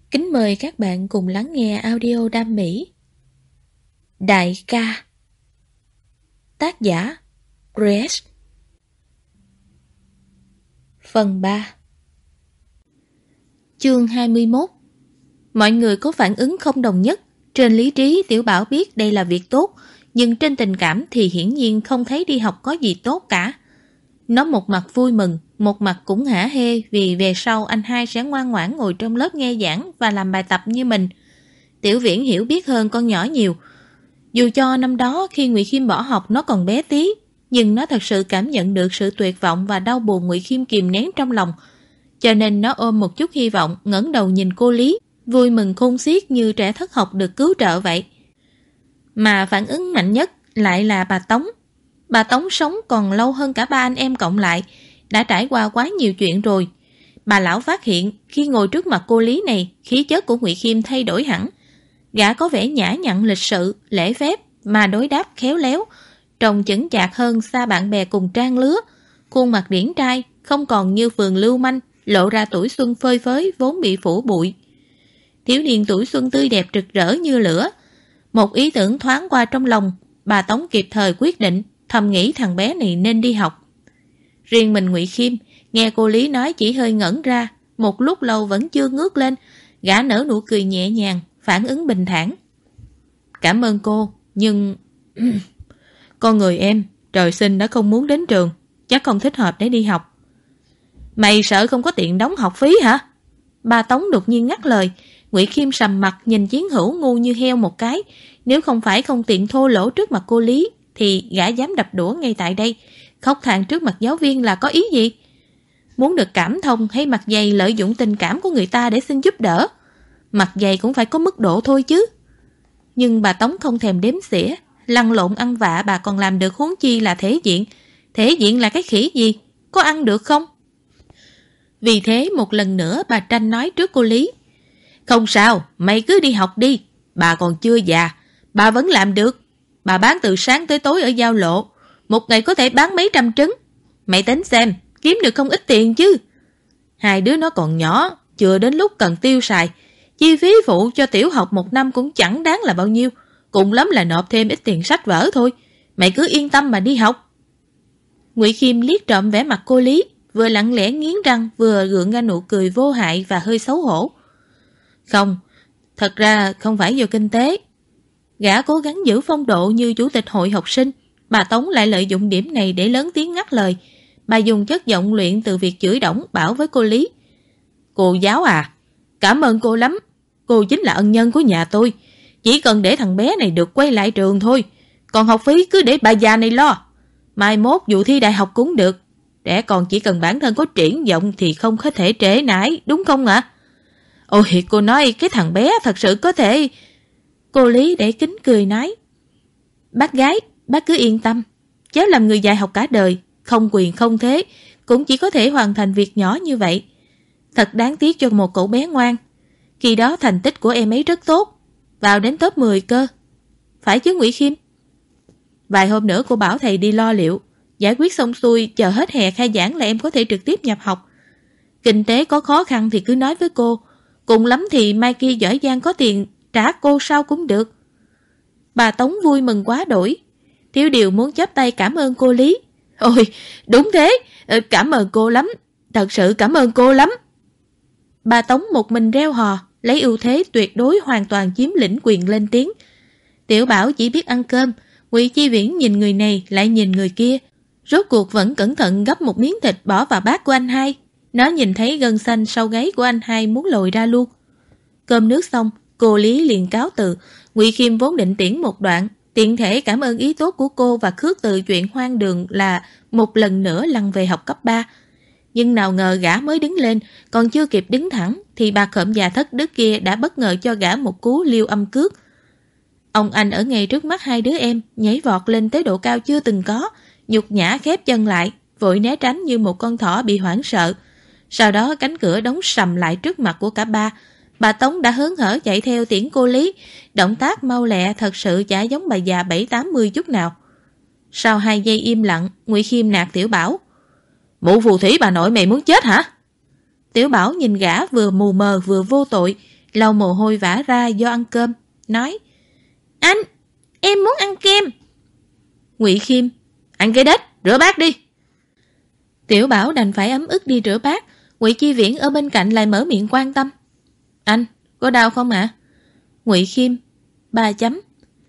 Kính mời các bạn cùng lắng nghe audio Đam Mỹ. Đại ca. Tác giả Grace. Phần 3. Chương 21. Mọi người có phản ứng không đồng nhất. Trên lý trí Tiểu Bảo biết đây là việc tốt, nhưng trên tình cảm thì hiển nhiên không thấy đi học có gì tốt cả. Nó một mặt vui mừng, một mặt cũng hả hê vì về sau anh hai sẽ ngoan ngoãn ngồi trong lớp nghe giảng và làm bài tập như mình. Tiểu Viễn hiểu biết hơn con nhỏ nhiều. Dù cho năm đó khi Ngụy Khiêm bỏ học nó còn bé tí, nhưng nó thật sự cảm nhận được sự tuyệt vọng và đau buồn Ngụy Khiêm kìm nén trong lòng. Cho nên nó ôm một chút hy vọng, ngẩng đầu nhìn cô Lý, vui mừng khôn xiết như trẻ thất học được cứu trợ vậy. Mà phản ứng mạnh nhất lại là bà Tống. Bà Tống sống còn lâu hơn cả ba anh em cộng lại, đã trải qua quá nhiều chuyện rồi. Bà lão phát hiện khi ngồi trước mặt cô Lý này, khí chất của Ngụy Khiêm thay đổi hẳn. Gã có vẻ nhã nhặn lịch sự, lễ phép mà đối đáp khéo léo, trông chững chạc hơn xa bạn bè cùng trang lứa. Khuôn mặt điển trai, không còn như phường lưu manh, lộ ra tuổi xuân phơi phới vốn bị phủ bụi. Thiếu niên tuổi xuân tươi đẹp rực rỡ như lửa. Một ý tưởng thoáng qua trong lòng, bà Tống kịp thời quyết định, thầm nghĩ thằng bé này nên đi học. Riêng mình Ngụy Khiêm, nghe cô Lý nói chỉ hơi ngẩn ra, một lúc lâu vẫn chưa ngước lên, gã nở nụ cười nhẹ nhàng, phản ứng bình thản. Cảm ơn cô, nhưng... con người em, trời sinh đã không muốn đến trường, chắc không thích hợp để đi học. Mày sợ không có tiền đóng học phí hả? Bà Tống đột nhiên ngắt lời. Ngụy Khiêm sầm mặt nhìn chiến hữu ngu như heo một cái. Nếu không phải không tiện thô lỗ trước mặt cô Lý, thì gã dám đập đũa ngay tại đây. Khóc than trước mặt giáo viên là có ý gì? Muốn được cảm thông hay mặt dày lợi dụng tình cảm của người ta để xin giúp đỡ? Mặt dày cũng phải có mức độ thôi chứ. Nhưng bà Tống không thèm đếm xỉa. Lăn lộn ăn vạ bà còn làm được, huống chi là thể diện. Thể diện là cái khỉ gì? Có ăn được không? Vì thế một lần nữa bà tranh nói trước cô Lý. Không sao, mày cứ đi học đi. Bà còn chưa già, bà vẫn làm được. Bà bán từ sáng tới tối ở giao lộ, một ngày có thể bán mấy trăm trứng. Mày tính xem, kiếm được không ít tiền chứ. Hai đứa nó còn nhỏ, chưa đến lúc cần tiêu xài. Chi phí phụ cho tiểu học một năm cũng chẳng đáng là bao nhiêu, cùng lắm là nộp thêm ít tiền sách vở thôi. Mày cứ yên tâm mà đi học. Ngụy Khiêm liếc trộm vẻ mặt cô Lý, vừa lặng lẽ nghiến răng vừa gượng ra nụ cười vô hại và hơi xấu hổ. Không, thật ra không phải do kinh tế. Gã cố gắng giữ phong độ như chủ tịch hội học sinh. Bà Tống lại lợi dụng điểm này để lớn tiếng ngắt lời. Bà dùng chất giọng luyện từ việc chửi đổng bảo với cô Lý. Cô giáo à, cảm ơn cô lắm. Cô chính là ân nhân của nhà tôi. Chỉ cần để thằng bé này được quay lại trường thôi. Còn học phí cứ để bà già này lo. Mai mốt dù thi đại học cũng được. Trẻ con chỉ cần bản thân có triển vọng thì không có thể trễ nải, đúng không ạ? Ôi, cô nói cái thằng bé thật sự có thể... Cô Lý để kính cười nói. Bác gái, bác cứ yên tâm. Cháu làm người dạy học cả đời, không quyền không thế, cũng chỉ có thể hoàn thành việc nhỏ như vậy. Thật đáng tiếc cho một cậu bé ngoan. Khi đó thành tích của em ấy rất tốt, vào đến top 10 cơ. Phải chứ Ngụy Khiêm? Vài hôm nữa cô bảo thầy đi lo liệu, giải quyết xong xuôi, chờ hết hè khai giảng là em có thể trực tiếp nhập học. Kinh tế có khó khăn thì cứ nói với cô. Cùng lắm thì mai kia giỏi giang có tiền trả cô sau cũng được. Bà Tống vui mừng quá đổi. Thiếu điều muốn chắp tay cảm ơn cô Lý. Ôi, đúng thế, cảm ơn cô lắm. Thật sự cảm ơn cô lắm. Bà Tống một mình reo hò, lấy ưu thế tuyệt đối hoàn toàn chiếm lĩnh quyền lên tiếng. Tiểu Bảo chỉ biết ăn cơm. Ngụy Chi Viễn nhìn người này lại nhìn người kia. Rốt cuộc vẫn cẩn thận gấp một miếng thịt bỏ vào bát của anh hai. Nó nhìn thấy gân xanh sau gáy của anh hai muốn lồi ra luôn. Cơm nước xong, cô Lý liền cáo từ. Ngụy Khiêm vốn định tiễn một đoạn, tiện thể cảm ơn ý tốt của cô và khước từ chuyện hoang đường là một lần nữa lăn về học cấp 3. Nhưng nào ngờ gã mới đứng lên, còn chưa kịp đứng thẳng, thì bà khởm già thất đức kia đã bất ngờ cho gã một cú liêu âm cước. Ông anh ở ngay trước mắt hai đứa em, nhảy vọt lên tới độ cao chưa từng có, nhục nhã khép chân lại, vội né tránh như một con thỏ bị hoảng sợ. Sau đó cánh cửa đóng sầm lại trước mặt của cả ba. Bà Tống đã hớn hở chạy theo tiễn cô Lý, động tác mau lẹ thật sự chả giống bà già 7-80 chút nào. Sau 2 giây im lặng, Ngụy Khiêm nạt Tiểu Bảo. Mụ phù thủy bà nội mày muốn chết hả? Tiểu Bảo nhìn gã vừa mù mờ vừa vô tội, lau mồ hôi vã ra do ăn cơm, nói: Anh, em muốn ăn kem. Ngụy Khiêm: Ăn cái đếch, rửa bát đi. Tiểu Bảo đành phải ấm ức đi rửa bát. Ngụy Chi Viễn ở bên cạnh lại mở miệng quan tâm: Anh, có đau không ạ? Ngụy Khiêm: 3 chấm.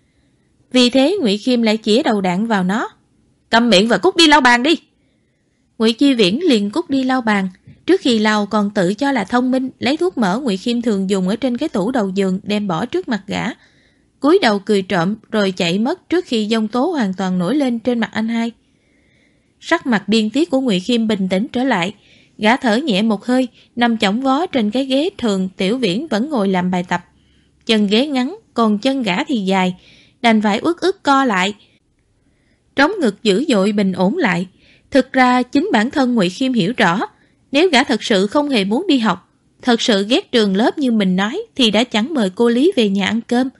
Vì thế Ngụy Khiêm lại chĩa đầu đạn vào nó: Câm miệng và cút đi lau bàn đi. Ngụy Chi Viễn liền cút đi lau bàn. Trước khi lau còn tự cho là thông minh, lấy thuốc mỡ Ngụy Khiêm thường dùng ở trên cái tủ đầu giường đem bỏ trước mặt gã. Cúi đầu cười trộm rồi chạy mất trước khi giông tố hoàn toàn nổi lên trên mặt anh hai. Sắc mặt điên tiết của Ngụy Khiêm bình tĩnh trở lại. Gã thở nhẹ một hơi, nằm chõng vó trên cái ghế thường Tiểu Viễn vẫn ngồi làm bài tập. Chân ghế ngắn, còn chân gã thì dài, đành phải uất ức co lại. Trống ngực dữ dội bình ổn lại. Thực ra chính bản thân Ngụy Khiêm hiểu rõ, nếu gã thật sự không hề muốn đi học, thật sự ghét trường lớp như mình nói thì đã chẳng mời cô Lý về nhà ăn cơm.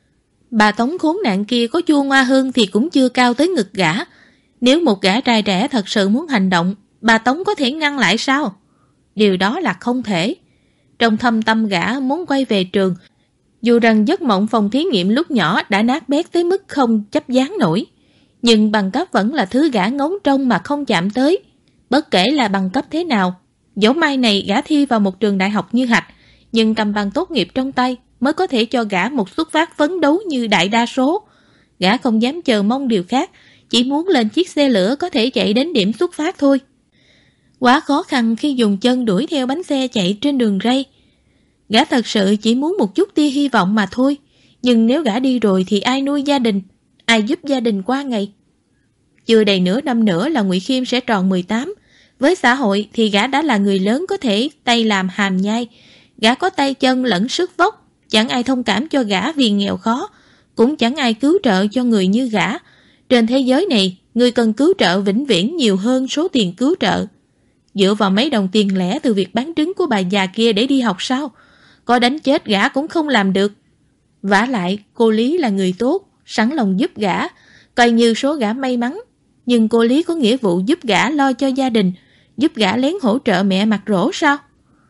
Bà Tống khốn nạn kia có chua ngoa hơn thì cũng chưa cao tới ngực gã. Nếu một gã trai trẻ thật sự muốn hành động, bà Tống có thể ngăn lại sao? Điều đó là không thể. Trong thâm tâm gã muốn quay về trường, dù rằng giấc mộng phòng thí nghiệm lúc nhỏ đã nát bét tới mức không chấp dáng nổi. Nhưng bằng cấp vẫn là thứ gã ngóng trông mà không chạm tới. Bất kể là bằng cấp thế nào, dẫu mai này gã thi vào một trường đại học như Hạch, nhưng cầm bằng tốt nghiệp trong tay mới có thể cho gã một xuất phát phấn đấu như đại đa số. Gã không dám chờ mong điều khác, chỉ muốn lên chiếc xe lửa có thể chạy đến điểm xuất phát thôi. Quá khó khăn khi dùng chân đuổi theo bánh xe chạy trên đường ray. Gã thật sự chỉ muốn một chút tia hy vọng mà thôi. Nhưng nếu gã đi rồi thì ai nuôi gia đình, ai giúp gia đình qua ngày? Chưa đầy nửa năm nữa là Ngụy Khiêm sẽ tròn 18. Với xã hội thì gã đã là người lớn có thể tay làm hàm nhai. Gã có tay chân lẫn sức vóc, chẳng ai thông cảm cho gã vì nghèo khó, cũng chẳng ai cứu trợ cho người như gã. Trên thế giới này, người cần cứu trợ vĩnh viễn nhiều hơn số tiền cứu trợ. Dựa vào mấy đồng tiền lẻ từ việc bán trứng của bà già kia để đi học sao? Có đánh chết gã cũng không làm được. Vả lại, cô Lý là người tốt, sẵn lòng giúp gã, coi như số gã may mắn. Nhưng cô Lý có nghĩa vụ giúp gã lo cho gia đình, giúp gã lén hỗ trợ mẹ mặc rỗ sao?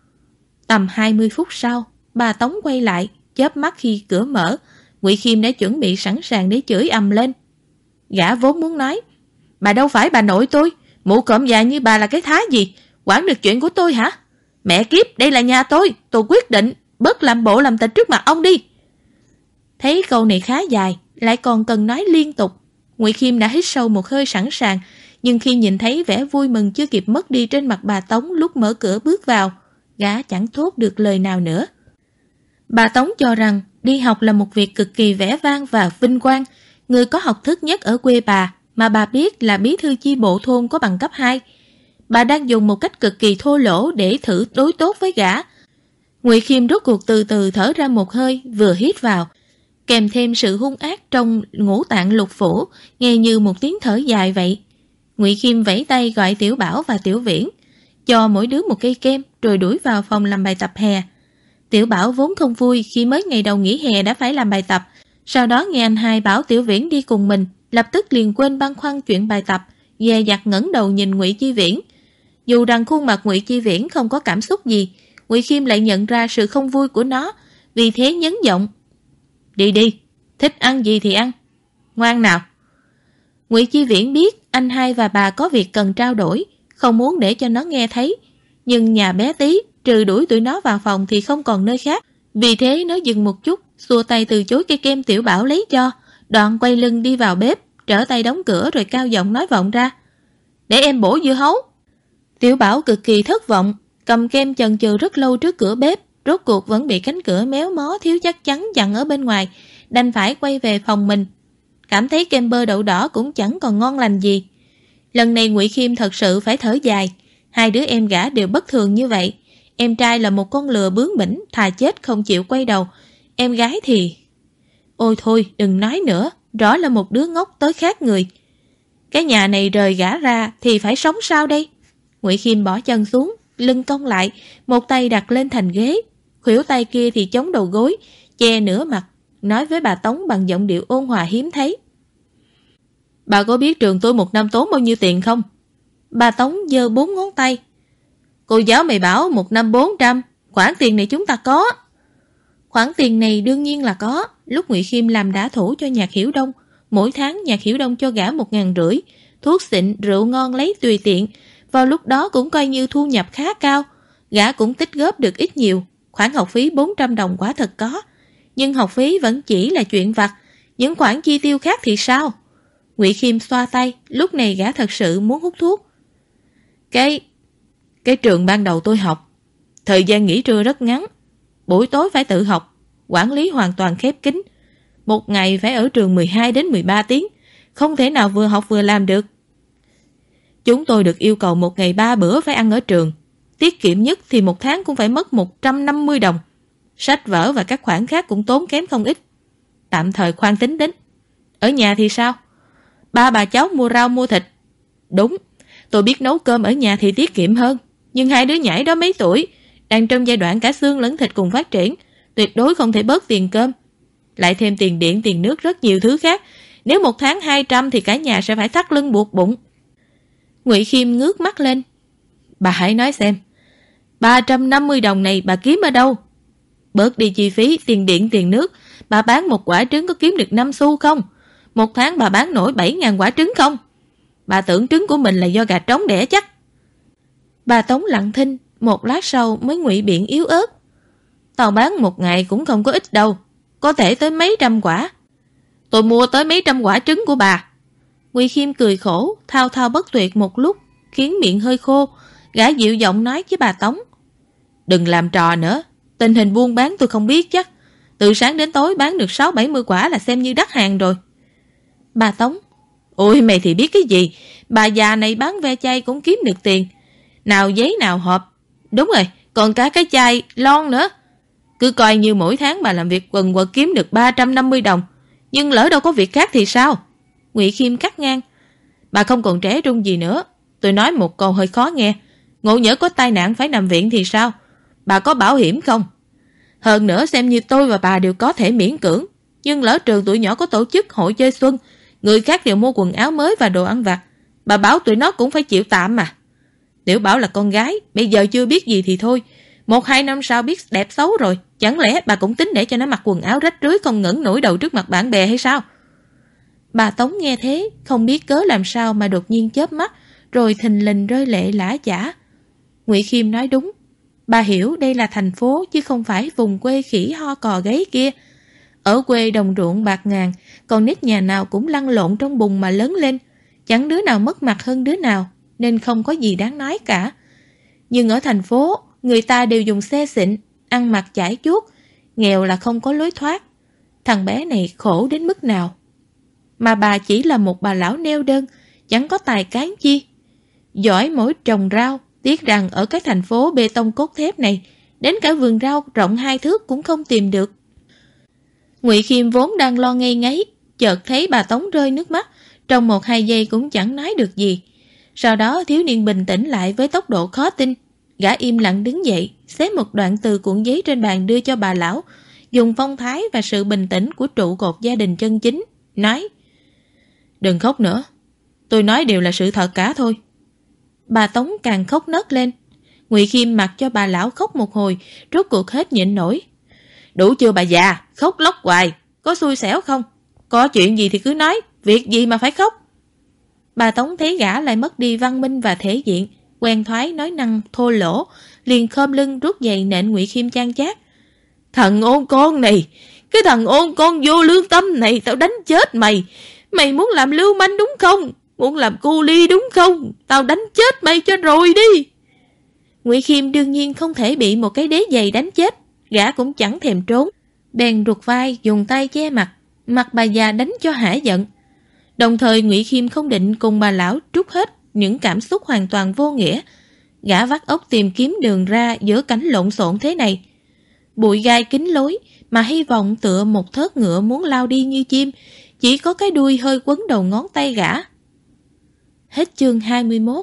Tầm 20 phút sau, bà Tống quay lại, chớp mắt khi cửa mở. Ngụy Khiêm đã chuẩn bị sẵn sàng để chửi ầm lên. Gã vốn muốn nói: Bà đâu phải bà nội tôi, mụ cộm già như bà là cái thá gì, quản được chuyện của tôi hả? Mẹ kiếp, đây là nhà tôi quyết định, bớt làm bộ làm tịch trước mặt ông đi. Thấy câu này khá dài, lại còn cần nói liên tục. Ngụy Khiêm đã hít sâu một hơi sẵn sàng, nhưng khi nhìn thấy vẻ vui mừng chưa kịp mất đi trên mặt bà Tống lúc mở cửa bước vào, gã chẳng thốt được lời nào nữa. Bà Tống cho rằng đi học là một việc cực kỳ vẻ vang và vinh quang. Người có học thức nhất ở quê bà mà bà biết là bí thư chi bộ thôn có bằng cấp 2. Bà đang dùng một cách cực kỳ thô lỗ để thử đối tốt với gã. Ngụy Khiêm rốt cuộc từ từ thở ra một hơi, vừa hít vào, kèm thêm sự hung ác trong ngũ tạng lục phủ, nghe như một tiếng thở dài vậy. Ngụy Khiêm vẫy tay gọi Tiểu Bảo và Tiểu Viễn, cho mỗi đứa một cây kem rồi đuổi vào phòng làm bài tập hè. Tiểu Bảo vốn không vui khi mới ngày đầu nghỉ hè đã phải làm bài tập, sau đó nghe anh hai bảo Tiểu Viễn đi cùng mình, lập tức liền quên băn khoăn chuyện bài tập, dè dặt ngẩng đầu nhìn Ngụy Chi Viễn. Dù rằng khuôn mặt Ngụy Chi Viễn không có cảm xúc gì, Ngụy Khiêm lại nhận ra sự không vui của nó, vì thế nhấn giọng: Đi đi, thích ăn gì thì ăn, ngoan nào. Ngụy Chi Viễn biết anh hai và bà có việc cần trao đổi, không muốn để cho nó nghe thấy, nhưng nhà bé tí, trừ đuổi tụi nó vào phòng thì không còn nơi khác. Vì thế nó dừng một chút, xua tay từ chối cây kem Tiểu Bảo lấy cho, đoạn quay lưng đi vào bếp, trở tay đóng cửa rồi cao giọng nói vọng ra: Để em bổ dưa hấu. Tiểu Bảo cực kỳ thất vọng, cầm kem chần chừ rất lâu trước cửa bếp, rốt cuộc vẫn bị cánh cửa méo mó thiếu chắc chắn chặn ở bên ngoài, đành phải quay về phòng mình. Cảm thấy kem bơ đậu đỏ cũng chẳng còn ngon lành gì. Lần này Ngụy Khiêm thật sự phải thở dài, hai đứa em gã đều bất thường như vậy. Em trai là một con lừa bướng bỉnh, thà chết không chịu quay đầu. Em gái thì... Ôi thôi, đừng nói nữa, rõ là một đứa ngốc tới khác người. Cái nhà này rời gã ra thì phải sống sao đây? Ngụy Khiêm bỏ chân xuống, lưng cong lại, một tay đặt lên thành ghế, khuỷu tay kia thì chống đầu gối, che nửa mặt, nói với bà Tống bằng giọng điệu ôn hòa hiếm thấy: Bà có biết trường tôi một năm tốn bao nhiêu tiền không? Bà Tống giơ 4 ngón tay. Cô giáo mày bảo một năm 400, khoản tiền này chúng ta có. Khoản tiền này đương nhiên là có. Lúc Ngụy Khiêm làm đả thủ cho Nhạc Hiểu Đông, mỗi tháng Nhạc Hiểu Đông cho gã 1.500, thuốc xịn, rượu ngon lấy tùy tiện. Vào lúc đó cũng coi như thu nhập khá cao. Gã cũng tích góp được ít nhiều. Khoản học phí 400 đồng quả thật có. Nhưng học phí vẫn chỉ là chuyện vặt. Những khoản chi tiêu khác thì sao? Ngụy Khiêm xoa tay. Lúc này gã thật sự muốn hút thuốc. Cái trường ban đầu tôi học, thời gian nghỉ trưa rất ngắn. Buổi tối phải tự học. Quản lý hoàn toàn khép kín. Một ngày phải ở trường 12 đến 13 tiếng. Không thể nào vừa học vừa làm được. Chúng tôi được yêu cầu một ngày 3 bữa phải ăn ở trường. Tiết kiệm nhất thì một tháng cũng phải mất 150 đồng. Sách vở và các khoản khác cũng tốn kém không ít. Tạm thời khoan tính đến. Ở nhà thì sao? Ba bà cháu mua rau mua thịt. Đúng, tôi biết nấu cơm ở nhà thì tiết kiệm hơn. Nhưng hai đứa nhảy đó mấy tuổi, đang trong giai đoạn cả xương lẫn thịt cùng phát triển, tuyệt đối không thể bớt tiền cơm. Lại thêm tiền điện, tiền nước, rất nhiều thứ khác. Nếu một tháng 200 thì cả nhà sẽ phải thắt lưng buộc bụng. Ngụy Khiêm ngước mắt lên. Bà hãy nói xem, 350 đồng này bà kiếm ở đâu? Bớt đi chi phí, tiền điện, tiền nước, bà bán một quả trứng có kiếm được 5 xu không? Một tháng bà bán nổi 7.000 quả trứng không? Bà tưởng trứng của mình là do gà trống đẻ chắc. Bà Tống lặng thinh, một lát sau mới ngụy biện yếu ớt. Tao bán một ngày cũng không có ít đâu, có thể tới mấy trăm quả. Tôi mua tới mấy trăm quả trứng của bà. Ngụy Khiêm cười khổ, thao thao bất tuyệt một lúc, khiến miệng hơi khô. Gã dịu giọng nói với bà Tống. Đừng làm trò nữa, tình hình buôn bán tôi không biết chắc. Từ sáng đến tối bán được 60-70 quả là xem như đắt hàng rồi. Bà Tống. Ôi mày thì biết cái gì, bà già này bán ve chai cũng kiếm được tiền. Nào giấy nào hộp. Đúng rồi, còn cả cái chai lon nữa. Cứ coi như mỗi tháng bà làm việc quần quật kiếm được 350 đồng. Nhưng lỡ đâu có việc khác thì sao? Ngụy Khiêm cắt ngang. Bà không còn trẻ trung gì nữa. Tôi nói một câu hơi khó nghe. Ngộ nhỡ có tai nạn phải nằm viện thì sao? Bà có bảo hiểm không? Hơn nữa xem như tôi và bà đều có thể miễn cưỡng. Nhưng lỡ trường tụi nhỏ có tổ chức hội chơi xuân, người khác đều mua quần áo mới và đồ ăn vặt, bà bảo tụi nó cũng phải chịu tạm mà. Tiểu Bảo là con gái, bây giờ chưa biết gì thì thôi. 1-2 năm sau biết đẹp xấu rồi, chẳng lẽ bà cũng tính để cho nó mặc quần áo rách rưới không ngẩng nổi đầu trước mặt bạn bè hay sao? Bà Tống nghe thế, không biết cớ làm sao mà đột nhiên chớp mắt, rồi thình lình rơi lệ lã chã. Ngụy Khiêm nói đúng. Bà hiểu đây là thành phố chứ không phải vùng quê khỉ ho cò gáy kia. Ở quê đồng ruộng bạc ngàn, con nít nhà nào cũng lăn lộn trong bùn mà lớn lên. Chẳng đứa nào mất mặt hơn đứa nào, nên không có gì đáng nói cả. Nhưng ở thành phố, người ta đều dùng xe xịn, ăn mặc chải chuốt, nghèo là không có lối thoát. Thằng bé này khổ đến mức nào. Mà bà chỉ là một bà lão neo đơn, chẳng có tài cán chi. Giỏi mỗi trồng rau, tiếc rằng ở cái thành phố bê tông cốt thép này, đến cả vườn rau rộng 2 thước cũng không tìm được. Ngụy Khiêm vốn đang lo ngây ngáy, chợt thấy bà Tống rơi nước mắt, trong 1-2 giây cũng chẳng nói được gì. Sau đó thiếu niên bình tĩnh lại với tốc độ khó tin. Gã im lặng đứng dậy, xé một đoạn từ cuộn giấy trên bàn đưa cho bà lão, dùng phong thái và sự bình tĩnh của trụ cột gia đình chân chính, nói: Đừng khóc nữa, tôi nói đều là sự thật cả thôi. Bà Tống càng khóc nấc lên. Ngụy Khiêm mặc cho bà lão khóc một hồi, rốt cuộc hết nhịn nổi. Đủ chưa bà già, khóc lóc hoài, có xui xẻo không? Có chuyện gì thì cứ nói, việc gì mà phải khóc? Bà Tống thấy gã lại mất đi văn minh và thể diện, quen thoái nói năng thô lỗ, liền khom lưng rút giày nện Ngụy Khiêm chan chát. Thằng ôn con này, cái thằng ôn con vô lương tâm này, tao đánh chết mày. Mày muốn làm lưu manh đúng không? Muốn làm cu ly đúng không? Tao đánh chết mày cho rồi đi. Ngụy Khiêm đương nhiên không thể bị một cái đế giày đánh chết. Gã cũng chẳng thèm trốn, bèn ruột vai dùng tay che mặt, mặt bà già đánh cho hả giận. Đồng thời Ngụy Khiêm không định cùng bà lão trút hết những cảm xúc hoàn toàn vô nghĩa. Gã vắt óc tìm kiếm đường ra giữa cảnh lộn xộn thế này. Bụi gai kín lối, mà hy vọng tựa một thớt ngựa muốn lao đi như chim, chỉ có cái đuôi hơi quấn đầu ngón tay gã. Hết chương 21.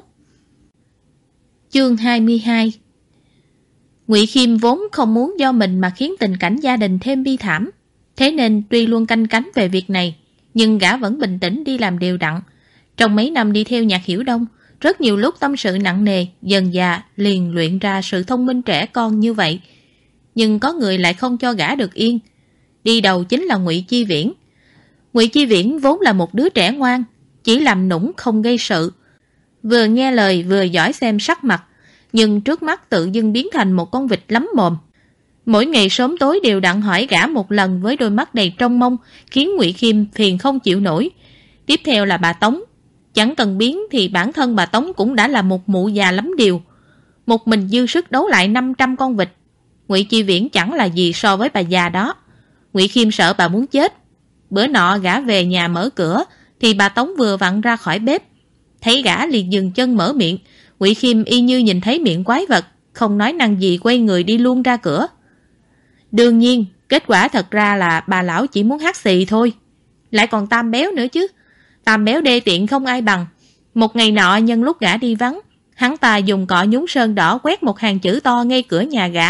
Chương 22. Ngụy Khiêm vốn không muốn do mình mà khiến tình cảnh gia đình thêm bi thảm, thế nên tuy luôn canh cánh về việc này, nhưng gã vẫn bình tĩnh đi làm đều đặn. Trong mấy năm đi theo Nhạc Hiểu Đông, rất nhiều lúc tâm sự nặng nề, dần dà liền luyện ra sự thông minh trẻ con như vậy. nhưng có người lại không cho gã được yên. Đi đầu chính là Ngụy Chi Viễn. Ngụy Chi Viễn vốn là một đứa trẻ ngoan, chỉ làm nũng không gây sự. Vừa nghe lời vừa giỏi xem sắc mặt, nhưng trước mắt tự dưng biến thành một con vịt lắm mồm. Mỗi ngày sớm tối đều đặng hỏi gã một lần với đôi mắt đầy trông mong, khiến Ngụy Khiêm phiền không chịu nổi. Tiếp theo là bà Tống. Chẳng cần biến thì bản thân bà Tống cũng đã là một mụ già lắm điều. Một mình dư sức đấu lại 500 con vịt. Ngụy Chi Viễn chẳng là gì so với bà già đó. Ngụy Khiêm sợ bà muốn chết. Bữa nọ gã về nhà mở cửa thì bà Tống vừa vặn ra khỏi bếp. Thấy gã liền dừng chân mở miệng. Ngụy Khiêm y như nhìn thấy miệng quái vật, không nói năng gì quay người đi luôn ra cửa. Đương nhiên, kết quả thật ra là bà lão chỉ muốn hắt xì thôi. Lại còn Tam Béo nữa chứ. Tam Béo đê tiện không ai bằng. Một ngày nọ nhân lúc gã đi vắng, hắn ta dùng cọ nhúng sơn đỏ quét một hàng chữ to ngay cửa nhà gã.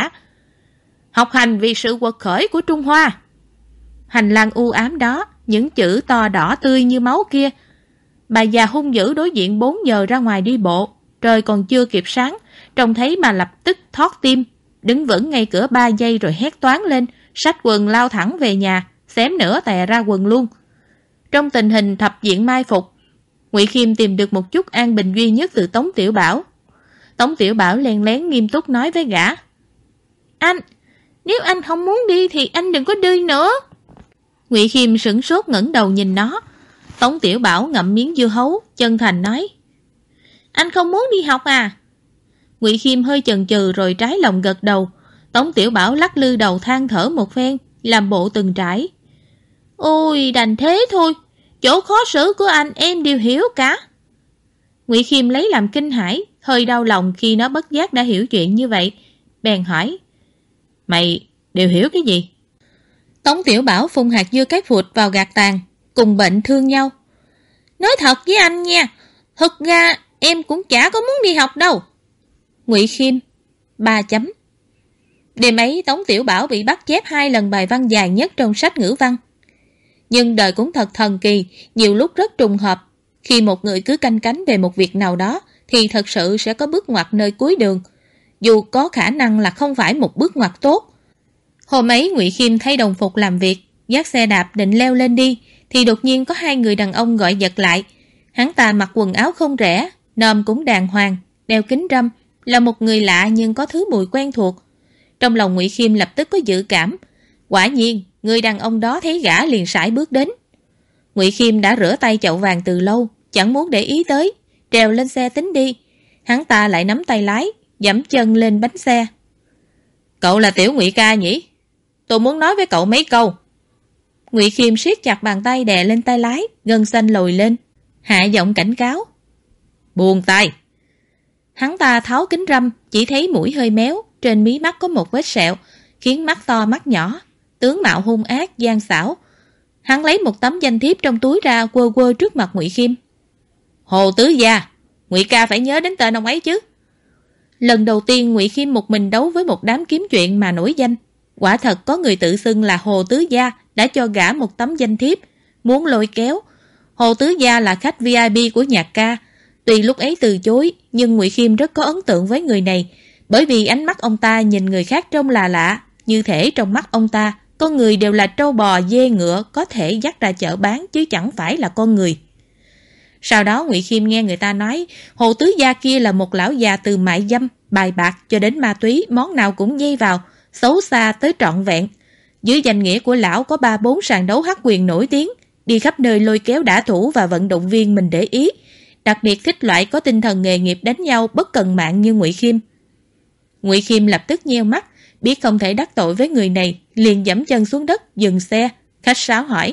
Học hành vì sự quật khởi của Trung Hoa. Hành lang u ám đó, những chữ to đỏ tươi như máu kia. Bà già hung dữ đối diện 4 giờ ra ngoài đi bộ. Trời còn chưa kịp sáng, trông thấy mà lập tức thót tim. Đứng vững ngay cửa 3 giây rồi hét toáng lên, xách quần lao thẳng về nhà, xém nữa tè ra quần luôn. Trong tình hình thập diện mai phục, Ngụy Khiêm tìm được một chút an bình duy nhất từ Tống Tiểu Bảo. Tống Tiểu Bảo len lén nghiêm túc nói với gã: Anh, nếu anh không muốn đi thì anh đừng có đi nữa. Ngụy Khiêm sửng sốt ngẩng đầu nhìn nó. Tống Tiểu Bảo ngậm miếng dưa hấu, chân thành nói: Anh không muốn đi học à? Ngụy Khiêm hơi chần chừ rồi trái lòng gật đầu. Tống Tiểu Bảo lắc lư đầu than thở một phen, làm bộ từng trải. Ôi, đành thế thôi, chỗ khó xử của anh em đều hiểu cả. Ngụy Khiêm lấy làm kinh hãi, hơi đau lòng khi nó bất giác đã hiểu chuyện như vậy. Bèn hỏi: Mày đều hiểu cái gì? Tống Tiểu Bảo phun hạt dưa cái phụt vào gạt tàn, cùng bệnh thương nhau. Nói thật với anh nha, thực ra em cũng chả có muốn đi học đâu. Ngụy Khiêm 3 chấm. Đêm ấy Tống Tiểu Bảo bị bắt chép 2 lần bài văn dài nhất trong sách ngữ văn. Nhưng đời cũng thật thần kỳ, nhiều lúc rất trùng hợp. Khi một người cứ canh cánh về một việc nào đó thì thật sự sẽ có bước ngoặt nơi cuối đường, dù có khả năng là không phải một bước ngoặt tốt. Hôm ấy Ngụy Khiêm thay đồng phục làm việc, dắt xe đạp định leo lên đi thì đột nhiên có 2 người đàn ông gọi giật lại. Hắn ta mặc quần áo không rẻ, nòm cũng đàng hoàng, đeo kính râm, là một người lạ nhưng có thứ mùi quen thuộc. Trong lòng Ngụy Khiêm lập tức có dự cảm. Quả nhiên, người đàn ông đó thấy gã liền sải bước đến. Ngụy Khiêm đã rửa tay chậu vàng từ lâu, chẳng muốn để ý tới, trèo lên xe tính đi. Hắn ta lại nắm tay lái, giẫm chân lên bánh xe. Cậu là Tiểu Ngụy ca nhỉ? Tôi muốn nói với cậu mấy câu. Ngụy Khiêm siết chặt bàn tay đè lên tay lái, gân xanh lồi lên, hạ giọng cảnh cáo. Buông tay. Hắn ta tháo kính râm, chỉ thấy mũi hơi méo, trên mí mắt có một vết sẹo, khiến mắt to mắt nhỏ, tướng mạo hung ác, gian xảo. Hắn lấy một tấm danh thiếp trong túi ra quơ quơ trước mặt Ngụy Khiêm. Hồ Tứ Gia, Ngụy ca phải nhớ đến tên ông ấy chứ. Lần đầu tiên Ngụy Khiêm một mình đấu với một đám kiếm chuyện mà nổi danh. Quả thật có người tự xưng là Hồ Tứ Gia đã cho gã một tấm danh thiếp, muốn lôi kéo. Hồ Tứ Gia là khách VIP của nhạc ca. Tuy lúc ấy từ chối, nhưng Ngụy Khiêm rất có ấn tượng với người này, bởi vì ánh mắt ông ta nhìn người khác trông là lạ, như thể trong mắt ông ta, con người đều là trâu bò dê ngựa có thể dắt ra chợ bán chứ chẳng phải là con người. Sau đó Ngụy Khiêm nghe người ta nói Hồ Tứ Gia kia là một lão già từ mại dâm, bài bạc cho đến ma túy, món nào cũng dây vào, xấu xa tới trọn vẹn. Dưới danh nghĩa của lão có 3-4 sàn đấu hắc quyền nổi tiếng, đi khắp nơi lôi kéo đả thủ và vận động viên mình để ý, đặc biệt thích loại có tinh thần nghề nghiệp đánh nhau bất cần mạng như Ngụy Khiêm. Ngụy Khiêm lập tức nheo mắt, biết không thể đắc tội với người này, liền giẫm chân xuống đất, dừng xe, khách sáo hỏi.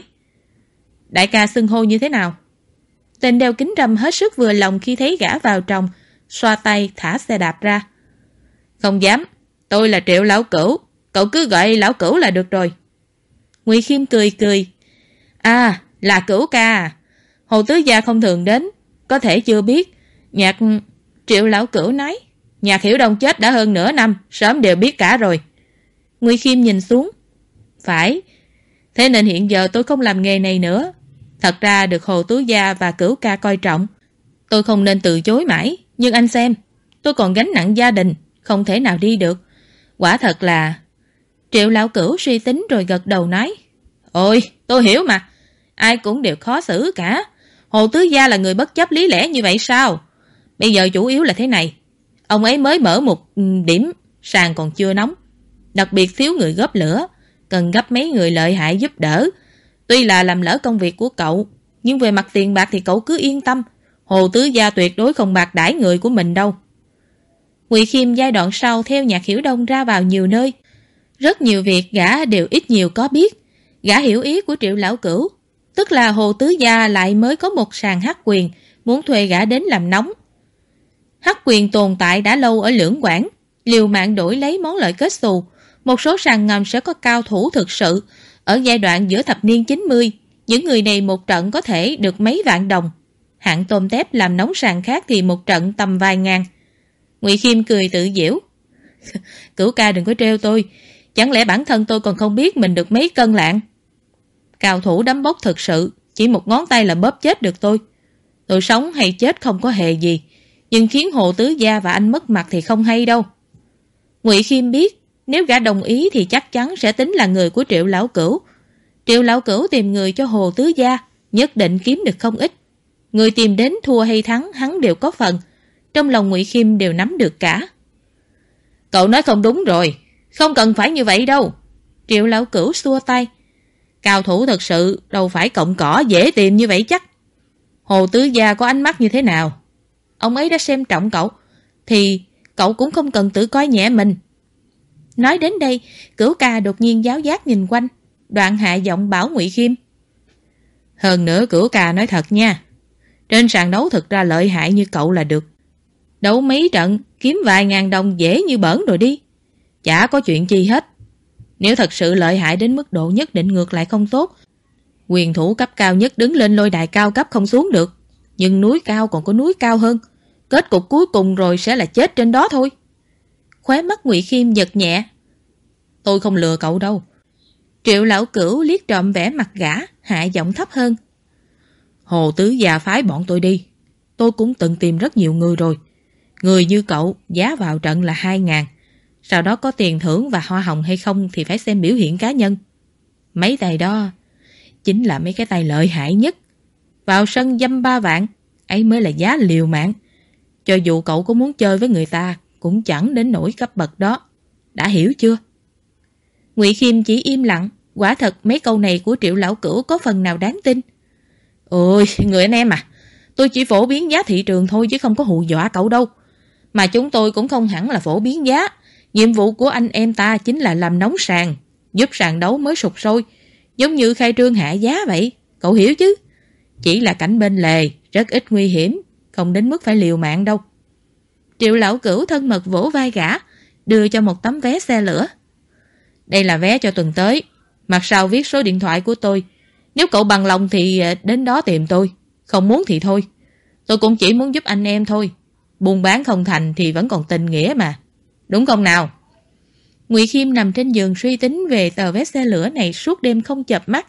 Đại ca xưng hô như thế nào? Tên đeo kính râm hết sức vừa lòng khi thấy gã vào trong, xoa tay thả xe đạp ra. Không dám, tôi là Triệu Lão Cửu, cậu cứ gọi Lão Cửu là được rồi. Ngụy Khiêm cười cười. À, là Cửu ca. Hồ Tứ Gia không thường đến, có thể chưa biết. Nhạc... Triệu Lão Cửu nói. Nhạc Hiểu Đông chết đã hơn nửa năm, sớm đều biết cả rồi. Ngụy Khiêm nhìn xuống. Phải, thế nên hiện giờ tôi không làm nghề này nữa. Thật ra được Hồ Tứ Gia và Cửu ca coi trọng, tôi không nên từ chối mãi. Nhưng anh xem, tôi còn gánh nặng gia đình, không thể nào đi được. Quả thật là... Triệu lão cửu suy tính rồi gật đầu nói: Ôi, tôi hiểu mà. Ai cũng đều khó xử cả. Hồ tứ gia là người bất chấp lý lẽ như vậy sao? Bây giờ chủ yếu là thế này. Ông ấy mới mở một điểm, sàn còn chưa nóng. Đặc biệt thiếu người góp lửa, cần gấp mấy người lợi hại giúp đỡ. Tuy là làm lỡ công việc của cậu, nhưng về mặt tiền bạc thì cậu cứ yên tâm. Hồ tứ gia tuyệt đối không bạc đãi người của mình đâu. Ngụy Khiêm giai đoạn sau theo Nhạc Hiểu Đông ra vào nhiều nơi. Rất nhiều việc gã đều ít nhiều có biết. Gã hiểu ý của Triệu lão cửu, tức là Hồ tứ gia lại mới có một sàn hắc quyền, muốn thuê gã đến làm nóng. Hắc quyền tồn tại đã lâu ở Lưỡng Quảng, liều mạng đổi lấy món lợi kết xù. Một số sàn ngầm sẽ có cao thủ thực sự. Ở giai đoạn giữa thập niên 90, những người này một trận có thể được mấy vạn đồng. Hạng tôm tép làm nóng sàn khác thì một trận tầm vài ngàn. Ngụy Khiêm cười tự giễu. Cửu ca đừng có trêu tôi. Chẳng lẽ bản thân tôi còn không biết mình được mấy cân lạng? Cao thủ đấm bốc thực sự, chỉ một ngón tay là bóp chết được tôi. Tôi sống hay chết không có hề gì, nhưng khiến Hồ tứ gia và anh mất mặt thì không hay đâu. Ngụy Khiêm biết, nếu gã đồng ý thì chắc chắn sẽ tính là người của Triệu lão cửu. Triệu lão cửu tìm người cho Hồ tứ gia, nhất định kiếm được không ít. Người tìm đến thua hay thắng hắn đều có phần. Trong lòng Ngụy Khiêm đều nắm được cả. Cậu nói không đúng rồi, không cần phải như vậy đâu. Triệu lão cửu xua tay. Cao thủ thật sự đâu phải cọng cỏ dễ tìm như vậy chắc. Hồ tứ gia có ánh mắt như thế nào? Ông ấy đã xem trọng cậu, thì cậu cũng không cần tự coi nhẹ mình. Nói đến đây, Cửu ca đột nhiên giáo giác nhìn quanh, đoạn hạ giọng bảo Ngụy Khiêm. Hơn nữa Cửu ca nói thật nha, trên sàn đấu thực ra lợi hại như cậu là được. Đấu mấy trận, kiếm vài ngàn đồng dễ như bỡn rồi đi. Chả có chuyện chi hết. Nếu thật sự lợi hại đến mức độ nhất định ngược lại không tốt. Quyền thủ cấp cao nhất đứng lên lôi đài cao cấp không xuống được. Nhưng núi cao còn có núi cao hơn. Kết cục cuối cùng rồi sẽ là chết trên đó thôi. Khóe mắt Ngụy Khiêm giật nhẹ. Tôi không lừa cậu đâu. Triệu lão cửu liếc trộm vẻ mặt gã, hạ giọng thấp hơn. Hồ tứ gia phái bọn tôi đi. Tôi cũng từng tìm rất nhiều người rồi. Người như cậu, giá vào trận là 2.000. Sau đó có tiền thưởng và hoa hồng hay không thì phải xem biểu hiện cá nhân. Mấy tay đó chính là mấy cái tay lợi hại nhất. Vào sân dăm 3 vạn, ấy mới là giá liều mạng. Cho dù cậu có muốn chơi với người ta, cũng chẳng đến nỗi cấp bậc đó. Đã hiểu chưa? Ngụy Khiêm chỉ im lặng. Quả thật mấy câu này của Triệu lão cửu có phần nào đáng tin. Ôi, người anh em à, tôi chỉ phổ biến giá thị trường thôi chứ không có hù dọa cậu đâu. Mà chúng tôi cũng không hẳn là phổ biến giá. Nhiệm vụ của anh em ta chính là làm nóng sàn, giúp sàn đấu mới sục sôi, giống như khai trương hạ giá vậy. Cậu hiểu chứ? Chỉ là cảnh bên lề, rất ít nguy hiểm, không đến mức phải liều mạng đâu. Triệu lão cửu thân mật vỗ vai gã, đưa cho một tấm vé xe lửa. Đây là vé cho tuần tới, mặt sau viết số điện thoại của tôi. Nếu cậu bằng lòng thì đến đó tìm tôi, không muốn thì thôi. Tôi cũng chỉ muốn giúp anh em thôi. Buôn bán không thành thì vẫn còn tình nghĩa mà. Đúng không nào? Ngụy Khiêm nằm trên giường suy tính về tờ vé xe lửa này suốt đêm không chợp mắt.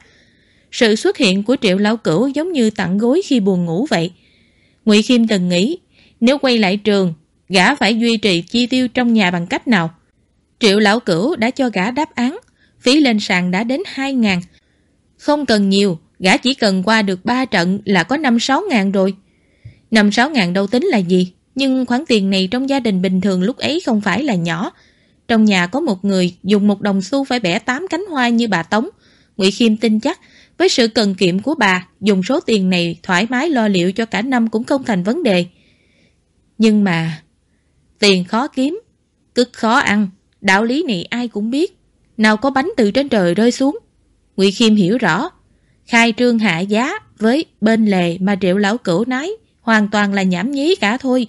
Sự xuất hiện của Triệu lão cửu giống như tặng gối khi buồn ngủ vậy. Ngụy Khiêm từng nghĩ, nếu quay lại trường, gã phải duy trì chi tiêu trong nhà bằng cách nào? Triệu lão cửu đã cho gã đáp án, phí lên sàn đã đến 2.000. Không cần nhiều, gã chỉ cần qua được 3 trận là có 5-6 ngàn rồi. 5-6 ngàn đâu tính là gì, nhưng khoản tiền này trong gia đình bình thường lúc ấy không phải là nhỏ. Trong nhà có một người dùng 1 đồng xu phải bẻ 8 cánh hoa như bà Tống. Ngụy Khiêm tin chắc, với sự cần kiệm của bà, dùng số tiền này thoải mái lo liệu cho cả năm cũng không thành vấn đề. Nhưng mà, tiền khó kiếm, cực khó ăn, đạo lý này ai cũng biết. Nào có bánh từ trên trời rơi xuống. Ngụy Khiêm hiểu rõ, khai trương hạ giá với bên lề mà Triệu lão cửu nói hoàn toàn là nhảm nhí cả thôi.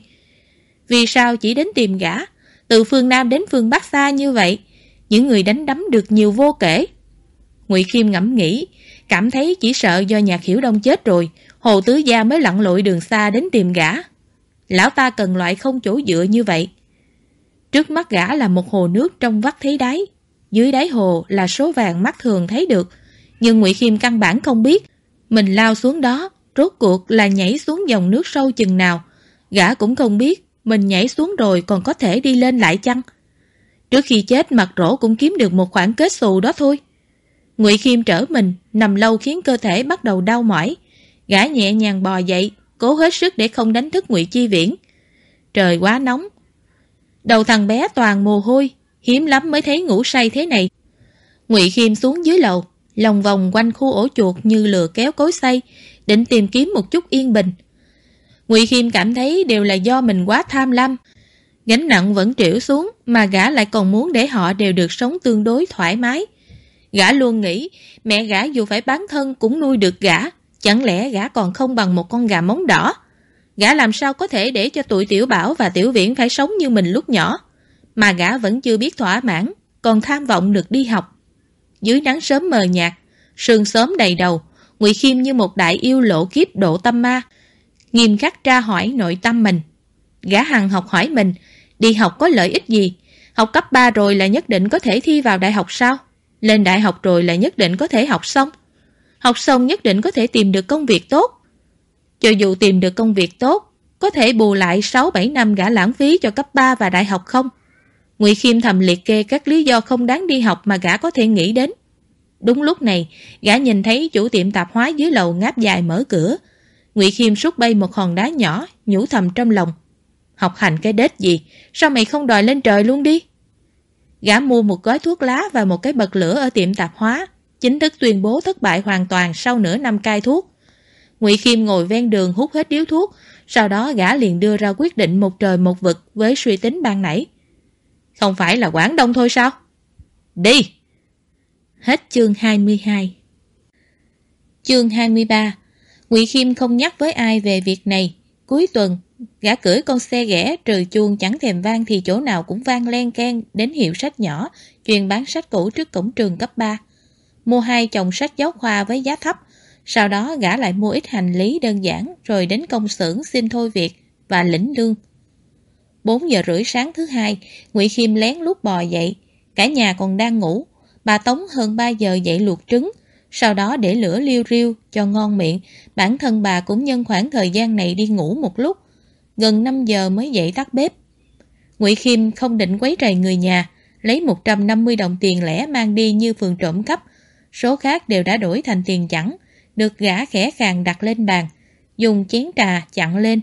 Vì sao chỉ đến tìm gã, từ phương Nam đến phương Bắc xa như vậy, những người đánh đấm được nhiều vô kể. Ngụy Khiêm ngẫm nghĩ, cảm thấy chỉ sợ do Nhạc Hiểu Đông chết rồi, Hồ tứ gia mới lặn lội đường xa đến tìm gã. Lão ta cần loại không chỗ dựa như vậy. Trước mắt gã là một hồ nước trong vắt thấy đáy, dưới đáy hồ là số vàng mắt thường thấy được, nhưng Ngụy Khiêm căn bản không biết mình lao xuống đó rốt cuộc là nhảy xuống dòng nước sâu chừng nào. Gã cũng không biết mình nhảy xuống rồi còn có thể đi lên lại chăng. Trước khi chết mặt rỗ cũng kiếm được một khoản kết xù đó thôi. Ngụy Khiêm trở mình, nằm lâu khiến cơ thể bắt đầu đau mỏi. Gã nhẹ nhàng bò dậy, cố hết sức để không đánh thức Ngụy Chi Viễn. Trời quá nóng. Đầu thằng bé toàn mồ hôi, hiếm lắm mới thấy ngủ say thế này. Ngụy Khiêm xuống dưới lầu, lòng vòng quanh khu ổ chuột như lừa kéo cối xay, định tìm kiếm một chút yên bình. Ngụy Khiêm cảm thấy đều là do mình quá tham lam. Gánh nặng vẫn trĩu xuống mà gã lại còn muốn để họ đều được sống tương đối thoải mái. Gã luôn nghĩ mẹ gã dù phải bán thân cũng nuôi được gã, chẳng lẽ gã còn không bằng một con gà móng đỏ. Gã làm sao có thể để cho tụi Tiểu Bảo và Tiểu Viễn phải sống như mình lúc nhỏ. Mà gã vẫn chưa biết thỏa mãn, còn tham vọng được đi học. Dưới nắng sớm mờ nhạt, sương sớm đầy đầu, Ngụy Khiêm như một đại yêu lộ kiếp độ tâm ma, nghiêm khắc tra hỏi nội tâm mình. Gã hằng học hỏi mình, đi học có lợi ích gì? Học cấp 3 rồi là nhất định có thể thi vào đại học sao? Lên đại học rồi là nhất định có thể học xong? Học xong nhất định có thể tìm được công việc tốt? Cho dù tìm được công việc tốt, có thể bù lại 6-7 năm gã lãng phí cho cấp 3 và đại học không? Ngụy Khiêm thầm liệt kê các lý do không đáng đi học mà gã có thể nghĩ đến. Đúng lúc này, gã nhìn thấy chủ tiệm tạp hóa dưới lầu ngáp dài mở cửa. Ngụy Khiêm sút bay một hòn đá nhỏ, nhủ thầm trong lòng. Học hành cái đết gì, sao mày không đòi lên trời luôn đi? Gã mua một gói thuốc lá và một cái bật lửa ở tiệm tạp hóa, chính thức tuyên bố thất bại hoàn toàn sau nửa năm cai thuốc. Ngụy Khiêm ngồi ven đường hút hết điếu thuốc, sau đó gã liền đưa ra quyết định một trời một vực với suy tính ban nãy. Không phải là Quảng Đông thôi sao? Đi! Hết chương 22. Chương 23. Ngụy Khiêm không nhắc với ai về việc này. Cuối tuần, gã cưỡi con xe ghẻ trừ chuông chẳng thèm vang thì chỗ nào cũng vang len keng đến hiệu sách nhỏ, chuyên bán sách cũ trước cổng trường cấp 3. Mua 2 chồng sách giáo khoa với giá thấp, sau đó gã lại mua ít hành lý đơn giản rồi đến công xưởng xin thôi việc và lĩnh lương. 4 giờ rưỡi sáng thứ hai, Ngụy Khiêm lén lút bò dậy. Cả nhà còn đang ngủ. Bà Tống hơn 3 giờ dậy luộc trứng, sau đó để lửa liu riu cho ngon miệng. Bản thân bà cũng nhân khoảng thời gian này đi ngủ một lúc. Gần 5 giờ mới dậy tắt bếp. Ngụy Khiêm không định quấy rầy người nhà, lấy 150 đồng tiền lẻ mang đi như phường trộm cắp. Số khác đều đã đổi thành tiền chẵn, được gã khẽ khàng đặt lên bàn, dùng chén trà chặn lên.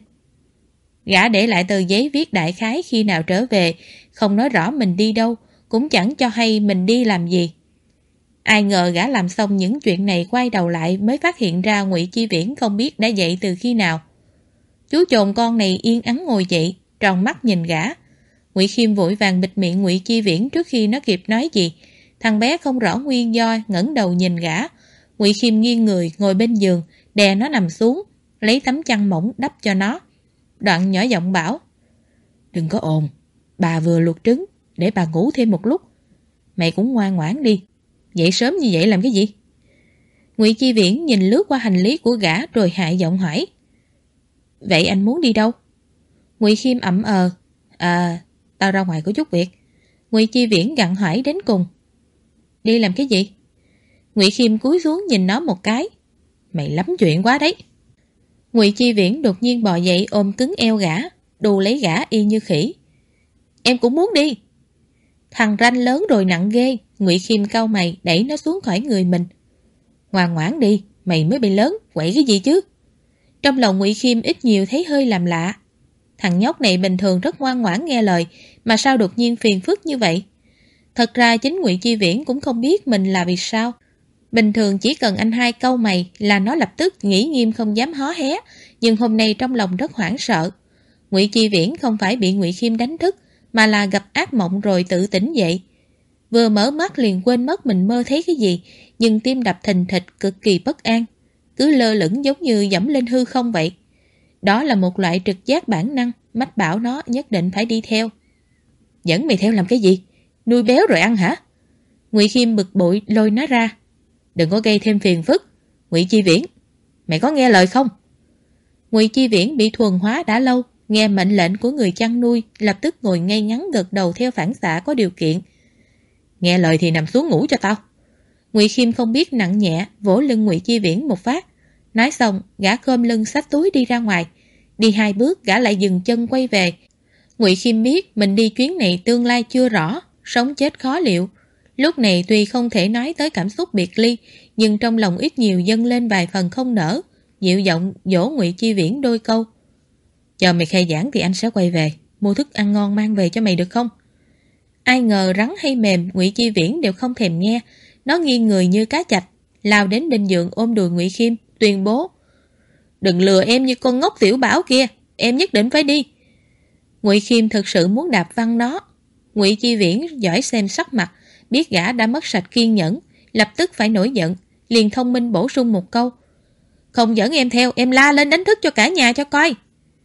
Gã để lại tờ giấy viết đại khái khi nào trở về, không nói rõ mình đi đâu, cũng chẳng cho hay mình đi làm gì. Ai ngờ gã làm xong những chuyện này quay đầu lại mới phát hiện ra Ngụy Chi Viễn không biết đã dậy từ khi nào. Chú chồn con này yên ắng ngồi dậy, tròn mắt nhìn gã. Ngụy Khiêm vội vàng bịt miệng Ngụy Chi Viễn trước khi nó kịp nói gì. Thằng bé không rõ nguyên do, ngẩng đầu nhìn gã. Ngụy Khiêm nghiêng người ngồi bên giường, đè nó nằm xuống, lấy tấm chăn mỏng đắp cho nó. Đoạn nhỏ giọng bảo: Đừng có ồn, bà vừa luộc trứng, để bà ngủ thêm một lúc. Mày cũng ngoan ngoãn đi, dậy sớm như vậy làm cái gì? Ngụy Chi Viễn nhìn lướt qua hành lý của gã rồi hạ giọng hỏi: Vậy anh muốn đi đâu? Ngụy Khiêm ậm ờ: Tao ra ngoài có chút việc. Ngụy Chi Viễn gặng hỏi đến cùng: Đi làm cái gì? Ngụy Khiêm cúi xuống nhìn nó một cái: Mày lắm chuyện quá đấy. Ngụy Chi Viễn đột nhiên bò dậy ôm cứng eo gã, đù lấy gã y như khỉ. Em cũng muốn đi. Thằng ranh lớn rồi nặng ghê. Ngụy Khiêm cau mày đẩy nó xuống khỏi người mình. Ngoan ngoãn đi, mày mới bị lớn, quậy cái gì chứ? Trong lòng Ngụy Khiêm ít nhiều thấy hơi làm lạ. Thằng nhóc này bình thường rất ngoan ngoãn nghe lời, mà sao đột nhiên phiền phức như vậy? Thật ra chính Ngụy Chi Viễn cũng không biết mình là vì sao. Bình thường chỉ cần anh hai câu mày là nó lập tức nghĩ nghiêm không dám hó hé, nhưng hôm nay trong lòng rất hoảng sợ. Ngụy Chi Viễn không phải bị Ngụy Khiêm đánh thức, mà là gặp ác mộng rồi tự tỉnh dậy. Vừa mở mắt liền quên mất mình mơ thấy cái gì, nhưng tim đập thình thịch cực kỳ bất an, cứ lơ lửng giống như dẫm lên hư không vậy. Đó là một loại trực giác bản năng, mách bảo nó nhất định phải đi theo. Dẫn mày theo làm cái gì? Nuôi béo rồi ăn hả? Ngụy Khiêm bực bội lôi nó ra. Đừng có gây thêm phiền phức. Ngụy Chi Viễn, mày có nghe lời không? Ngụy Chi Viễn bị thuần hóa đã lâu, nghe mệnh lệnh của người chăn nuôi, lập tức ngồi ngay ngắn gật đầu theo phản xạ có điều kiện. Nghe lời thì nằm xuống ngủ cho tao. Ngụy Khiêm không biết nặng nhẹ, vỗ lưng Ngụy Chi Viễn một phát. Nói xong, gã khom lưng xách túi đi ra ngoài. Đi 2 bước, gã lại dừng chân quay về. Ngụy Khiêm biết mình đi chuyến này tương lai chưa rõ, sống chết khó liệu. Lúc này tuy không thể nói tới cảm xúc biệt ly, nhưng trong lòng ít nhiều dâng lên vài phần không nỡ, dịu giọng dỗ Ngụy Chi Viễn đôi câu. Chờ mày khai giảng thì anh sẽ quay về, mua thức ăn ngon mang về cho mày được không? Ai ngờ rắn hay mềm, Ngụy Chi Viễn đều không thèm nghe. Nó nghiêng người như cá chạch, lao đến bên giường ôm đùi Ngụy Khiêm, tuyên bố: Đừng lừa em như con ngốc Tiểu Bảo kia, em nhất định phải đi. Ngụy Khiêm thực sự muốn đạp văng nó. Ngụy Chi Viễn giỏi xem sắc mặt, biết gã đã mất sạch kiên nhẫn, lập tức phải nổi giận, liền thông minh bổ sung một câu: Không dẫn em theo, em la lên đánh thức cho cả nhà cho coi.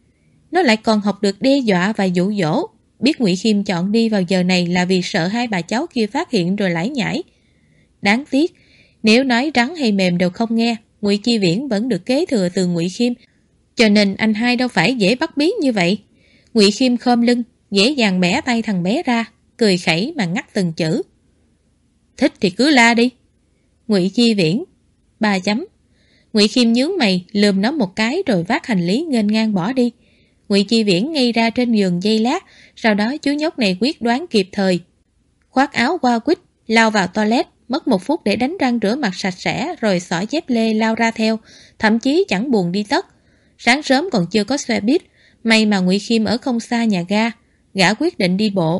Nó lại còn học được đe dọa và dụ dỗ, biết Ngụy Khiêm chọn đi vào giờ này là vì sợ hai bà cháu kia phát hiện rồi lải nhải. Đáng tiếc, nếu nói rắn hay mềm đều không nghe, Ngụy Chi Viễn vẫn được kế thừa từ Ngụy Khiêm, cho nên anh hai đâu phải dễ bắt bí như vậy. Ngụy Khiêm khom lưng, dễ dàng bẻ tay thằng bé ra, cười khẩy mà ngắt từng chữ. Thích thì cứ la đi. Ngụy Chi Viễn, 3 chấm. Ngụy Khiêm nhướng mày, lườm nó một cái rồi vác hành lý nghênh ngang bỏ đi. Ngụy Chi Viễn ngây ra trên giường giây lát, sau đó chú nhóc này quyết đoán kịp thời, khoác áo qua quýt, lao vào toilet, mất 1 phút để đánh răng rửa mặt sạch sẽ rồi xỏ dép lê lao ra theo, thậm chí chẳng buồn đi tất. Sáng sớm còn chưa có xe buýt, may mà Ngụy Khiêm ở không xa nhà ga, gã quyết định đi bộ.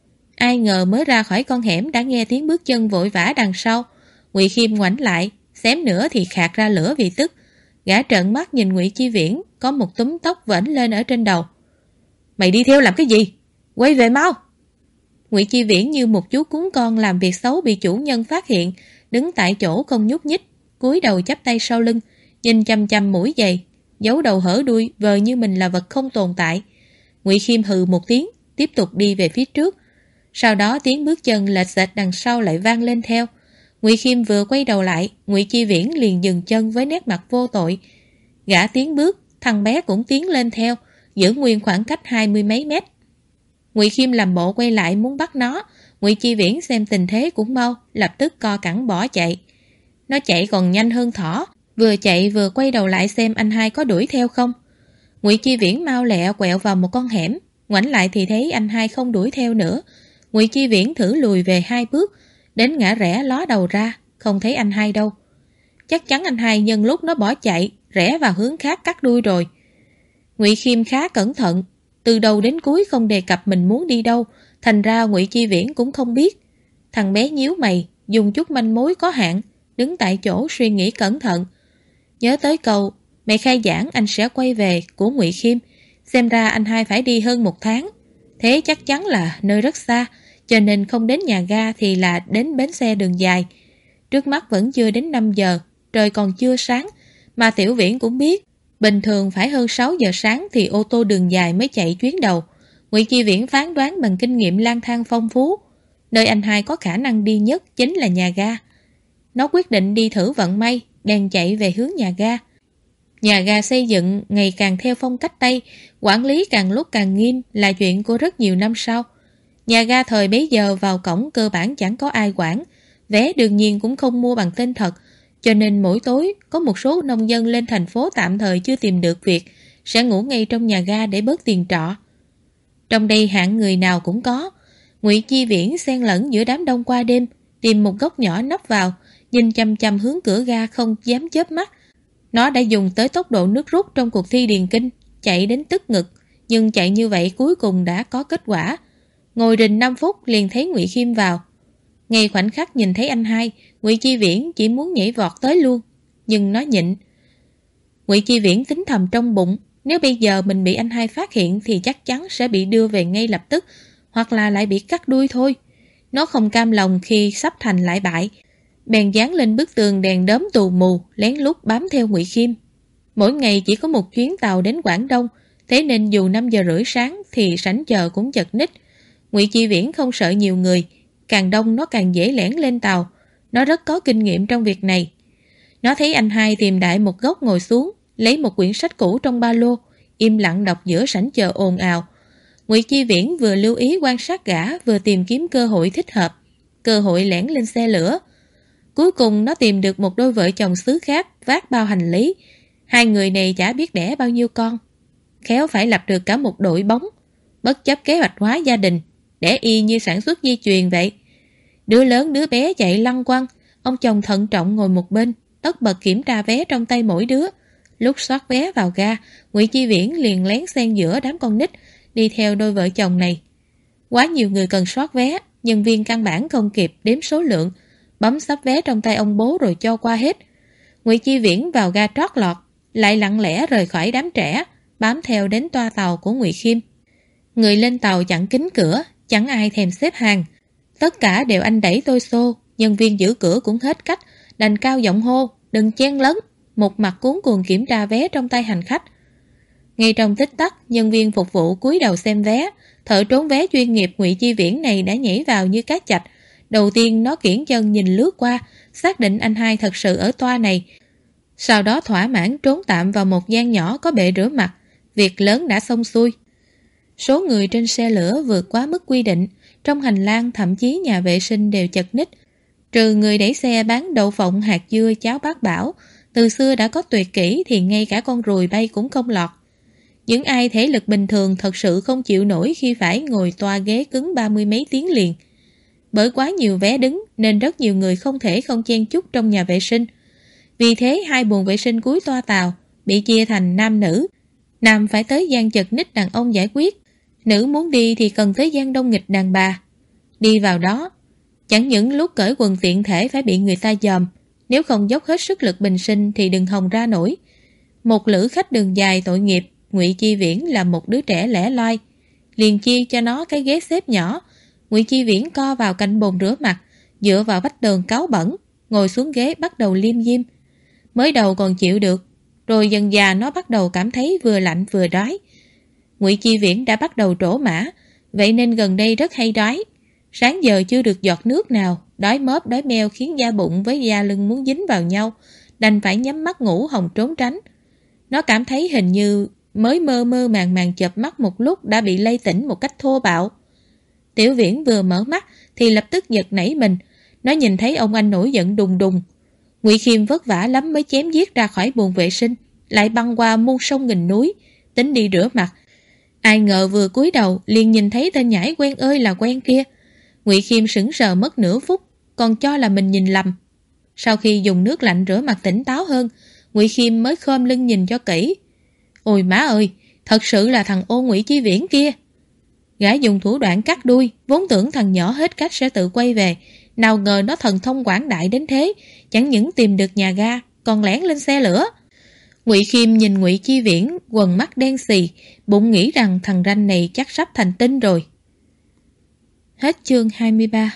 Ai ngờ mới ra khỏi con hẻm đã nghe tiếng bước chân vội vã đằng sau. Ngụy Khiêm ngoảnh lại, xém nữa thì khạc ra lửa vì tức. Gã trợn mắt nhìn Ngụy Chi Viễn, có một túm tóc vểnh lên ở trên đầu. Mày đi theo làm cái gì? Quay về mau! Ngụy Chi Viễn như một chú cún con làm việc xấu bị chủ nhân phát hiện, đứng tại chỗ không nhúc nhích, cúi đầu chắp tay sau lưng, nhìn chằm chằm mũi giày, giấu đầu hở đuôi, vờ như mình là vật không tồn tại. Ngụy Khiêm hừ một tiếng, tiếp tục đi về phía trước. Sau đó tiếng bước chân lệch xệch đằng sau lại vang lên theo. Ngụy Khiêm vừa quay đầu lại, Ngụy Chi Viễn liền dừng chân với nét mặt vô tội. Gã tiến bước, thằng bé cũng tiến lên theo, giữ nguyên khoảng cách 20 mấy mét. Ngụy Khiêm làm bộ quay lại muốn bắt nó. Ngụy Chi Viễn xem tình thế cũng mau, lập tức co cẳng bỏ chạy. Nó chạy còn nhanh hơn thỏ, vừa chạy vừa quay đầu lại xem anh hai có đuổi theo không. Ngụy Chi Viễn mau lẹ quẹo vào một con hẻm, ngoảnh lại thì thấy anh hai không đuổi theo nữa. Ngụy Chi Viễn thử lùi về 2 bước, đến ngã rẽ ló đầu ra, không thấy anh hai đâu. Chắc chắn anh hai nhân lúc nó bỏ chạy, rẽ vào hướng khác cắt đuôi rồi. Ngụy Khiêm khá cẩn thận, từ đầu đến cuối không đề cập mình muốn đi đâu, thành ra Ngụy Chi Viễn cũng không biết. Thằng bé nhíu mày, dùng chút manh mối có hạn, đứng tại chỗ suy nghĩ cẩn thận. Nhớ tới câu mày khai giảng anh sẽ quay về của Ngụy Khiêm, xem ra anh hai phải đi hơn 1 tháng. Thế chắc chắn là nơi rất xa, cho nên không đến nhà ga thì là đến bến xe đường dài. Trước mắt vẫn chưa đến 5 giờ, trời còn chưa sáng, mà Tiểu Viễn cũng biết bình thường phải hơn 6 giờ sáng thì ô tô đường dài mới chạy chuyến đầu. Ngụy Chi Viễn phán đoán bằng kinh nghiệm lang thang phong phú, nơi anh hai có khả năng đi nhất chính là nhà ga. Nó quyết định đi thử vận may, bèn chạy về hướng nhà ga. Nhà ga xây dựng ngày càng theo phong cách Tây, quản lý càng lúc càng nghiêm là chuyện của rất nhiều năm sau. Nhà ga thời bấy giờ vào cổng cơ bản chẳng có ai quản, vé đương nhiên cũng không mua bằng tên thật, cho nên mỗi tối có một số nông dân lên thành phố tạm thời chưa tìm được việc, sẽ ngủ ngay trong nhà ga để bớt tiền trọ. Trong đây hạng người nào cũng có. Ngụy Chi Viễn xen lẫn giữa đám đông qua đêm, tìm một góc nhỏ nấp vào, nhìn chằm chằm hướng cửa ga không dám chớp mắt. Nó đã dùng tới tốc độ nước rút trong cuộc thi điền kinh, chạy đến tức ngực, nhưng chạy như vậy cuối cùng đã có kết quả. Ngồi rình 5 phút liền thấy Ngụy Khiêm vào. Ngay khoảnh khắc nhìn thấy anh hai, Ngụy Chi Viễn chỉ muốn nhảy vọt tới luôn, nhưng nó nhịn. Ngụy Chi Viễn tính thầm trong bụng, nếu bây giờ mình bị anh hai phát hiện thì chắc chắn sẽ bị đưa về ngay lập tức, hoặc là lại bị cắt đuôi thôi. Nó không cam lòng khi sắp thành lại bại, bèn dán lên bức tường đèn đóm tù mù, lén lút bám theo Ngụy Khiêm. Mỗi ngày chỉ có một chuyến tàu đến Quảng Đông, thế nên dù 5 giờ rưỡi sáng thì sảnh chờ cũng chật ních. Ngụy Chi Viễn không sợ nhiều người, càng đông nó càng dễ lẻn lên tàu. Nó rất có kinh nghiệm trong việc này. Nó thấy anh hai tìm đại một góc ngồi xuống, lấy một quyển sách cũ trong ba lô, im lặng đọc giữa sảnh chờ ồn ào. Ngụy Chi Viễn vừa lưu ý quan sát gã, vừa tìm kiếm cơ hội thích hợp, cơ hội lẻn lên xe lửa. Cuối cùng nó tìm được một đôi vợ chồng xứ khác vác bao hành lý. Hai người này chả biết đẻ bao nhiêu con, khéo phải lập được cả một đội bóng. Bất chấp kế hoạch hóa gia đình, để y như sản xuất dây chuyền vậy. Đứa lớn đứa bé chạy lăn quăng, ông chồng thận trọng ngồi một bên, tất bật kiểm tra vé trong tay mỗi đứa. Lúc soát vé vào ga, Ngụy Chi Viễn liền lén xen giữa đám con nít đi theo đôi vợ chồng này. Quá nhiều người cần soát vé, nhân viên căn bản không kịp đếm số lượng, bấm sắp vé trong tay ông bố rồi cho qua hết. Ngụy Chi Viễn vào ga trót lọt, lại lặng lẽ rời khỏi đám trẻ, bám theo đến toa tàu của Ngụy Khiêm. Người lên tàu chặn kín cửa, chẳng ai thèm xếp hàng. Tất cả đều anh đẩy tôi xô, nhân viên giữ cửa cũng hết cách, đành cao giọng hô, đừng chen lấn, một mặt cuống cuồng kiểm tra vé trong tay hành khách. Ngay trong tích tắc, nhân viên phục vụ cúi đầu xem vé, thợ trốn vé chuyên nghiệp Ngụy Chi Viễn này đã nhảy vào như cá chạch. Đầu tiên nó kiễng chân nhìn lướt qua, xác định anh hai thật sự ở toa này. Sau đó thỏa mãn trốn tạm vào một gian nhỏ có bệ rửa mặt, việc lớn đã xong xuôi. Số người trên xe lửa vượt quá mức quy định, trong hành lang thậm chí nhà vệ sinh đều chật ních. Trừ người đẩy xe bán đậu phộng, hạt dưa, cháo bát bảo, từ xưa đã có tuyệt kỹ thì ngay cả con ruồi bay cũng không lọt. Những ai thể lực bình thường thật sự không chịu nổi khi phải ngồi toa ghế cứng 30 mấy tiếng liền. Bởi quá nhiều vé đứng nên rất nhiều người không thể không chen chúc trong nhà vệ sinh. Vì thế hai buồng vệ sinh cuối toa tàu bị chia thành nam nữ. Nam phải tới gian chật ních đàn ông giải quyết, nữ muốn đi thì cần tới gian đông nghịch đàn bà. Đi vào đó, chẳng những lúc cởi quần tiện thể phải bị người ta dòm, nếu không dốc hết sức lực bình sinh thì đừng hòng ra nổi. Một lữ khách đường dài tội nghiệp, Ngụy Chi Viễn là một đứa trẻ lẻ loi, liền chia cho nó cái ghế xếp nhỏ. Ngụy Chi Viễn co vào cạnh bồn rửa mặt, dựa vào vách tường cáu bẩn, ngồi xuống ghế bắt đầu liêm diêm. Mới đầu còn chịu được, rồi dần dà nó bắt đầu cảm thấy vừa lạnh vừa đói. Ngụy Chi Viễn đã bắt đầu trổ mã, vậy nên gần đây rất hay đói. Sáng giờ chưa được giọt nước nào, đói móp đói meo khiến da bụng với da lưng muốn dính vào nhau, đành phải nhắm mắt ngủ hòng trốn tránh. Nó cảm thấy hình như mới mơ mơ màng màng chợp mắt một lúc đã bị lay tỉnh một cách thô bạo. Tiểu Viễn vừa mở mắt thì lập tức giật nảy mình, nó nhìn thấy ông anh nổi giận đùng đùng. Ngụy Khiêm vất vả lắm mới chém giết ra khỏi buồng vệ sinh, lại băng qua muôn sông nghìn núi, tính đi rửa mặt. Ai ngờ vừa cúi đầu liền nhìn thấy tên nhãi quen ơi là quen kia. Ngụy Khiêm sững sờ mất nửa phút, còn cho là mình nhìn lầm. Sau khi dùng nước lạnh rửa mặt tỉnh táo hơn, Ngụy Khiêm mới khom lưng nhìn cho kỹ. Ôi má ơi, thật sự là thằng ô Ngụy Chi Viễn kia. Gã dùng thủ đoạn cắt đuôi, vốn tưởng thằng nhỏ hết cách sẽ tự quay về, nào ngờ nó thần thông quảng đại đến thế, chẳng những tìm được nhà ga, còn lẻn lên xe lửa. Ngụy Khiêm nhìn Ngụy Chi Viễn, quần mắt đen xì, bụng nghĩ rằng thằng ranh này chắc sắp thành tinh rồi. Hết chương 23.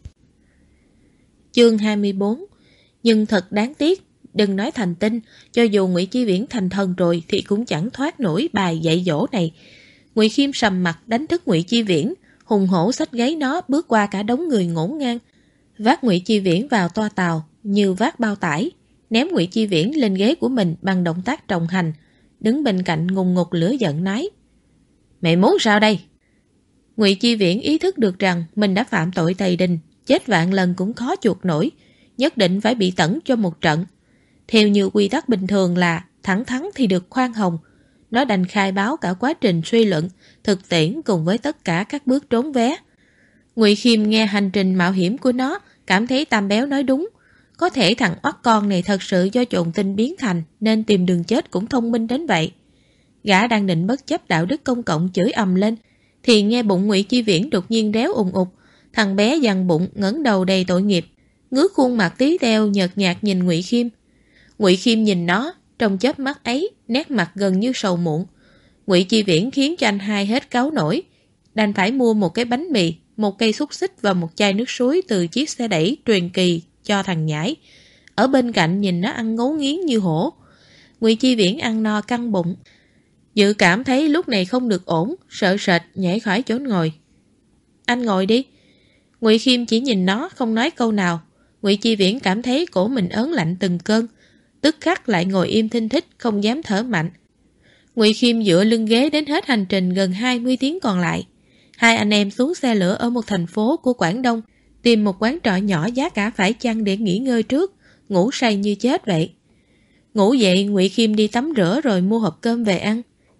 Chương 24. Nhưng thật đáng tiếc, đừng nói thành tinh, cho dù Ngụy Chi Viễn thành thần rồi thì cũng chẳng thoát nổi bài dạy dỗ này. Ngụy Khiêm sầm mặt đánh thức Ngụy Chi Viễn, hùng hổ xách gáy nó bước qua cả đống người ngổn ngang, vác Ngụy Chi Viễn vào toa tàu như vác bao tải, ném Ngụy Chi Viễn lên ghế của mình bằng động tác trọng hành, đứng bên cạnh ngùng ngục lửa giận nói: Mày muốn sao đây? Ngụy Chi Viễn ý thức được rằng mình đã phạm tội tày đình, chết vạn lần cũng khó chuộc nổi, nhất định phải bị tẩn cho một trận. Theo như quy tắc bình thường là thẳng thắn thì được khoan hồng, nó đành khai báo cả quá trình suy luận, thực tiễn cùng với tất cả các bước trốn vé. Ngụy Khiêm nghe hành trình mạo hiểm của nó, cảm thấy Tam Béo nói đúng. Có thể thằng oắt con này thật sự do trộn tinh biến thành nên tìm đường chết cũng thông minh đến vậy. Gã đang định bất chấp đạo đức công cộng chửi ầm lên, thì nghe bụng Ngụy Chi Viễn đột nhiên réo ùng ục. Thằng bé dằn bụng ngẩng đầu đầy tội nghiệp, ngước khuôn mặt tí teo nhợt nhạt nhìn Ngụy Khiêm. Ngụy Khiêm nhìn nó, trong chớp mắt ấy, nét mặt gần như sầu muộn. Ngụy Chi Viễn khiến cho anh hai hết cáu nổi, đành phải mua một cái bánh mì, một cây xúc xích và một chai nước suối từ chiếc xe đẩy truyền kỳ cho thằng nhãi. Ở bên cạnh nhìn nó ăn ngấu nghiến như hổ. Ngụy Chi Viễn ăn no căng bụng, dự cảm thấy lúc này không được ổn, sợ sệt nhảy khỏi chỗ ngồi. Anh ngồi đi. Ngụy Khiêm chỉ nhìn nó không nói câu nào. Ngụy Chi Viễn cảm thấy cổ mình ớn lạnh từng cơn, tức khắc lại ngồi im thinh thích, không dám thở mạnh. Ngụy Khiêm dựa lưng ghế đến hết hành trình gần 20 tiếng còn lại. Hai anh em xuống xe lửa ở một thành phố của Quảng Đông, tìm một quán trọ nhỏ giá cả phải chăng để nghỉ ngơi trước, ngủ say như chết vậy. Ngủ dậy, Ngụy Khiêm đi tắm rửa rồi mua hộp cơm về ăn.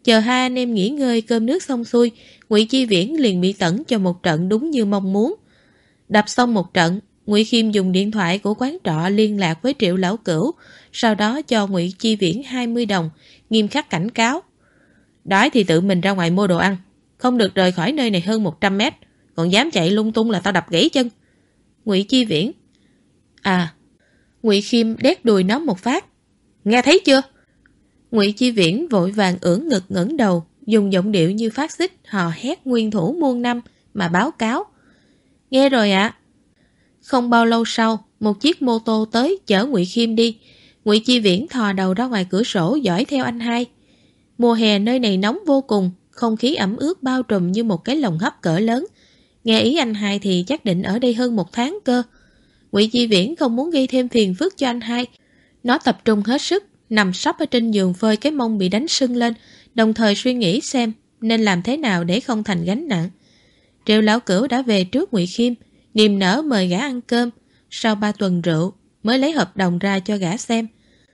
Chờ hai anh em nghỉ ngơi cơm nước xong xuôi, Ngụy Chi Viễn liền bị tẩn cho một trận đúng như mong muốn. Đập xong một trận, Ngụy Khiêm dùng điện thoại của quán trọ liên lạc với Triệu Lão Cửu, sau đó cho Ngụy Chi Viễn 20 đồng, nghiêm khắc cảnh cáo. Đói thì tự mình ra ngoài mua đồ ăn, không được rời khỏi nơi này hơn 100 mét, còn dám chạy lung tung là tao đập gãy chân. Ngụy Chi Viễn. À. Ngụy Khiêm đét đùi nó một phát. Nghe thấy chưa? Ngụy Chi Viễn vội vàng ưỡn ngực ngẩng đầu, dùng giọng điệu như phát xít hò hét nguyên thủ muôn năm mà báo cáo. Nghe rồi ạ. Không bao lâu sau, một chiếc mô tô tới chở Ngụy Khiêm đi. Ngụy Chi Viễn thò đầu ra ngoài cửa sổ dõi theo anh hai. Mùa hè nơi này nóng vô cùng, không khí ẩm ướt bao trùm như một cái lồng hấp cỡ lớn. Nghe ý anh hai thì chắc định ở đây hơn 1 tháng cơ. Ngụy Chi Viễn không muốn gây thêm phiền phức cho anh hai. Nó tập trung hết sức, nằm sấp ở trên giường phơi cái mông bị đánh sưng lên, đồng thời suy nghĩ xem nên làm thế nào để không thành gánh nặng. Triệu Lão Cửu đã về trước Ngụy Khiêm, niềm nở mời gã ăn cơm. Sau 3 tuần rượu mới lấy hợp đồng ra cho gã xem.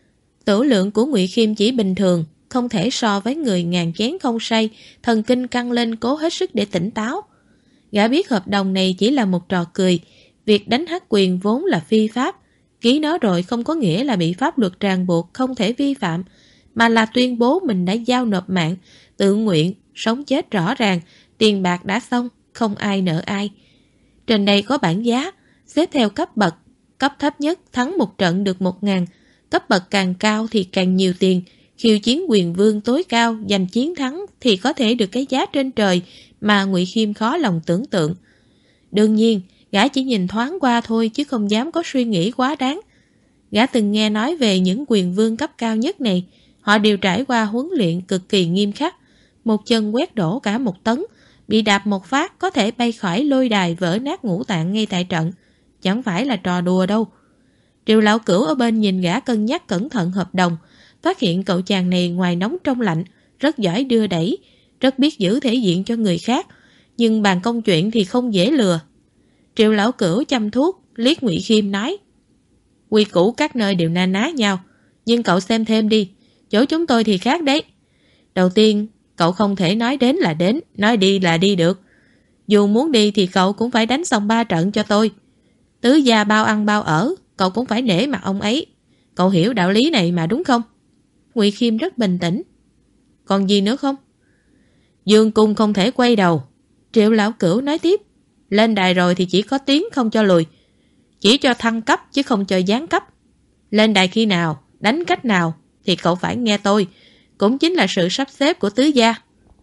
Tửu lượng của Ngụy Khiêm chỉ bình thường, không thể so với người ngàn chén không say, thần kinh căng lên cố hết sức để tỉnh táo. Gã biết hợp đồng này chỉ là một trò cười, việc đánh hắc quyền vốn là phi pháp, ký nó rồi không có nghĩa là bị pháp luật ràng buộc không thể vi phạm, mà là tuyên bố mình đã giao nộp mạng, tự nguyện, sống chết rõ ràng, tiền bạc đã xong, không ai nợ ai. Trên đây có bảng giá, xếp theo cấp bậc, cấp thấp nhất thắng một trận được 1.000, cấp bậc càng cao thì càng nhiều tiền, khiêu chiến quyền vương tối cao giành chiến thắng thì có thể được cái giá trên trời mà Ngụy Khiêm khó lòng tưởng tượng. Đương nhiên, gã chỉ nhìn thoáng qua thôi chứ không dám có suy nghĩ quá đáng. Gã từng nghe nói về những quyền vương cấp cao nhất này, họ đều trải qua huấn luyện cực kỳ nghiêm khắc. Một chân quét đổ cả 1 tấn, bị đạp một phát có thể bay khỏi lôi đài vỡ nát ngũ tạng ngay tại trận. Chẳng phải là trò đùa đâu. Triệu Lão Cửu ở bên nhìn gã cân nhắc cẩn thận hợp đồng, phát hiện cậu chàng này ngoài nóng trong lạnh, rất giỏi đưa đẩy, rất biết giữ thể diện cho người khác, nhưng bàn công chuyện thì không dễ lừa. Triệu Lão Cửu chăm thuốc, liếc Ngụy Khiêm nói: quy củ các nơi đều na ná nhau, nhưng cậu xem thêm đi, chỗ chúng tôi thì khác đấy. Đầu tiên, cậu không thể nói đến là đến, nói đi là đi được. Dù muốn đi thì cậu cũng phải đánh xong 3 trận cho tôi. Tứ gia bao ăn bao ở, cậu cũng phải nể mặt ông ấy. Cậu hiểu đạo lý này mà đúng không? Ngụy Khiêm rất bình tĩnh. Còn gì nữa không? Dương cung không thể quay đầu. Triệu Lão Cửu nói tiếp. Lên đài rồi thì chỉ có tiếng không cho lùi. Chỉ cho thăng cấp chứ không cho giáng cấp. Lên đài khi nào, đánh cách nào thì cậu phải nghe tôi. Cũng chính là sự sắp xếp của tứ gia.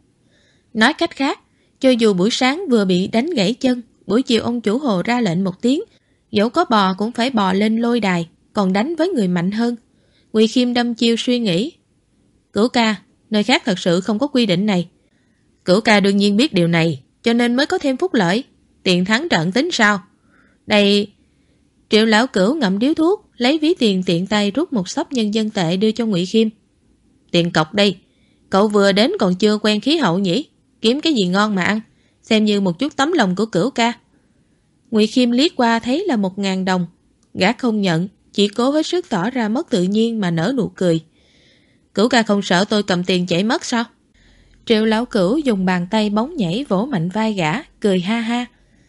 Nói cách khác, cho dù buổi sáng vừa bị đánh gãy chân, buổi chiều ông chủ Hồ ra lệnh một tiếng, dẫu có bò cũng phải bò lên lôi đài, còn đánh với người mạnh hơn. Ngụy Khiêm đâm chiêu suy nghĩ. Cửu ca, nơi khác thật sự không có quy định này. Cửu ca đương nhiên biết điều này, cho nên mới có thêm phúc lợi. Tiền thắng trận tính sao? Đây... Triệu Lão Cửu ngậm điếu thuốc, lấy ví tiền tiện tay rút một xấp nhân dân tệ đưa cho Ngụy Khiêm. Tiền cọc đây. Cậu vừa đến còn chưa quen khí hậu nhỉ? Kiếm cái gì ngon mà ăn, xem như một chút tấm lòng của Cửu ca. Ngụy Khiêm liếc qua thấy là 1.000 đồng. Gã không nhận, chỉ cố hết sức tỏ ra mất tự nhiên mà nở nụ cười. Cửu ca không sợ tôi cầm tiền chảy mất sao? Triệu Lão Cửu dùng bàn tay bóng nhảy vỗ mạnh vai gã, cười ha ha.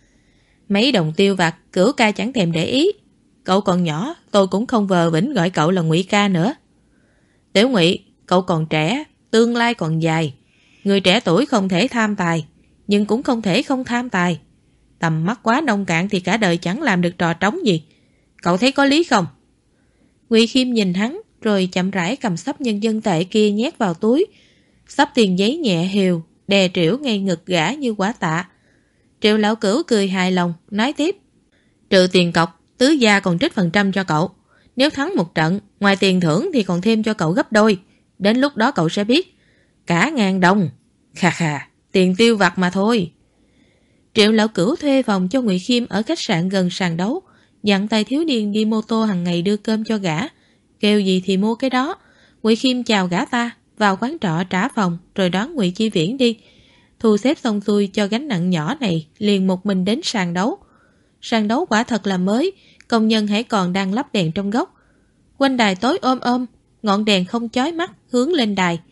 Mấy đồng tiêu vặt Cửu ca chẳng thèm để ý. Cậu còn nhỏ, tôi cũng không vờ vĩnh gọi cậu là Ngụy ca nữa. Tiểu Ngụy, cậu còn trẻ, tương lai còn dài. Người trẻ tuổi không thể tham tài, nhưng cũng không thể không tham tài. Tầm mắt quá nông cạn thì cả đời chẳng làm được trò trống gì. Cậu thấy có lý không? Ngụy Khiêm nhìn hắn, rồi chậm rãi cầm xấp nhân dân tệ kia nhét vào túi. Xấp tiền giấy nhẹ hiều, đè trĩu ngay ngực gã như quả tạ. Triệu Lão Cửu cười hài lòng, nói tiếp. Trừ tiền cọc, tứ gia còn trích phần trăm cho cậu. Nếu thắng một trận, ngoài tiền thưởng thì còn thêm cho cậu gấp đôi. Đến lúc đó cậu sẽ biết. Cả 1.000 đồng. Khà khà, tiền tiêu vặt mà thôi. Triệu Lão Cửu thuê phòng cho Ngụy Khiêm ở khách sạn gần sàn đấu, dặn tay thiếu niên đi mô tô hàng ngày đưa cơm cho gã. Kêu gì thì mua cái đó. Ngụy Khiêm chào gã ta, vào quán trọ trả phòng, rồi đón Ngụy Chi Viễn đi. Thu xếp xong xuôi cho gánh nặng nhỏ này, liền một mình đến sàn đấu. Sàn đấu quả thật là mới, công nhân hãy còn đang lắp đèn trong góc. Quanh đài tối ôm, ngọn đèn không chói mắt hướng lên đài.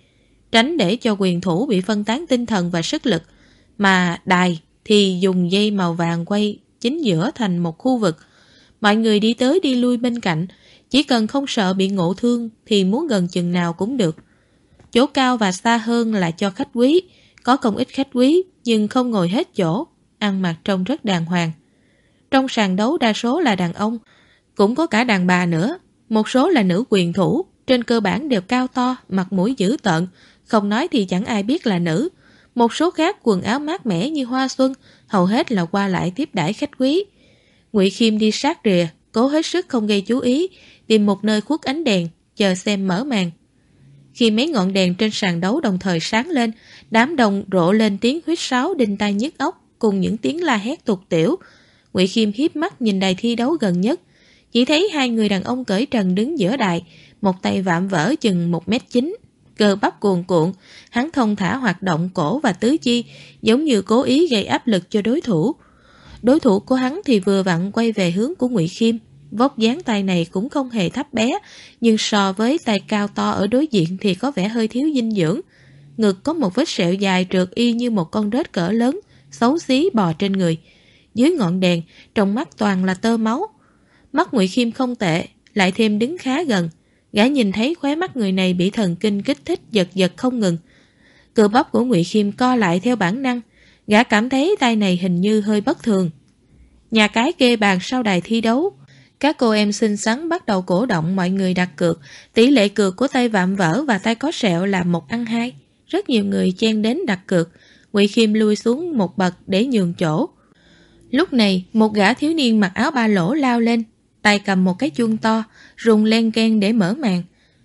tránh để cho quyền thủ bị phân tán tinh thần và sức lực, mà đài thì dùng dây màu vàng quay chính giữa thành một khu vực. Mọi người đi tới đi lui bên cạnh, chỉ cần không sợ bị ngộ thương thì muốn gần chừng nào cũng được. Chỗ cao và xa hơn là cho khách quý, có không ít khách quý nhưng không ngồi hết chỗ, ăn mặc trông rất đàng hoàng. Trong sàn đấu đa số là đàn ông, cũng có cả đàn bà nữa. Một số là nữ quyền thủ, trên cơ bản đều cao to, mặt mũi dữ tợn, không nói thì chẳng ai biết là nữ. Một số khác quần áo mát mẻ như hoa xuân, hầu hết là qua lại tiếp đãi khách quý. Ngụy Khiêm đi sát rìa, cố hết sức không gây chú ý, tìm một nơi khuất ánh đèn, chờ xem mở màn. Khi mấy ngọn đèn trên sàn đấu đồng thời sáng lên, đám đông rộ lên tiếng huýt sáo đinh tai nhức óc cùng những tiếng la hét tục tiểu. Ngụy Khiêm hiếp mắt nhìn đài thi đấu gần nhất, chỉ thấy hai người đàn ông cởi trần đứng giữa đài, một tay vạm vỡ chừng 1m9, cơ bắp cuồn cuộn, hắn thông thả hoạt động cổ và tứ chi, giống như cố ý gây áp lực cho đối thủ. Đối thủ của hắn thì vừa vặn quay về hướng của Ngụy Khiêm, vóc dáng tay này cũng không hề thấp bé, nhưng so với tay cao to ở đối diện thì có vẻ hơi thiếu dinh dưỡng. Ngực có một vết sẹo dài trượt y như một con rết cỡ lớn, xấu xí bò trên người. Dưới ngọn đèn, trong mắt toàn là tơ máu. Mắt Ngụy Khiêm không tệ, lại thêm đứng khá gần. Gã nhìn thấy khóe mắt người này bị thần kinh kích thích giật giật không ngừng. Cơ bắp của Ngụy Khiêm co lại theo bản năng. Gã cảm thấy tay này hình như hơi bất thường. Nhà cái kê bàn sau đài thi đấu. Các cô em xinh xắn bắt đầu cổ động mọi người đặt cược. Tỷ lệ cược của tay vạm vỡ và tay có sẹo là 1/2. Rất nhiều người chen đến đặt cược. Ngụy Khiêm lui xuống một bậc để nhường chỗ. Lúc này, một gã thiếu niên mặc áo ba lỗ lao lên, tay cầm một cái chuông to, rung len keng để mở màn.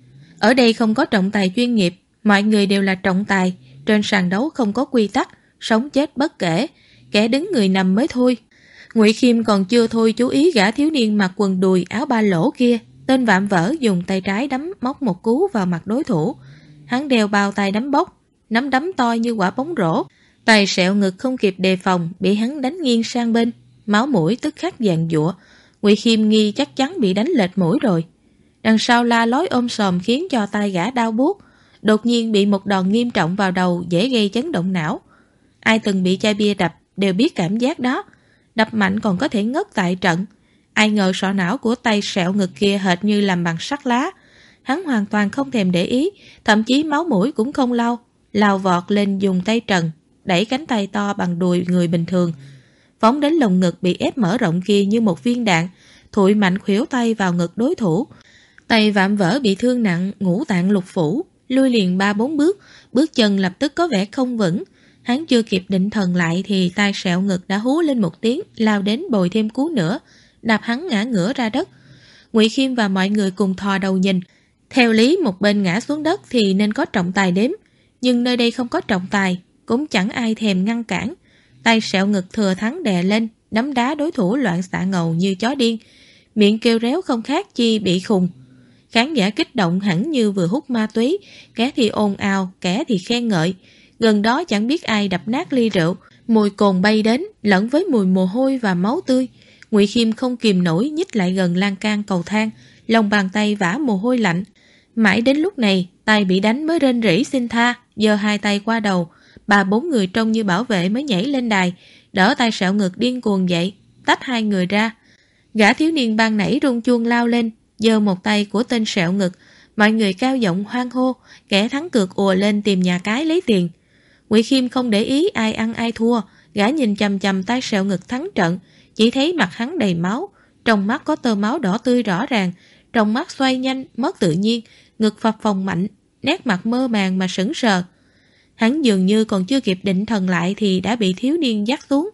Ở đây không có trọng tài chuyên nghiệp, mọi người đều là trọng tài, trên sàn đấu không có quy tắc, sống chết bất kể, kẻ đứng người nằm mới thôi. Ngụy Khiêm còn chưa thôi chú ý gã thiếu niên mặc quần đùi áo ba lỗ kia, tên vạm vỡ dùng tay trái đấm móc một cú vào mặt đối thủ. Hắn đeo bao tay đấm bốc, nắm đấm to như quả bóng rổ. Tay sẹo ngực không kịp đề phòng, bị hắn đánh nghiêng sang bên, máu mũi tức khắc giàn giụa. Ngụy Khiêm nghi chắc chắn bị đánh lệch mũi rồi. Đằng sau la lối ôm sòm khiến cho tay gã đau buốt. Đột nhiên bị một đòn nghiêm trọng vào đầu dễ gây chấn động não. Ai từng bị chai bia đập đều biết cảm giác đó. Đập mạnh còn có thể ngất tại trận. Ai ngờ sọ não của tay sẹo ngực kia hệt như làm bằng sắt lá. Hắn hoàn toàn không thèm để ý, thậm chí máu mũi cũng không lau, lao vọt lên dùng tay trần, đẩy cánh tay to bằng đùi người bình thường, phóng đến lồng ngực bị ép mở rộng kia như một viên đạn, thụi mạnh khuỷu tay vào ngực đối thủ. Tay vạm vỡ bị thương nặng, ngũ tạng lục phủ, lui liền 3-4 bước, bước chân lập tức có vẻ không vững. Hắn chưa kịp định thần lại thì tay sẹo ngực đã hú lên một tiếng, lao đến bồi thêm cú nữa, đạp hắn ngã ngửa ra đất. Ngụy Khiêm và mọi người cùng thò đầu nhìn. Theo lý một bên ngã xuống đất thì nên có trọng tài đếm, nhưng nơi đây không có trọng tài, cũng chẳng ai thèm ngăn cản. Tay sẹo ngực thừa thắng đè lên, đấm đá đối thủ loạn xạ ngầu như chó điên, miệng kêu réo không khác chi bị khùng. Khán giả kích động hẳn như vừa hút ma túy, kẻ thì ồn ào, kẻ thì khen ngợi. Gần đó chẳng biết ai đập nát ly rượu, mùi cồn bay đến, lẫn với mùi mồ hôi và máu tươi. Ngụy Khiêm không kìm nổi nhích lại gần lan can cầu thang, lòng bàn tay vã mồ hôi lạnh. Mãi đến lúc này, tay bị đánh mới rên rỉ xin tha, giơ hai tay qua đầu. 3-4 người trông như bảo vệ mới nhảy lên đài, đỡ tay sẹo ngực điên cuồng dậy, tách hai người ra. Gã thiếu niên ban nãy rung chuông lao lên, giơ một tay của tên sẹo ngực. Mọi người cao giọng hoan hô, kẻ thắng cược ùa lên tìm nhà cái lấy tiền. Ngụy Khiêm không để ý ai ăn ai thua, gã nhìn chằm chằm tay sẹo ngực thắng trận, chỉ thấy mặt hắn đầy máu, trong mắt có tơ máu đỏ tươi rõ ràng, trong mắt xoay nhanh, mất tự nhiên, ngực phập phồng mạnh, nét mặt mơ màng mà sững sờ. Hắn dường như còn chưa kịp định thần lại thì đã bị thiếu niên dắt xuống.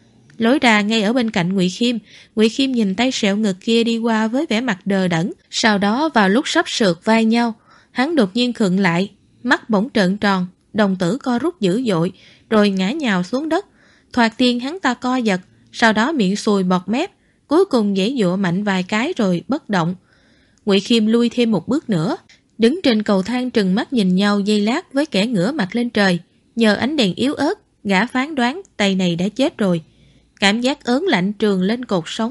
Lối ra ngay ở bên cạnh Ngụy Khiêm. Ngụy Khiêm nhìn tay sẹo ngực kia đi qua với vẻ mặt đờ đẫn. Sau đó vào lúc sắp sượt vai nhau, hắn đột nhiên khựng lại, mắt bỗng trợn tròn, đồng tử co rút dữ dội, rồi ngã nhào xuống đất. Thoạt tiên hắn ta co giật, sau đó miệng sùi bọt mép, cuối cùng giãy giụa mạnh vài cái rồi bất động. Ngụy Khiêm lui thêm một bước nữa, đứng trên cầu thang trừng mắt nhìn nhau giây lát với kẻ ngửa mặt lên trời. Nhờ ánh đèn yếu ớt, gã phán đoán tay này đã chết rồi. Cảm giác ớn lạnh trườn lên cột sống.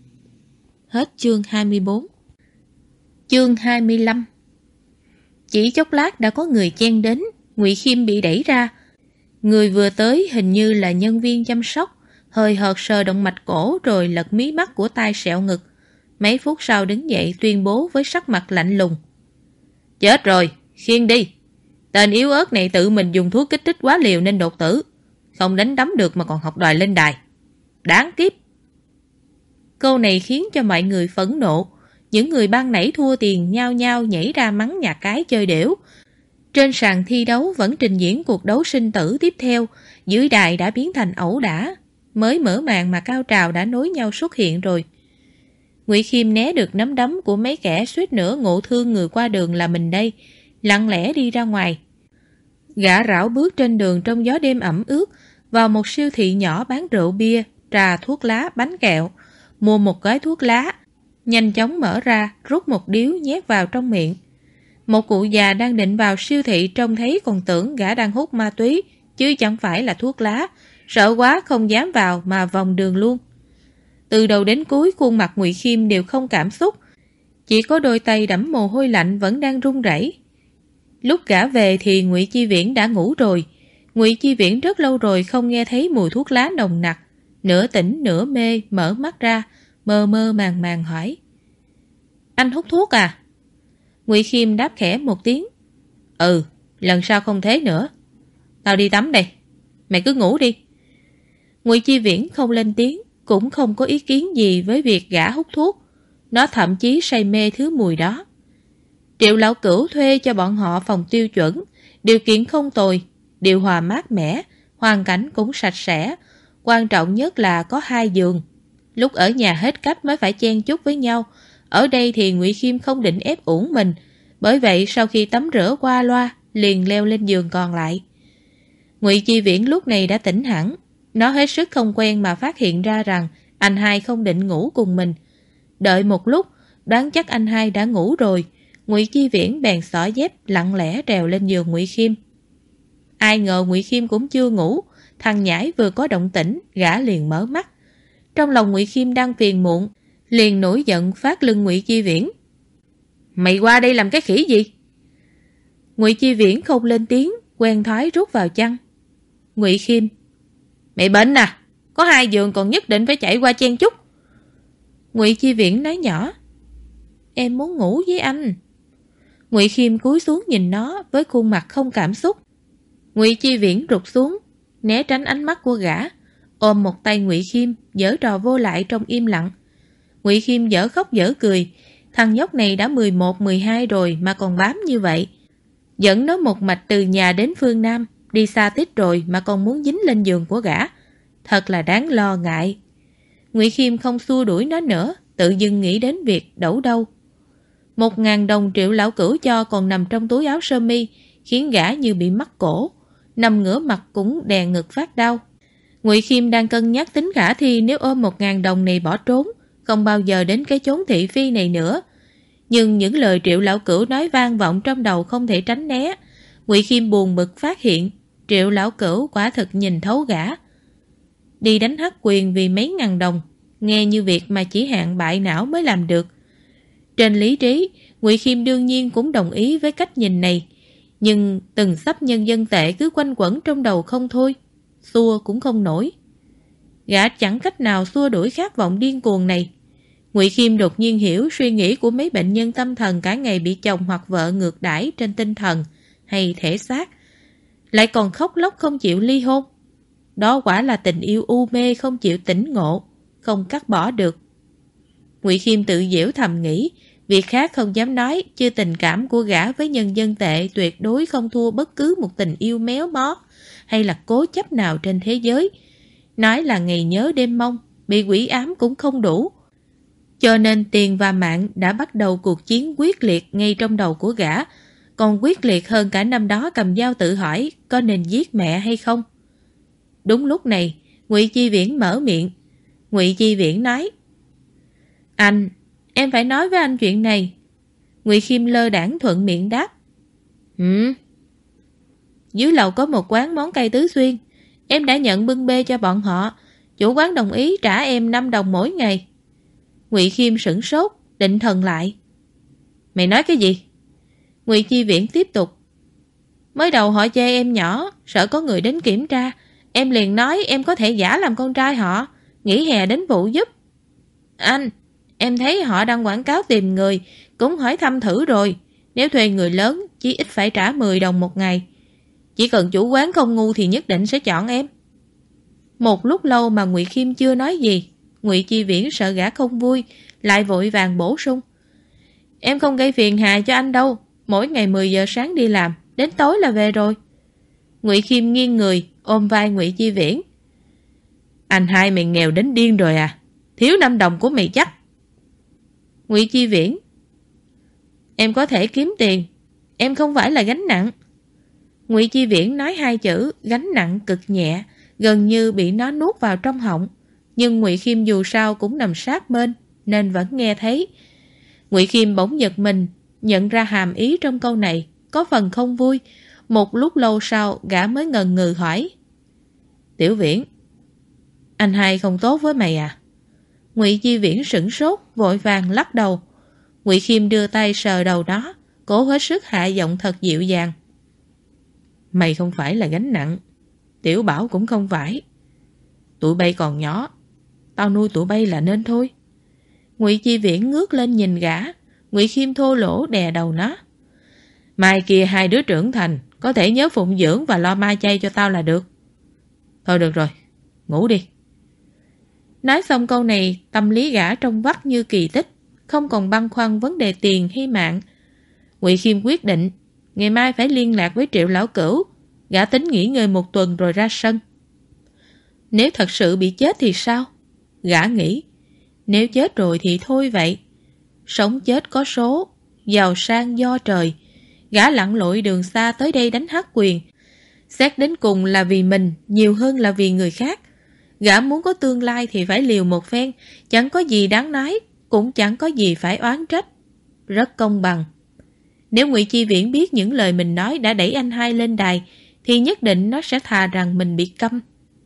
Hết chương 24. Chương 25. Chỉ chốc lát đã có người chen đến, Ngụy Khiêm bị đẩy ra. Người vừa tới hình như là nhân viên chăm sóc, hơi hợt sờ động mạch cổ rồi lật mí mắt của tai sẹo ngực. Mấy phút sau đứng dậy tuyên bố với sắc mặt lạnh lùng. Chết rồi, khiêng đi. Tên yếu ớt này tự mình dùng thuốc kích thích quá liều nên đột tử. Không đánh đấm được mà còn học đòi lên đài. Đáng kiếp. Câu này khiến cho mọi người phẫn nộ. Những người ban nãy thua tiền nhao nhao nhảy ra mắng nhà cái chơi đểu. Trên sàn thi đấu vẫn trình diễn cuộc đấu sinh tử tiếp theo. Dưới đài đã biến thành ẩu đả. Mới mở màn mà cao trào đã nối nhau xuất hiện rồi. Ngụy Khiêm né được nắm đấm của mấy kẻ suýt nữa ngộ thương người qua đường là mình đây, lặng lẽ đi ra ngoài. Gã rảo bước trên đường trong gió đêm ẩm ướt, vào một siêu thị nhỏ bán rượu bia, trà, thuốc lá, bánh kẹo, mua một gói thuốc lá, nhanh chóng mở ra, rút một điếu nhét vào trong miệng. Một cụ già đang định vào siêu thị trông thấy còn tưởng gã đang hút ma túy, chứ chẳng phải là thuốc lá, sợ quá không dám vào mà vòng đường luôn. Từ đầu đến cuối khuôn mặt Ngụy Khiêm đều không cảm xúc, chỉ có đôi tay đẫm mồ hôi lạnh vẫn đang run rẩy. Lúc gã về thì Ngụy Chi Viễn đã ngủ rồi. Ngụy Chi Viễn rất lâu rồi không nghe thấy mùi thuốc lá nồng nặc, nửa tỉnh nửa mê mở mắt ra, mơ mơ màng màng hỏi: Anh hút thuốc à? Ngụy Khiêm đáp khẽ một tiếng: Ừ, lần sau không thế nữa. Tao đi tắm đây, mày cứ ngủ đi. Ngụy Chi Viễn không lên tiếng, cũng không có ý kiến gì với việc gã hút thuốc. Nó thậm chí say mê thứ mùi đó. Triệu lão cửu thuê cho bọn họ phòng tiêu chuẩn, điều kiện không tồi, điều hòa mát mẻ, hoàn cảnh cũng sạch sẽ. Quan trọng nhất là có 2 giường. Lúc ở nhà hết cách mới phải chen chúc với nhau. Ở đây thì Ngụy Khiêm không định ép uổng mình. Bởi vậy sau khi tắm rửa qua loa, liền leo lên giường còn lại. Ngụy Chi Viễn lúc này đã tỉnh hẳn. Nó hết sức không quen mà phát hiện ra rằng anh hai không định ngủ cùng mình. Đợi một lúc, đoán chắc anh hai đã ngủ rồi. Ngụy Chi Viễn bèn xỏ dép lặng lẽ trèo lên giường Ngụy Khiêm. Ai ngờ Ngụy Khiêm cũng chưa ngủ. Thằng nhãi vừa có động tĩnh, gã liền mở mắt. Trong lòng Ngụy Khiêm đang phiền muộn, liền nổi giận phát lưng Ngụy Chi Viễn. Mày qua đây làm cái khỉ gì? Ngụy Chi Viễn không lên tiếng, quen thói rút vào chăn. Ngụy Khiêm: Mày bệnh à? Có 2 giường còn nhất định phải chạy qua chen chúc. Ngụy Chi Viễn nói nhỏ: Em muốn ngủ với anh. Ngụy Khiêm cúi xuống nhìn nó với khuôn mặt không cảm xúc. Ngụy Chi Viễn rụt xuống, né tránh ánh mắt của gã, ôm một tay Ngụy Khiêm, giở trò vô lại trong im lặng. Ngụy Khiêm dở khóc dở cười. Thằng nhóc này đã 11, 12 rồi mà còn bám như vậy. Dẫn nó một mạch từ nhà đến phương Nam, đi xa tít rồi mà còn muốn dính lên giường của gã. Thật là đáng lo ngại. Ngụy Khiêm không xua đuổi nó nữa, tự dưng nghĩ đến việc đẩu đâu. 1.000 đồng Triệu lão cửu cho còn nằm trong túi áo sơ mi, khiến gã như bị mắc cổ, nằm ngửa mặt cũng đè ngực phát đau. Ngụy Khiêm đang cân nhắc tính khả thi nếu ôm 1.000 đồng này bỏ trốn, không bao giờ đến cái chốn thị phi này nữa. Nhưng những lời Triệu lão cửu nói vang vọng trong đầu không thể tránh né. Ngụy Khiêm buồn bực phát hiện Triệu lão cửu quả thực nhìn thấu gã. Đi đánh hắc quyền vì mấy ngàn đồng, nghe như việc mà chỉ hạng bại não mới làm được. Trên lý trí, Ngụy Khiêm đương nhiên cũng đồng ý với cách nhìn này, nhưng từng sắp nhân dân tệ cứ quanh quẩn trong đầu không thôi, xua cũng không nổi. Gã chẳng cách nào xua đuổi khát vọng điên cuồng này. Ngụy Khiêm đột nhiên hiểu suy nghĩ của mấy bệnh nhân tâm thần cả ngày bị chồng hoặc vợ ngược đãi trên tinh thần hay thể xác, lại còn khóc lóc không chịu ly hôn. Đó quả là tình yêu u mê không chịu tỉnh ngộ, không cắt bỏ được. Ngụy Khiêm tự giễu thầm nghĩ, việc khác không dám nói, chứ tình cảm của gã với nhân dân tệ tuyệt đối không thua bất cứ một tình yêu méo mó hay là cố chấp nào trên thế giới. Nói là ngày nhớ đêm mong, bị quỷ ám cũng không đủ. Cho nên tiền và mạng đã bắt đầu cuộc chiến quyết liệt ngay trong đầu của gã, còn quyết liệt hơn cả năm đó cầm dao tự hỏi có nên giết mẹ hay không. Đúng lúc này, Ngụy Chi Viễn mở miệng. Ngụy Chi Viễn nói: Anh, em phải nói với anh chuyện này. Ngụy Khiêm lơ đãng thuận miệng đáp: Dưới lầu có một quán món cay tứ xuyên, em đã nhận bưng bê cho bọn họ. Chủ quán đồng ý trả em 5 đồng mỗi ngày. Ngụy Khiêm sửng sốt, định thần lại. Mày nói cái gì? Ngụy Chi Viễn tiếp tục: Mới đầu họ chê em nhỏ, sợ có người đến kiểm tra. Em liền nói em có thể giả làm con trai họ, nghỉ hè đến phụ giúp. Anh, em thấy họ đăng quảng cáo tìm người, cũng hỏi thăm thử rồi. Nếu thuê người lớn, chí ít phải trả 10 đồng một ngày. Chỉ cần chủ quán không ngu thì nhất định sẽ chọn em. Một lúc lâu mà Ngụy Khiêm chưa nói gì. Ngụy Chi Viễn sợ gã không vui, lại vội vàng bổ sung. Em không gây phiền hà cho anh đâu, mỗi ngày 10 giờ sáng đi làm, đến tối là về rồi. Ngụy Khiêm nghiêng người, ôm vai Ngụy Chi Viễn. Anh hai mày nghèo đến điên rồi à? Thiếu 5 đồng của mày chắc. Ngụy Chi Viễn. Em có thể kiếm tiền, em không phải là gánh nặng. Ngụy Chi Viễn nói hai chữ gánh nặng cực nhẹ, gần như bị nó nuốt vào trong họng. Nhưng Ngụy Khiêm dù sao cũng nằm sát bên, nên vẫn nghe thấy. Ngụy Khiêm bỗng giật mình, nhận ra hàm ý trong câu này, có phần không vui. Một lúc lâu sau, gã mới ngần ngừ hỏi. Tiểu Viễn, anh hai không tốt với mày à? Ngụy Chi Viễn sửng sốt, vội vàng lắc đầu. Ngụy Khiêm đưa tay sờ đầu nó, cố hết sức hạ giọng thật dịu dàng. Mày không phải là gánh nặng, Tiểu Bảo cũng không phải. Tụi bay còn nhỏ, tao nuôi tụi bay là nên thôi. Ngụy Chi Viễn ngước lên nhìn gã. Ngụy Khiêm thô lỗ đè đầu nó. Mai kia hai đứa trưởng thành, có thể nhớ phụng dưỡng và lo ma chay cho tao là được. Thôi được rồi, ngủ đi. Nói xong câu này, tâm lý gã trong vắt như kỳ tích, không còn băn khoăn vấn đề tiền hay mạng. Ngụy Khiêm quyết định, ngày mai phải liên lạc với Triệu lão cửu. Gã tính nghỉ ngơi một tuần rồi ra sân. Nếu thật sự bị chết thì sao? Gã nghĩ, nếu chết rồi thì thôi vậy. Sống chết có số, giàu sang do trời. Gã lặn lội đường xa tới đây đánh hắc quyền. Xét đến cùng là vì mình nhiều hơn là vì người khác. Gã muốn có tương lai thì phải liều một phen. Chẳng có gì đáng nói, cũng chẳng có gì phải oán trách. Rất công bằng. Nếu Ngụy Chi Viễn biết những lời mình nói đã đẩy anh hai lên đài, thì nhất định nó sẽ thà rằng mình bị câm.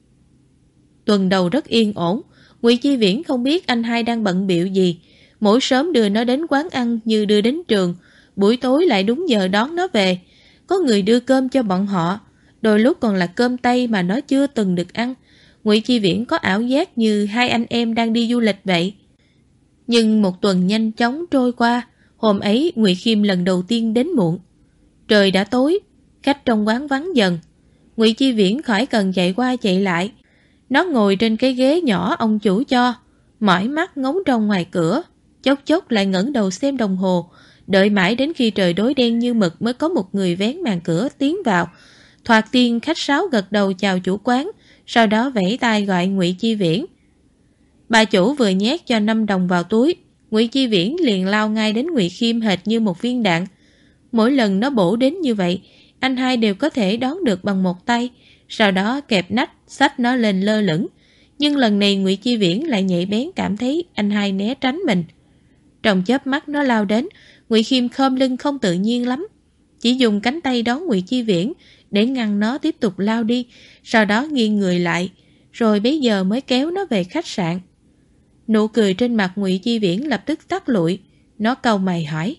Tuần đầu rất yên ổn. Ngụy Chi Viễn không biết anh hai đang bận bịu gì. Mỗi sớm đưa nó đến quán ăn như đưa đến trường, buổi tối lại đúng giờ đón nó về. Có người đưa cơm cho bọn họ, đôi lúc còn là cơm Tây mà nó chưa từng được ăn. Ngụy Chi Viễn có ảo giác như hai anh em đang đi du lịch vậy. Nhưng một tuần nhanh chóng trôi qua. Hôm ấy Ngụy Khiêm lần đầu tiên đến muộn. Trời đã tối, khách trong quán vắng dần. Ngụy Chi Viễn khỏi cần chạy qua chạy lại. Nó ngồi trên cái ghế nhỏ ông chủ cho, mỏi mắt ngóng trông ngoài cửa, chốc chốc lại ngẩng đầu xem đồng hồ, đợi mãi đến khi trời tối đen như mực mới có một người vén màn cửa tiến vào. Thoạt tiên khách sáo gật đầu chào chủ quán, sau đó vẫy tay gọi Ngụy Chi Viễn. Bà chủ vừa nhét cho 5 đồng vào túi, Ngụy Chi Viễn liền lao ngay đến Ngụy Khiêm hệt như một viên đạn. Mỗi lần nó bổ đến như vậy, anh hai đều có thể đón được bằng một tay, sau đó kẹp nách, xách nó lên lơ lửng. Nhưng lần này Ngụy Chi Viễn lại nhạy bén cảm thấy anh hai né tránh mình. Trong chớp mắt nó lao đến, Ngụy Khiêm khom lưng không tự nhiên lắm, chỉ dùng cánh tay đón Ngụy Chi Viễn để ngăn nó tiếp tục lao đi, sau đó nghiêng người lại, rồi bấy giờ mới kéo nó về khách sạn. Nụ cười trên mặt Ngụy Chi Viễn lập tức tắt lụi. Nó cau mày hỏi: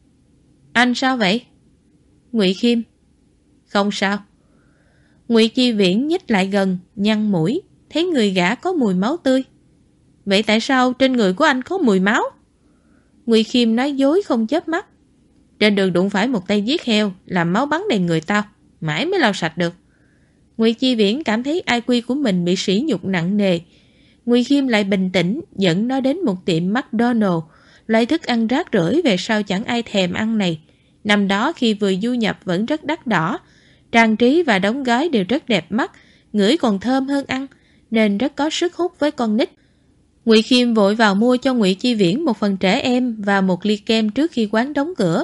Anh sao vậy? Ngụy Khiêm: Không sao. Ngụy Chi Viễn nhích lại gần, nhăn mũi, thấy người gã có mùi máu tươi. Vậy tại sao trên người của anh có mùi máu? Ngụy Khiêm nói dối không chớp mắt. Trên đường đụng phải một tay giết heo, làm máu bắn đầy người tao, mãi mới lau sạch được. Ngụy Chi Viễn cảm thấy IQ của mình bị sỉ nhục nặng nề. Ngụy Khiêm lại bình tĩnh dẫn nó đến một tiệm McDonald's, loại thức ăn rác rưởi về sau chẳng ai thèm ăn này. Năm đó khi vừa du nhập vẫn rất đắt đỏ, trang trí và đóng gói đều rất đẹp mắt, ngửi còn thơm hơn ăn, nên rất có sức hút với con nít. Ngụy Khiêm vội vào mua cho Ngụy Chi Viễn một phần trẻ em và một ly kem trước khi quán đóng cửa.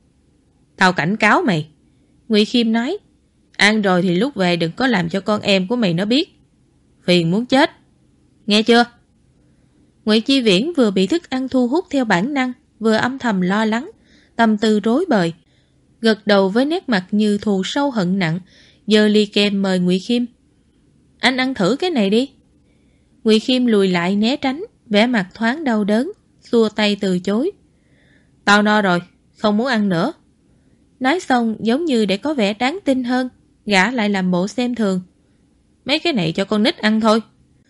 Tao cảnh cáo mày, Ngụy Khiêm nói, ăn rồi thì lúc về đừng có làm cho con em của mày nó biết. Phiền muốn chết. Nghe chưa? Ngụy Chi Viễn vừa bị thức ăn thu hút theo bản năng, vừa âm thầm lo lắng, tâm tư rối bời. Gật đầu với nét mặt như thù sâu hận nặng, giơ ly kem mời Ngụy Khiêm. Anh ăn thử cái này đi. Ngụy Khiêm lùi lại né tránh, vẻ mặt thoáng đau đớn, xua tay từ chối. Tao no rồi, không muốn ăn nữa. Nói xong giống như để có vẻ đáng tin hơn, gã lại làm bộ xem thường. Mấy cái này cho con nít ăn thôi.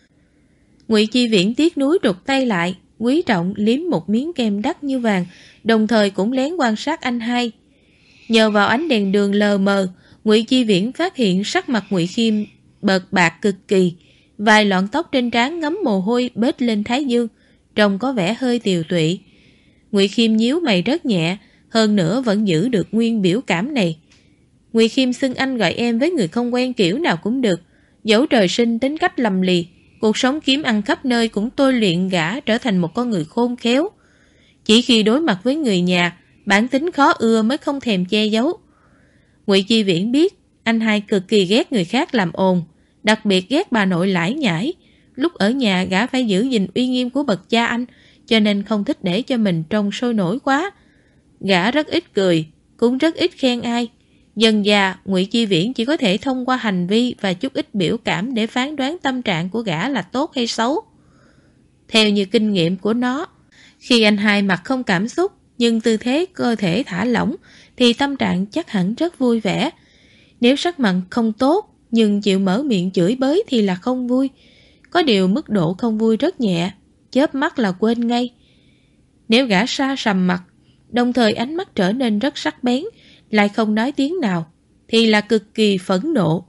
Ngụy Chi Viễn tiếc nuối rụt tay lại, quý trọng liếm một miếng kem đắt như vàng, đồng thời cũng lén quan sát anh hai. Nhờ vào ánh đèn đường lờ mờ, Ngụy Chi Viễn phát hiện sắc mặt Ngụy Khiêm bợt bạc cực kỳ, vài lọn tóc trên trán ngấm mồ hôi bết lên thái dương, trông có vẻ hơi tiều tụy. Ngụy Khiêm nhíu mày rất nhẹ, hơn nữa vẫn giữ được nguyên biểu cảm này. Ngụy Khiêm xưng anh gọi em với người không quen kiểu nào cũng được, dẫu trời sinh tính cách lầm lì, cuộc sống kiếm ăn khắp nơi cũng tôi luyện gã trở thành một con người khôn khéo. Chỉ khi đối mặt với người nhà, bản tính khó ưa mới không thèm che giấu. Ngụy Chi Viễn biết anh hai cực kỳ ghét người khác làm ồn, đặc biệt ghét bà nội lải nhải. Lúc ở nhà gã phải giữ gìn uy nghiêm của bậc cha anh, cho nên không thích để cho mình trông sôi nổi quá. Gã rất ít cười, cũng rất ít khen ai. Dần dà, Ngụy Chi Viễn chỉ có thể thông qua hành vi và chút ít biểu cảm để phán đoán tâm trạng của gã là tốt hay xấu. Theo như kinh nghiệm của nó, khi anh hai mặt không cảm xúc nhưng tư thế cơ thể thả lỏng thì tâm trạng chắc hẳn rất vui vẻ. Nếu sắc mặt không tốt nhưng chịu mở miệng chửi bới thì là không vui. Có điều mức độ không vui rất nhẹ, chớp mắt là quên ngay. Nếu gã sa sầm mặt, đồng thời ánh mắt trở nên rất sắc bén, lại không nói tiếng nào, thì là cực kỳ phẫn nộ.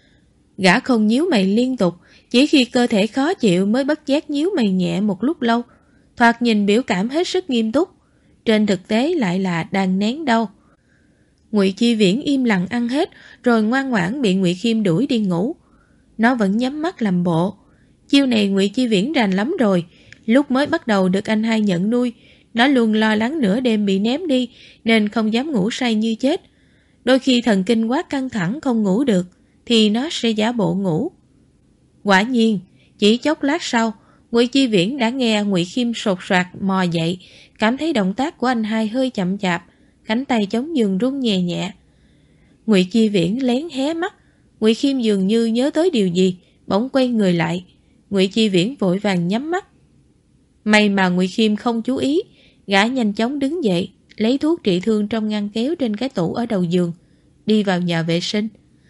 Gã không nhíu mày liên tục, chỉ khi cơ thể khó chịu mới bất giác nhíu mày nhẹ một lúc lâu. Thoạt nhìn biểu cảm hết sức nghiêm túc, trên thực tế lại là đang nén đau. Ngụy Chi Viễn im lặng ăn hết, rồi ngoan ngoãn bị Ngụy Khiêm đuổi đi ngủ. Nó vẫn nhắm mắt làm bộ. Chiêu này Ngụy Chi Viễn rành lắm rồi. Lúc mới bắt đầu được anh hai nhận nuôi, nó luôn lo lắng nửa đêm bị ném đi, nên không dám ngủ say như chết. Đôi khi thần kinh quá căng thẳng không ngủ được, thì nó sẽ giả bộ ngủ. Quả nhiên, chỉ chốc lát sau, Ngụy Chi Viễn đã nghe Ngụy Khiêm sột soạt mò dậy, cảm thấy động tác của anh hai hơi chậm chạp, cánh tay chống giường run nhẹ nhẹ. Ngụy Chi Viễn lén hé mắt, Ngụy Khiêm dường như nhớ tới điều gì, bỗng quay người lại. Ngụy Chi Viễn vội vàng nhắm mắt. May mà Ngụy Khiêm không chú ý, gã nhanh chóng đứng dậy, lấy thuốc trị thương trong ngăn kéo trên cái tủ ở đầu giường, đi vào nhà vệ sinh.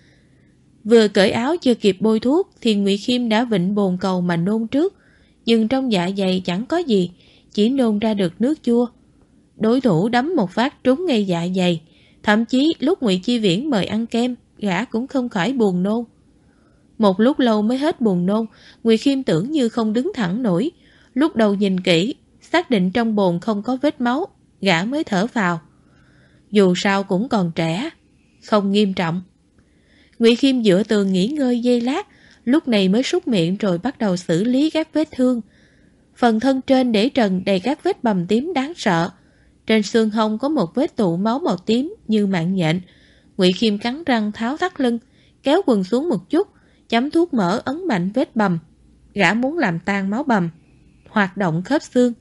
Vừa cởi áo chưa kịp bôi thuốc thì Ngụy Khiêm đã vịn bồn cầu mà nôn trước, nhưng trong dạ dày chẳng có gì, chỉ nôn ra được nước chua. Đối thủ đấm một phát trúng ngay dạ dày, thậm chí lúc Ngụy Chi Viễn mời ăn kem, gã cũng không khỏi buồn nôn. Một lúc lâu mới hết buồn nôn, Ngụy Khiêm tưởng như không đứng thẳng nổi. Lúc đầu nhìn kỹ, xác định trong bồn không có vết máu, gã mới thở vào. Dù sao cũng còn trẻ, không nghiêm trọng. Ngụy Khiêm dựa tường nghỉ ngơi giây lát, lúc này mới súc miệng rồi bắt đầu xử lý các vết thương. Phần thân trên để trần đầy các vết bầm tím đáng sợ. Trên xương hông có một vết tụ máu màu tím như mạng nhện. Ngụy Khiêm cắn răng tháo thắt lưng, kéo quần xuống một chút, chấm thuốc mỡ ấn mạnh vết bầm. Gã muốn làm tan máu bầm, hoạt động khớp xương.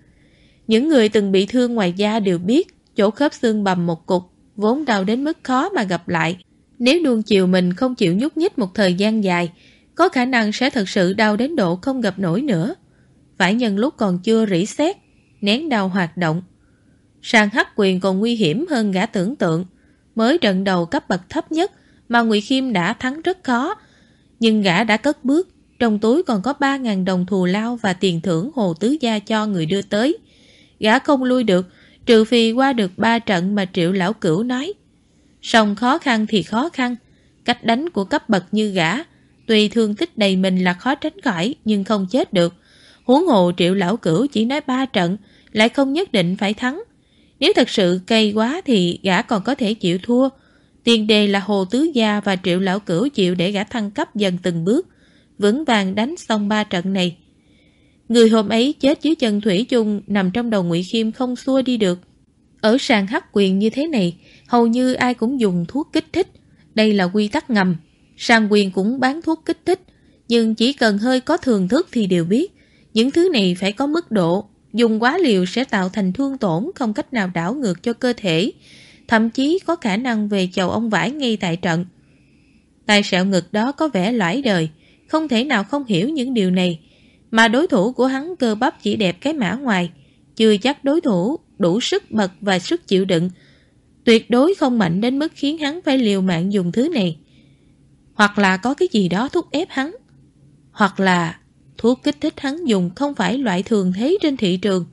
Những người từng bị thương ngoài da đều biết chỗ khớp xương bầm một cục, vốn đau đến mức khó mà gặp lại. Nếu nuông chiều mình không chịu nhúc nhích một thời gian dài, có khả năng sẽ thật sự đau đến độ không gặp nổi nữa. Phải nhân lúc còn chưa rỉ sét, nén đau hoạt động. Sàn hắc quyền còn nguy hiểm hơn gã tưởng tượng. Mới trận đầu cấp bậc thấp nhất mà Ngụy Khiêm đã thắng rất khó. Nhưng gã đã cất bước, trong túi còn có 3.000 đồng thù lao và tiền thưởng Hồ Tứ Gia cho người đưa tới. Gã không lui được, trừ phi qua được 3 trận mà Triệu Lão Cửu nói. Song khó khăn thì khó khăn, cách đánh của cấp bậc như gã, tuy thương tích đầy mình là khó tránh khỏi nhưng không chết được. Huống hồ Triệu Lão Cửu chỉ nói 3 trận, lại không nhất định phải thắng. Nếu thật sự cay quá thì gã còn có thể chịu thua. Tiền đề là Hồ Tứ Gia và Triệu Lão Cửu chịu để gã thăng cấp dần từng bước, vững vàng đánh xong 3 trận này. Người hôm ấy chết dưới chân thủy chung nằm trong đầu Ngụy Khiêm không xua đi được. Ở sàn hắc quyền như thế này, hầu như ai cũng dùng thuốc kích thích. Đây là quy tắc ngầm. Sàn quyền cũng bán thuốc kích thích, nhưng chỉ cần hơi có thường thức thì đều biết. Những thứ này phải có mức độ, dùng quá liều sẽ tạo thành thương tổn không cách nào đảo ngược cho cơ thể, thậm chí có khả năng về chầu ông vải ngay tại trận. Tai sẹo ngực đó có vẻ loãi đời, không thể nào không hiểu những điều này, mà đối thủ của hắn cơ bắp chỉ đẹp cái mã ngoài, chưa chắc đối thủ đủ sức bật và sức chịu đựng. Tuyệt đối không mạnh đến mức khiến hắn phải liều mạng dùng thứ này. Hoặc là có cái gì đó thúc ép hắn, hoặc là thuốc kích thích hắn dùng không phải loại thường thấy trên thị trường.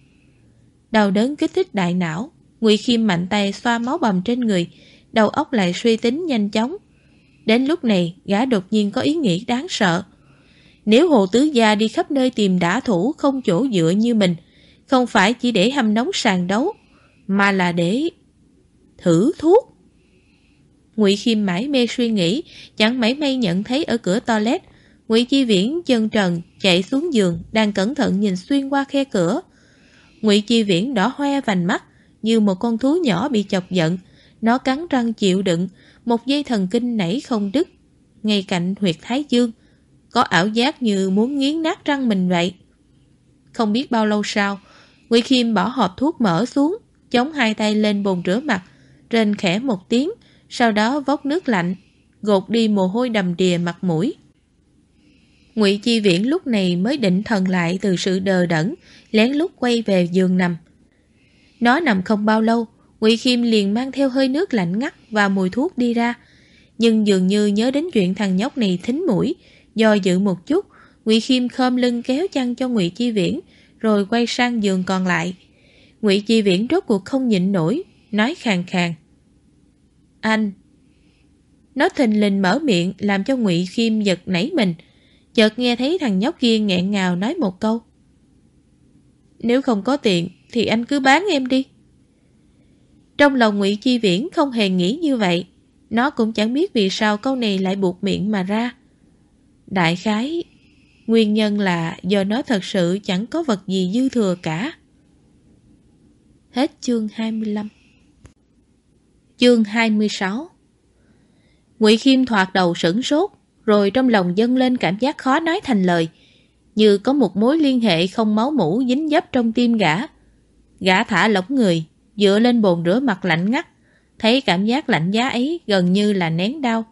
Đau đớn kích thích đại não, Ngụy Khiêm mạnh tay xoa máu bầm trên người, đầu óc lại suy tính nhanh chóng. Đến lúc này, gã đột nhiên có ý nghĩ đáng sợ. Nếu Hồ Tứ Gia đi khắp nơi tìm đả thủ không chỗ dựa như mình, không phải chỉ để hâm nóng sàn đấu, mà là để thử thuốc. Ngụy Khiêm mải mê suy nghĩ, chẳng mảy may nhận thấy ở cửa toilet, Ngụy Chi Viễn chân trần chạy xuống giường, đang cẩn thận nhìn xuyên qua khe cửa. Ngụy Chi Viễn đỏ hoe vành mắt, như một con thú nhỏ bị chọc giận. Nó cắn răng chịu đựng, một dây thần kinh nảy không đứt, ngay cạnh huyệt thái dương, có ảo giác như muốn nghiến nát răng mình vậy. Không biết bao lâu sau, Ngụy Khiêm bỏ hộp thuốc mỡ xuống, chống hai tay lên bồn rửa mặt, rên khẽ một tiếng, sau đó vốc nước lạnh, gột đi mồ hôi đầm đìa mặt mũi. Ngụy Chi Viễn lúc này mới định thần lại từ sự đờ đẫn, lén lút quay về giường nằm. Nó nằm không bao lâu, Ngụy Khiêm liền mang theo hơi nước lạnh ngắt và mùi thuốc đi ra, nhưng dường như nhớ đến chuyện thằng nhóc này thính mũi, do dự một chút, Ngụy Khiêm khom lưng kéo chăn cho Ngụy Chi Viễn, rồi quay sang giường còn lại. Ngụy Chi Viễn rốt cuộc không nhịn nổi, nói khàn khàn: "Anh." Nó thình lình mở miệng làm cho Ngụy Khiêm giật nảy mình, chợt nghe thấy thằng nhóc kia nghẹn ngào nói một câu: "Nếu không có tiền thì anh cứ bán em đi." Trong lòng Ngụy Chi Viễn không hề nghĩ như vậy, nó cũng chẳng biết vì sao câu này lại buột miệng mà ra. Đại khái, nguyên nhân là do nó thật sự chẳng có vật gì dư thừa cả. Hết chương 25. Chương 26. Ngụy Khiêm thoạt đầu sửng sốt, rồi trong lòng dâng lên cảm giác khó nói thành lời, như có một mối liên hệ không máu mủ dính dấp trong tim gã. Gã thả lỏng người, dựa lên bồn rửa mặt lạnh ngắt, thấy cảm giác lạnh giá ấy gần như là nén đau.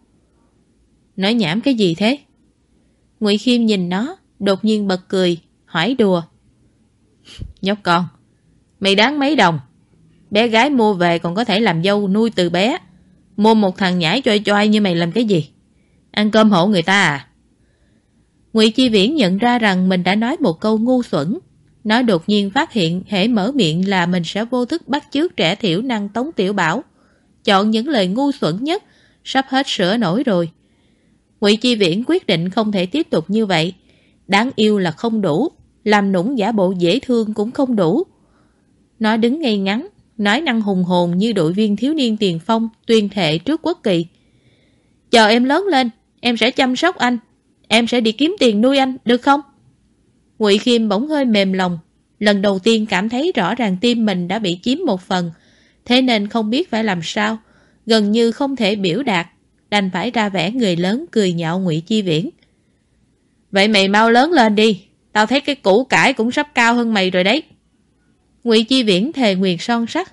Nói nhảm cái gì thế? Ngụy Khiêm nhìn nó, đột nhiên bật cười, hỏi đùa: "Nhóc con, mày đáng mấy đồng? Bé gái mua về còn có thể làm dâu nuôi từ bé. Mua một thằng nhãi choai choai như mày làm cái gì? Ăn cơm hộ người ta à?" Ngụy Chi Viễn nhận ra rằng mình đã nói một câu ngu xuẩn. Nó đột nhiên phát hiện hễ mở miệng là mình sẽ vô thức bắt chước trẻ thiểu năng Tống Tiểu Bảo, chọn những lời ngu xuẩn nhất, sắp hết sửa nổi rồi. Ngụy Chi Viễn quyết định không thể tiếp tục như vậy. Đáng yêu là không đủ, làm nũng giả bộ dễ thương cũng không đủ. Nó đứng ngay ngắn, nói năng hùng hồn như đội viên thiếu niên tiền phong tuyên thệ trước quốc kỳ: "Chờ em lớn lên, em sẽ chăm sóc anh, em sẽ đi kiếm tiền nuôi anh, được không?" Ngụy Khiêm bỗng hơi mềm lòng, lần đầu tiên cảm thấy rõ ràng tim mình đã bị chiếm một phần, thế nên không biết phải làm sao, gần như không thể biểu đạt, đành phải ra vẻ người lớn cười nhạo Ngụy Chi Viễn: "Vậy mày mau lớn lên đi, tao thấy cái củ cải cũng sắp cao hơn mày rồi đấy." Ngụy Chi Viễn thề nguyền son sắt: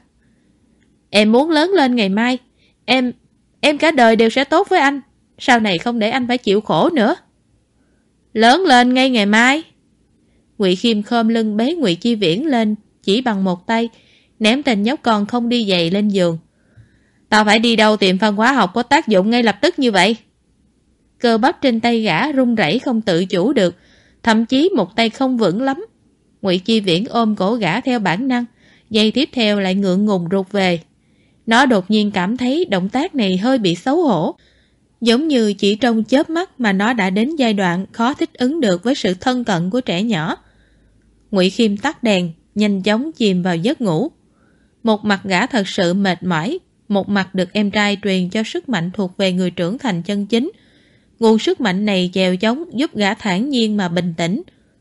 "Em muốn lớn lên ngày mai, em cả đời đều sẽ tốt với anh, sau này không để anh phải chịu khổ nữa." "Lớn lên ngay ngày mai." Ngụy Khiêm khom lưng bế Ngụy Chi Viễn lên chỉ bằng một tay, ném tên nhóc con không đi giày lên giường. "Tao phải đi đâu tìm phân hóa học có tác dụng ngay lập tức như vậy?" Cơ bắp trên tay gã run rẩy không tự chủ được, thậm chí một tay không vững lắm. Ngụy Chi Viễn ôm cổ gã theo bản năng, giây tiếp theo lại ngượng ngùng rụt về. Nó đột nhiên cảm thấy động tác này hơi bị xấu hổ, giống như chỉ trong chớp mắt mà nó đã đến giai đoạn khó thích ứng được với sự thân cận của trẻ nhỏ. Ngụy Khiêm tắt đèn, nhanh chóng chìm vào giấc ngủ. Một mặt gã thật sự mệt mỏi, một mặt được em trai truyền cho sức mạnh thuộc về người trưởng thành chân chính. Nguồn sức mạnh này chèo chống giúp gã thản nhiên mà bình tĩnh.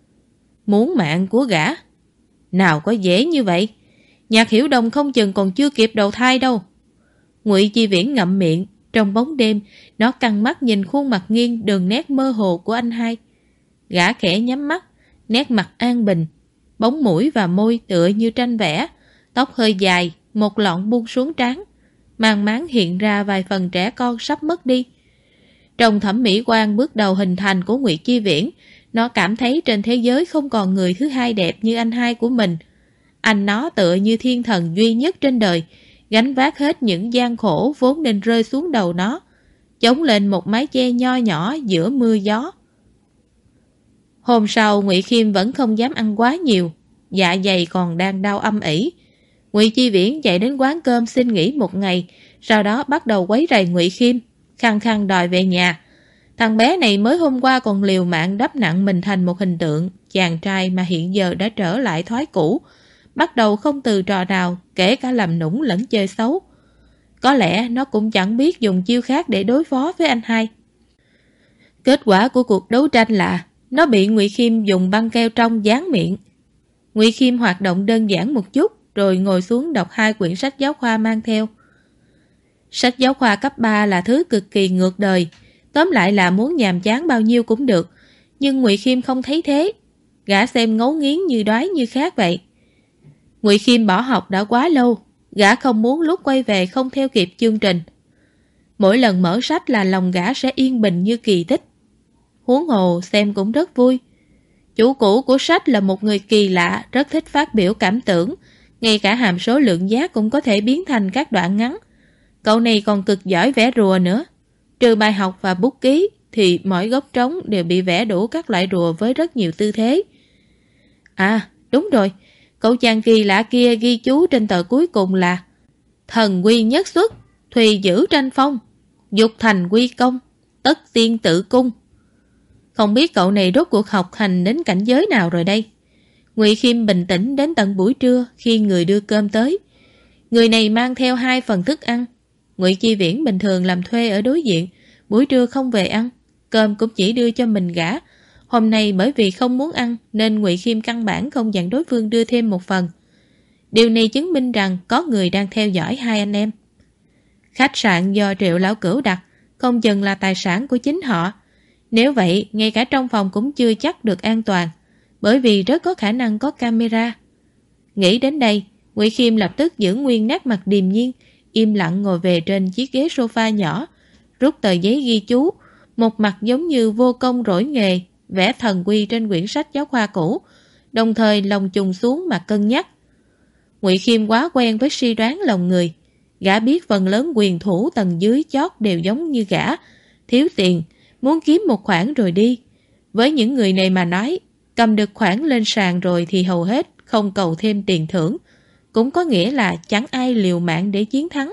Muốn mạng của gã? Nào có dễ như vậy? Nhạc Hiểu Đông không chừng còn chưa kịp đầu thai đâu. Ngụy Chi Viễn ngậm miệng, trong bóng đêm, nó căng mắt nhìn khuôn mặt nghiêng đường nét mơ hồ của anh hai. Gã khẽ nhắm mắt, nét mặt an bình, bóng mũi và môi tựa như tranh vẽ, tóc hơi dài, một lọn buông xuống trán, mang máng hiện ra vài phần trẻ con sắp mất đi. Trong thẩm mỹ quan bước đầu hình thành của Ngụy Chi Viễn, nó cảm thấy trên thế giới không còn người thứ hai đẹp như anh hai của mình. Anh nó tựa như thiên thần duy nhất trên đời, gánh vác hết những gian khổ vốn nên rơi xuống đầu nó, chống lên một mái che nho nhỏ giữa mưa gió. Hôm sau Ngụy Khiêm vẫn không dám ăn quá nhiều, dạ dày còn đang đau âm ỉ. Ngụy Chi Viễn chạy đến quán cơm xin nghỉ một ngày, sau đó bắt đầu quấy rầy Ngụy Khiêm, khăng khăng đòi về nhà. Thằng bé này mới hôm qua còn liều mạng đắp nặng mình thành một hình tượng chàng trai mà hiện giờ đã trở lại thói cũ, bắt đầu không từ trò nào, kể cả làm nũng lẫn chơi xấu. Có lẽ nó cũng chẳng biết dùng chiêu khác để đối phó với anh hai. Kết quả của cuộc đấu tranh là nó bị Ngụy Khiêm dùng băng keo trong dán miệng. Ngụy Khiêm hoạt động đơn giản một chút, rồi ngồi xuống đọc 2 quyển sách giáo khoa mang theo. Sách giáo khoa cấp 3 là thứ cực kỳ ngược đời, tóm lại là muốn nhàm chán bao nhiêu cũng được, nhưng Ngụy Khiêm không thấy thế. Gã xem ngấu nghiến như đói như khát vậy. Ngụy Khiêm bỏ học đã quá lâu, gã không muốn lúc quay về không theo kịp chương trình. Mỗi lần mở sách là lòng gã sẽ yên bình như kỳ tích. Huống hồ xem cũng rất vui. Chủ cũ của sách là một người kỳ lạ, rất thích phát biểu cảm tưởng, ngay cả hàm số lượng giác cũng có thể biến thành các đoạn ngắn. Cậu này còn cực giỏi vẽ rùa nữa. Trừ bài học và bút ký thì mỗi góc trống đều bị vẽ đủ các loại rùa với rất nhiều tư thế. À, đúng rồi, cậu chàng kỳ lạ kia ghi chú trên tờ cuối cùng là thần quy nhất xuất, thùy giữ tranh phong, dục thành quy công, tất tiên tự cung. Không biết cậu này rốt cuộc học hành đến cảnh giới nào rồi đây. Ngụy Khiêm bình tĩnh đến tận buổi trưa khi người đưa cơm tới. Người này mang theo 2 phần thức ăn. Ngụy Chi Viễn bình thường làm thuê ở đối diện, buổi trưa không về ăn, cơm cũng chỉ đưa cho mình gã. Hôm nay bởi vì không muốn ăn nên Ngụy Khiêm căn bản không dặn đối phương đưa thêm một phần. Điều này chứng minh rằng có người đang theo dõi hai anh em. Khách sạn do Triệu Lão Cửu đặt, không chừng là tài sản của chính họ. Nếu vậy, ngay cả trong phòng cũng chưa chắc được an toàn, bởi vì rất có khả năng có camera. Nghĩ đến đây, Ngụy Khiêm lập tức giữ nguyên nét mặt điềm nhiên, im lặng ngồi về trên chiếc ghế sofa nhỏ, rút tờ giấy ghi chú, một mặt giống như vô công rỗi nghề, vẽ thần quy trên quyển sách giáo khoa cũ, đồng thời lòng trùng xuống mà cân nhắc. Ngụy Khiêm quá quen với suy đoán lòng người. Gã biết phần lớn quyền thủ tầng dưới chót đều giống như gã, thiếu tiền, muốn kiếm một khoản rồi đi. Với những người này mà nói, cầm được khoản lên sàn rồi thì hầu hết không cầu thêm tiền thưởng, cũng có nghĩa là chẳng ai liều mạng để chiến thắng.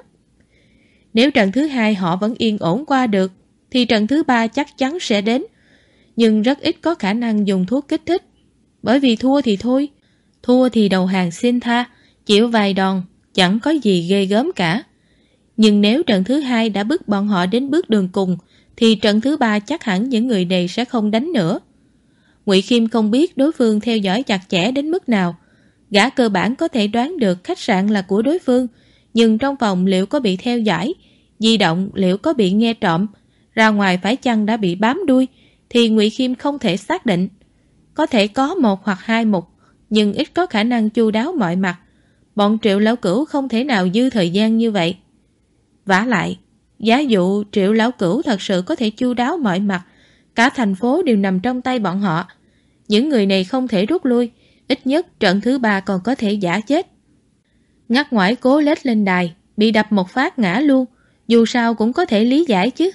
Nếu trận thứ 2 họ vẫn yên ổn qua được, thì trận thứ 3 chắc chắn sẽ đến. Nhưng rất ít có khả năng dùng thuốc kích thích, bởi vì thua thì thôi, thua thì đầu hàng xin tha, chịu vài đòn, chẳng có gì ghê gớm cả. Nhưng nếu trận thứ 2 đã bức bọn họ đến bước đường cùng, thì trận thứ 3 chắc hẳn những người này sẽ không đánh nữa. Ngụy Khiêm không biết đối phương theo dõi chặt chẽ đến mức nào. Gã cơ bản có thể đoán được khách sạn là của đối phương, nhưng trong phòng liệu có bị theo dõi, di động liệu có bị nghe trộm, ra ngoài phải chăng đã bị bám đuôi, thì Ngụy Khiêm không thể xác định. Có thể có 1 hoặc 2 mục, nhưng ít có khả năng chu đáo mọi mặt. Bọn Triệu Lão Cửu không thể nào dư thời gian như vậy. Vả lại, giả dụ Triệu Lão Cửu thật sự có thể chu đáo mọi mặt, cả thành phố đều nằm trong tay bọn họ. Những người này không thể rút lui, ít nhất trận thứ 3 còn có thể giả chết. Ngắt ngoải cố lết lên đài, bị đập một phát ngã luôn, dù sao cũng có thể lý giải chứ.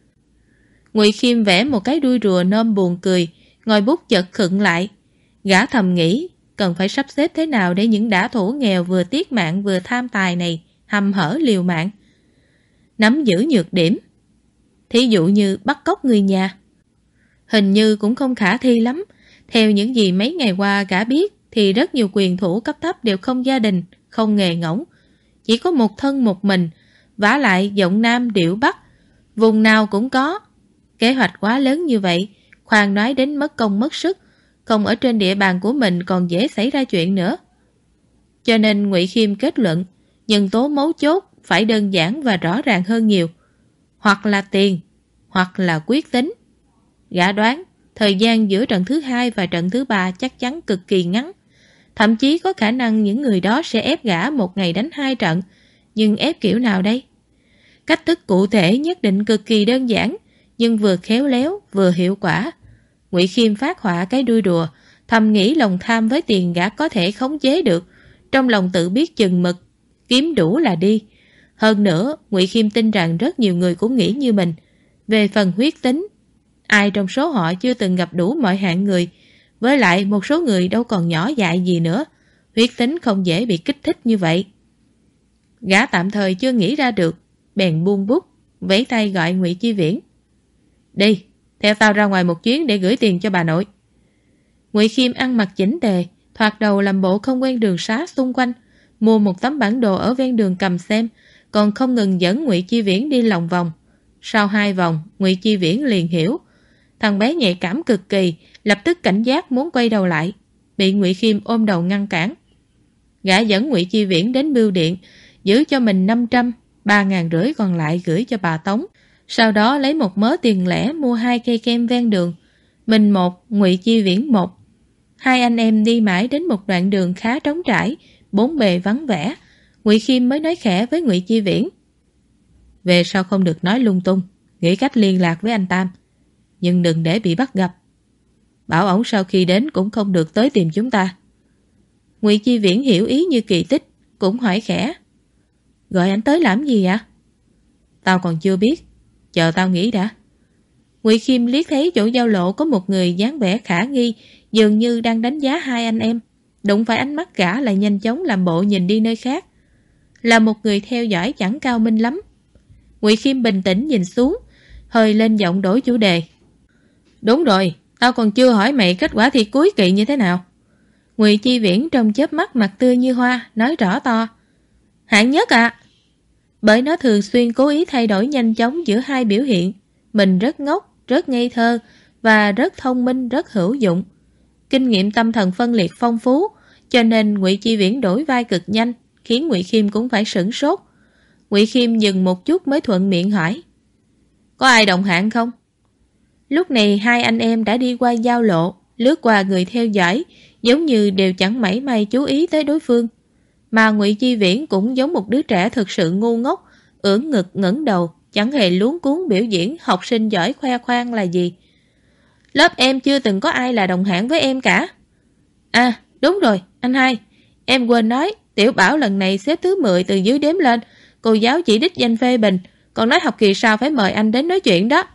Ngụy Khiêm vẽ một cái đuôi rùa nôm buồn cười, ngòi bút chợt khựng lại. Gã thầm nghĩ, cần phải sắp xếp thế nào để những đả thủ nghèo vừa tiết mạng vừa tham tài này hăm hở liều mạng. Nắm giữ nhược điểm. Thí dụ như bắt cóc người nhà. Hình như cũng không khả thi lắm. Theo những gì mấy ngày qua gã biết thì rất nhiều quyền thủ cấp thấp đều không gia đình, không nghề ngỗng. Chỉ có một thân một mình, vả lại giọng nam điệu bắc, vùng nào cũng có. Kế hoạch quá lớn như vậy, khoan nói đến mất công mất sức, không ở trên địa bàn của mình còn dễ xảy ra chuyện nữa. Cho nên Ngụy Khiêm kết luận, nhân tố mấu chốt phải đơn giản và rõ ràng hơn nhiều. Hoặc là tiền, hoặc là quyết tính. Gã đoán, thời gian giữa trận thứ 2 và trận thứ 3 chắc chắn cực kỳ ngắn. Thậm chí có khả năng những người đó sẽ ép gã một ngày đánh 2 trận. Nhưng ép kiểu nào đây? Cách thức cụ thể nhất định cực kỳ đơn giản, nhưng vừa khéo léo, vừa hiệu quả. Ngụy Khiêm phát họa cái đuôi đùa, thầm nghĩ lòng tham với tiền gã có thể khống chế được, trong lòng tự biết chừng mực. kiếm đủ là đi. Hơn nữa, Ngụy Khiêm tin rằng rất nhiều người cũng nghĩ như mình. Về phần huyết tính, ai trong số họ chưa từng gặp đủ mọi hạng người, với lại một số người đâu còn nhỏ dại gì nữa. Huyết tính không dễ bị kích thích như vậy. Gã tạm thời chưa nghĩ ra được, bèn buông bút, vẫy tay gọi Ngụy Chi Viễn. Đi, theo tao ra ngoài một chuyến để gửi tiền cho bà nội. Ngụy Khiêm ăn mặc chỉnh tề, thoạt đầu làm bộ không quen đường xá xung quanh, mua một tấm bản đồ ở ven đường cầm xem, còn không ngừng dẫn Ngụy Chi Viễn đi lòng vòng. Sau 2 vòng, Ngụy Chi Viễn liền hiểu. Thằng bé nhạy cảm cực kỳ, lập tức cảnh giác muốn quay đầu lại, bị Ngụy Khiêm ôm đầu ngăn cản. Gã dẫn Ngụy Chi Viễn đến bưu điện, giữ cho mình 500, 3.500 còn lại gửi cho bà Tống. Sau đó lấy một mớ tiền lẻ mua 2 cây kem ven đường. Mình một, Ngụy Chi Viễn một. Hai anh em đi mãi đến một đoạn đường khá trống trải, bốn bề vắng vẻ. Ngụy Khiêm mới nói khẽ với Ngụy Chi Viễn. Về sau không được nói lung tung, nghĩ cách liên lạc với anh Tam. Nhưng đừng để bị bắt gặp. Bảo ổng sau khi đến cũng không được tới tìm chúng ta. Ngụy Chi Viễn hiểu ý như kỳ tích, cũng hỏi khẽ. Gọi anh tới làm gì ạ? Tao còn chưa biết, chờ tao nghĩ đã. Ngụy Khiêm liếc thấy chỗ giao lộ có một người dáng vẻ khả nghi, dường như đang đánh giá hai anh em. Đụng phải ánh mắt gã lại nhanh chóng làm bộ nhìn đi nơi khác. Là một người theo dõi chẳng cao minh lắm. Ngụy Khiêm bình tĩnh nhìn xuống, hơi lên giọng đổi chủ đề. Đúng rồi, tao còn chưa hỏi mày kết quả thi cuối kỳ như thế nào. Ngụy Chi Viễn trong chớp mắt mặt tươi như hoa, nói rõ to. Hạng nhất ạ. Bởi nó thường xuyên cố ý thay đổi nhanh chóng giữa hai biểu hiện. Mình rất ngốc, rất ngây thơ và rất thông minh, rất hữu dụng. Kinh nghiệm tâm thần phân liệt phong phú, cho nên Ngụy Chi Viễn đổi vai cực nhanh, khiến Ngụy Khiêm cũng phải sửng sốt. Ngụy Khiêm dừng một chút mới thuận miệng hỏi. Có ai đồng hạng không? Lúc này hai anh em đã đi qua giao lộ, lướt qua người theo dõi, giống như đều chẳng mảy may chú ý tới đối phương. Mà Ngụy Chi Viễn cũng giống một đứa trẻ thực sự ngu ngốc, ưỡn ngực ngẩng đầu, chẳng hề luống cuống biểu diễn học sinh giỏi khoe khoang là gì. Lớp em chưa từng có ai là đồng hạng với em cả. À, đúng rồi, anh hai. Em quên nói, Tiểu Bảo lần này xếp thứ 10 từ dưới đếm lên. Cô giáo chỉ đích danh phê bình, còn nói học kỳ sau phải mời anh đến nói chuyện đó.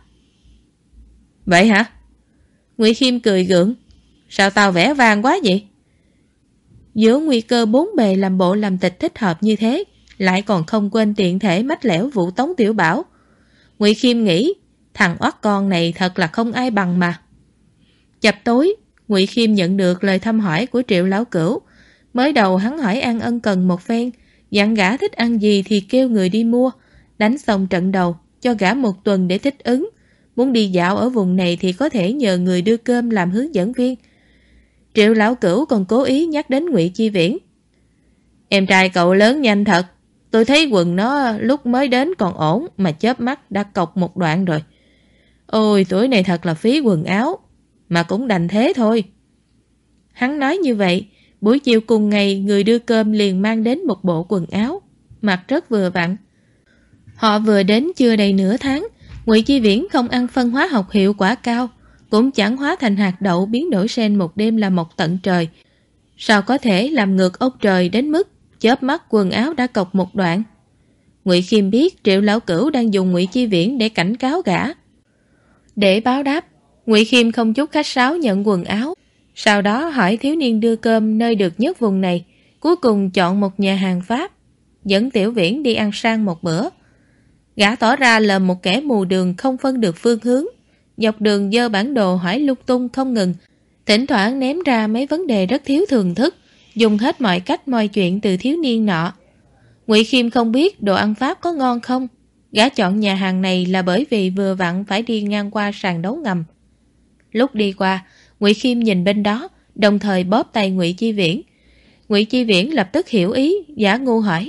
Vậy hả? Ngụy Khiêm cười gượng. Sao tao vẽ vang quá vậy? Giữa nguy cơ bốn bề làm bộ làm tịch thích hợp như thế, lại còn không quên tiện thể mách lẻo vụ Tống Tiểu Bảo. Ngụy Khiêm nghĩ, thằng oát con này thật là không ai bằng mà. Chập tối, Ngụy Khiêm nhận được lời thăm hỏi của Triệu Lão Cửu. Mới đầu hắn hỏi ăn ân cần một phen, dặn gã thích ăn gì thì kêu người đi mua. Đánh xong trận đầu, cho gã một tuần để thích ứng. Muốn đi dạo ở vùng này thì có thể nhờ người đưa cơm làm hướng dẫn viên. Triệu Lão Cửu còn cố ý nhắc đến Ngụy Chi Viễn. Em trai cậu lớn nhanh thật. Tôi thấy quần nó lúc mới đến còn ổn, mà chớp mắt đã cọc một đoạn rồi. Ôi, tuổi này thật là phí quần áo. Mà cũng đành thế thôi. Hắn nói như vậy, buổi chiều cùng ngày người đưa cơm liền mang đến một bộ quần áo, mặc rất vừa vặn. Họ vừa đến chưa đầy nửa tháng, Ngụy Chi Viễn không ăn phân hóa học hiệu quả cao, cũng chẳng hóa thành hạt đậu biến đổi sen một đêm là một tận trời. Sao có thể làm ngược ốc trời đến mức chớp mắt quần áo đã cọc một đoạn? Ngụy Khiêm biết Triệu Lão Cửu đang dùng Ngụy Chi Viễn để cảnh cáo gã. Để báo đáp, Ngụy Khiêm không chút khách sáo nhận quần áo, sau đó hỏi thiếu niên đưa cơm nơi được nhất vùng này, cuối cùng chọn một nhà hàng Pháp, dẫn Tiểu Viễn đi ăn sang một bữa. Gã tỏ ra là một kẻ mù đường không phân được phương hướng, dọc đường dơ bản đồ hỏi lung tung không ngừng, thỉnh thoảng ném ra mấy vấn đề rất thiếu thường thức, dùng hết mọi cách mọi chuyện từ thiếu niên nọ. Ngụy Khiêm không biết đồ ăn Pháp có ngon không. Gã chọn nhà hàng này là bởi vì vừa vặn phải đi ngang qua sàn đấu ngầm. Lúc đi qua, Ngụy Khiêm nhìn bên đó, đồng thời bóp tay Ngụy Chi Viễn. Ngụy Chi Viễn lập tức hiểu ý, giả ngu hỏi.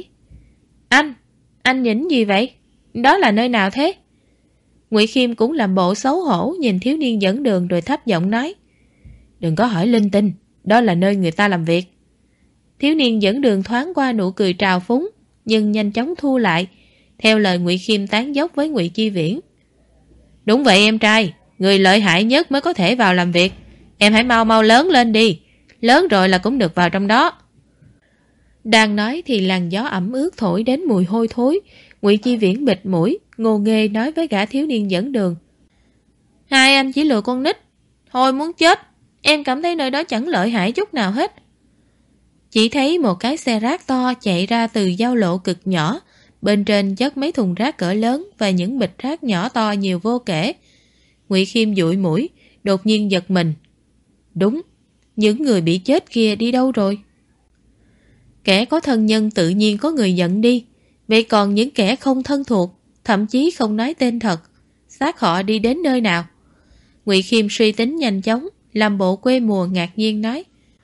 Anh nhìn gì vậy? Đó là nơi nào thế? Ngụy Khiêm cũng làm bộ xấu hổ nhìn thiếu niên dẫn đường rồi thấp giọng nói. Đừng có hỏi linh tinh, đó là nơi người ta làm việc. Thiếu niên dẫn đường thoáng qua nụ cười trào phúng, nhưng nhanh chóng thu lại, theo lời Ngụy Khiêm tán dốc với Ngụy Chi Viễn. Đúng vậy em trai, người lợi hại nhất mới có thể vào làm việc. Em hãy mau mau lớn lên đi, lớn rồi là cũng được vào trong đó. Đang nói thì làn gió ẩm ướt thổi đến mùi hôi thối. Ngụy Chi Viễn bịt mũi, ngô nghê nói với gã thiếu niên dẫn đường. Hai anh chỉ lừa con nít. Thôi muốn chết. Em cảm thấy nơi đó chẳng lợi hại chút nào hết. Chỉ thấy một cái xe rác to chạy ra từ giao lộ cực nhỏ. Bên trên chất mấy thùng rác cỡ lớn và những bịch rác nhỏ to nhiều vô kể. Ngụy Khiêm dụi mũi, đột nhiên giật mình. Đúng, những người bị chết kia đi đâu rồi? Kẻ có thân nhân tự nhiên có người dẫn đi. Vậy còn những kẻ không thân thuộc, thậm chí không nói tên thật, xác họ đi đến nơi nào? Ngụy Khiêm suy tính nhanh chóng, làm bộ quê mùa ngạc nhiên nói.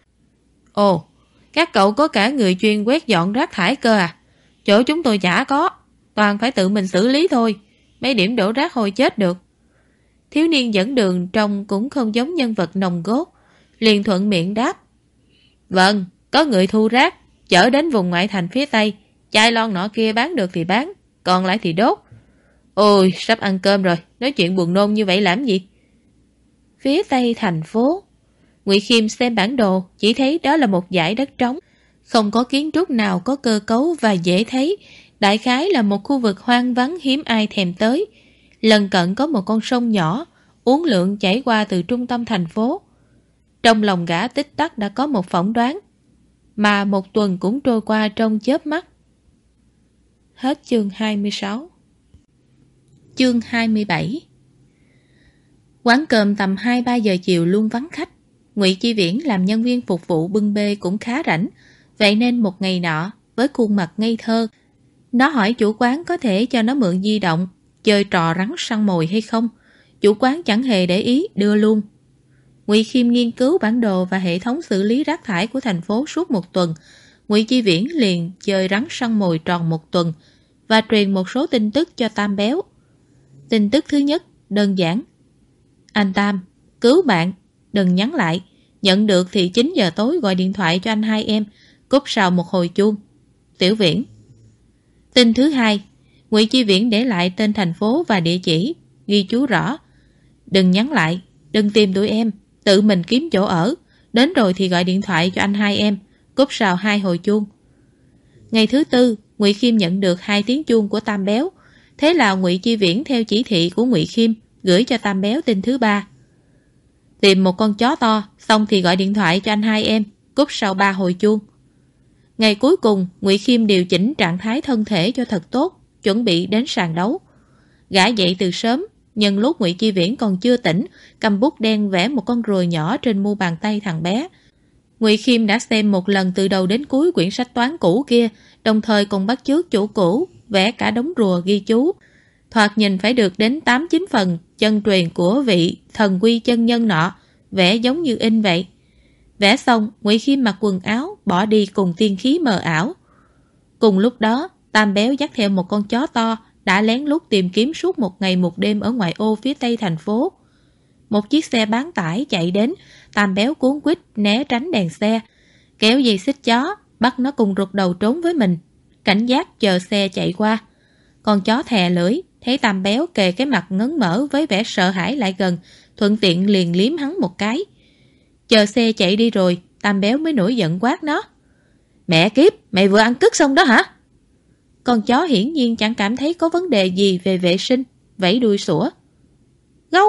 Ồ, các cậu có cả người chuyên quét dọn rác thải cơ à? Chỗ chúng tôi chả có, toàn phải tự mình xử lý thôi. Mấy điểm đổ rác hồi chết được. Thiếu niên dẫn đường trông cũng không giống nhân vật nòng cốt, liền thuận miệng đáp. Vâng, có người thu rác, chở đến vùng ngoại thành phía Tây. Chai lon nọ kia bán được thì bán, còn lại thì đốt. Ôi, sắp ăn cơm rồi, nói chuyện buồn nôn như vậy làm gì? Phía Tây thành phố. Ngụy Khiêm xem bản đồ, chỉ thấy đó là một dải đất trống. Không có kiến trúc nào có cơ cấu và dễ thấy. Đại khái là một khu vực hoang vắng hiếm ai thèm tới. Lần cận có một con sông nhỏ, uốn lượn chảy qua từ trung tâm thành phố. Trong lòng gã tích tắc đã có một phỏng đoán. Mà một tuần cũng trôi qua trong chớp mắt. Hết chương 26. Chương 27. Quán cơm tầm 2-3 giờ chiều luôn vắng khách. Ngụy Chi Viễn làm nhân viên phục vụ bưng bê cũng khá rảnh. Vậy nên một ngày nọ, với khuôn mặt ngây thơ, nó hỏi chủ quán có thể cho nó mượn di động, chơi trò rắn săn mồi hay không. Chủ quán chẳng hề để ý, đưa luôn. Ngụy Khiêm nghiên cứu bản đồ và hệ thống xử lý rác thải của thành phố suốt một tuần. Ngụy Chi Viễn liền chơi rắn săn mồi tròn một tuần và truyền một số tin tức cho Tam Béo. Tin tức thứ nhất, đơn giản. Anh Tam, cứu bạn, đừng nhắn lại. Nhận được thì 9 giờ tối gọi điện thoại cho anh hai em, cúp sau một hồi chuông. Tiểu Viễn. Tin thứ hai, Ngụy Chi Viễn để lại tên thành phố và địa chỉ, ghi chú rõ. Đừng nhắn lại, đừng tìm tụi em, tự mình kiếm chỗ ở. Đến rồi thì gọi điện thoại cho anh hai em, cúp sau 2 hồi chuông. Ngày thứ tư, Ngụy Khiêm nhận được 2 tiếng chuông của Tam Béo. Thế là Ngụy Chi Viễn theo chỉ thị của Ngụy Khiêm gửi cho Tam Béo tin thứ ba. Tìm một con chó to, xong thì gọi điện thoại cho anh hai em, cúp sau 3 hồi chuông. Ngày cuối cùng, Ngụy Khiêm điều chỉnh trạng thái thân thể cho thật tốt, chuẩn bị đến sàn đấu. Gã dậy từ sớm, nhân lúc Ngụy Chi Viễn còn chưa tỉnh, cầm bút đen vẽ một con rùa nhỏ trên mu bàn tay thằng bé. Ngụy Khiêm đã xem một lần từ đầu đến cuối quyển sách toán cũ kia, đồng thời còn bắt chước chủ cũ, vẽ cả đống rùa ghi chú. Thoạt nhìn phải được đến 8-9 phần chân truyền của vị thần quy chân nhân nọ, vẽ giống như in vậy. Vẽ xong, Ngụy Khiêm mặc quần áo, bỏ đi cùng tiên khí mờ ảo. Cùng lúc đó, Tam Béo dắt theo một con chó to, đã lén lút tìm kiếm suốt một ngày một đêm ở ngoại ô phía tây thành phố. Một chiếc xe bán tải chạy đến, Tam Béo cuống quýt né tránh đèn xe, kéo dây xích chó, bắt nó cùng rụt đầu trốn với mình, cảnh giác chờ xe chạy qua. Con chó thè lưỡi, thấy Tam Béo kề cái mặt ngấn mở với vẻ sợ hãi lại gần, thuận tiện liền liếm hắn một cái. Chờ xe chạy đi rồi, Tam Béo mới nổi giận quát nó. Mẹ kiếp, mày vừa ăn cứt xong đó hả? Con chó hiển nhiên chẳng cảm thấy có vấn đề gì về vệ sinh, vẫy đuôi sủa. Gâu!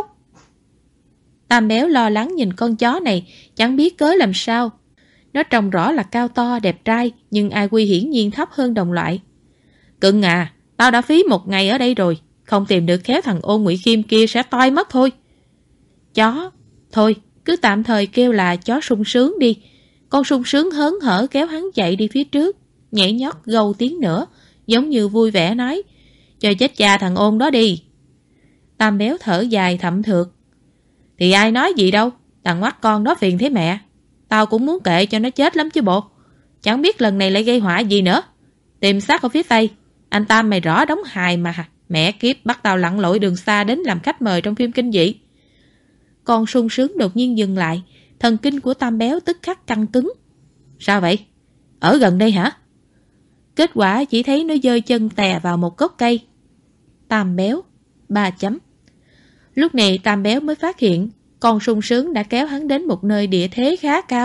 Tam Béo lo lắng nhìn con chó này, chẳng biết cớ làm sao. Nó trông rõ là cao to, đẹp trai, nhưng IQ hiển nhiên thấp hơn đồng loại. Cưng à, tao đã phí một ngày ở đây rồi, không tìm được khéo thằng Ôn Ngụy Khiêm kia sẽ toi mất thôi. Chó, thôi, cứ tạm thời kêu là chó sung sướng đi. Con sung sướng hớn hở kéo hắn chạy đi phía trước, nhảy nhót gâu tiếng nữa, giống như vui vẻ nói, cho chết cha thằng Ôn đó đi. Tam Béo thở dài thậm thượt. Thì ai nói gì đâu, thằng ngoắt con đó phiền thế mẹ. Tao cũng muốn kệ cho nó chết lắm chứ bộ. Chẳng biết lần này lại gây họa gì nữa. Tìm xác ở phía Tây. Anh Tam mày rõ đóng hài mà. Mẹ kiếp bắt tao lặn lội đường xa đến làm khách mời trong phim kinh dị. Con sung sướng đột nhiên dừng lại. Thần kinh của Tam Béo tức khắc căng cứng. Sao vậy? Ở gần đây hả? Kết quả chỉ thấy nó giơ chân tè vào một gốc cây. Tam Béo 3 chấm. Lúc này Tam Béo mới phát hiện con sung sướng đã kéo hắn đến một nơi địa thế khá cao,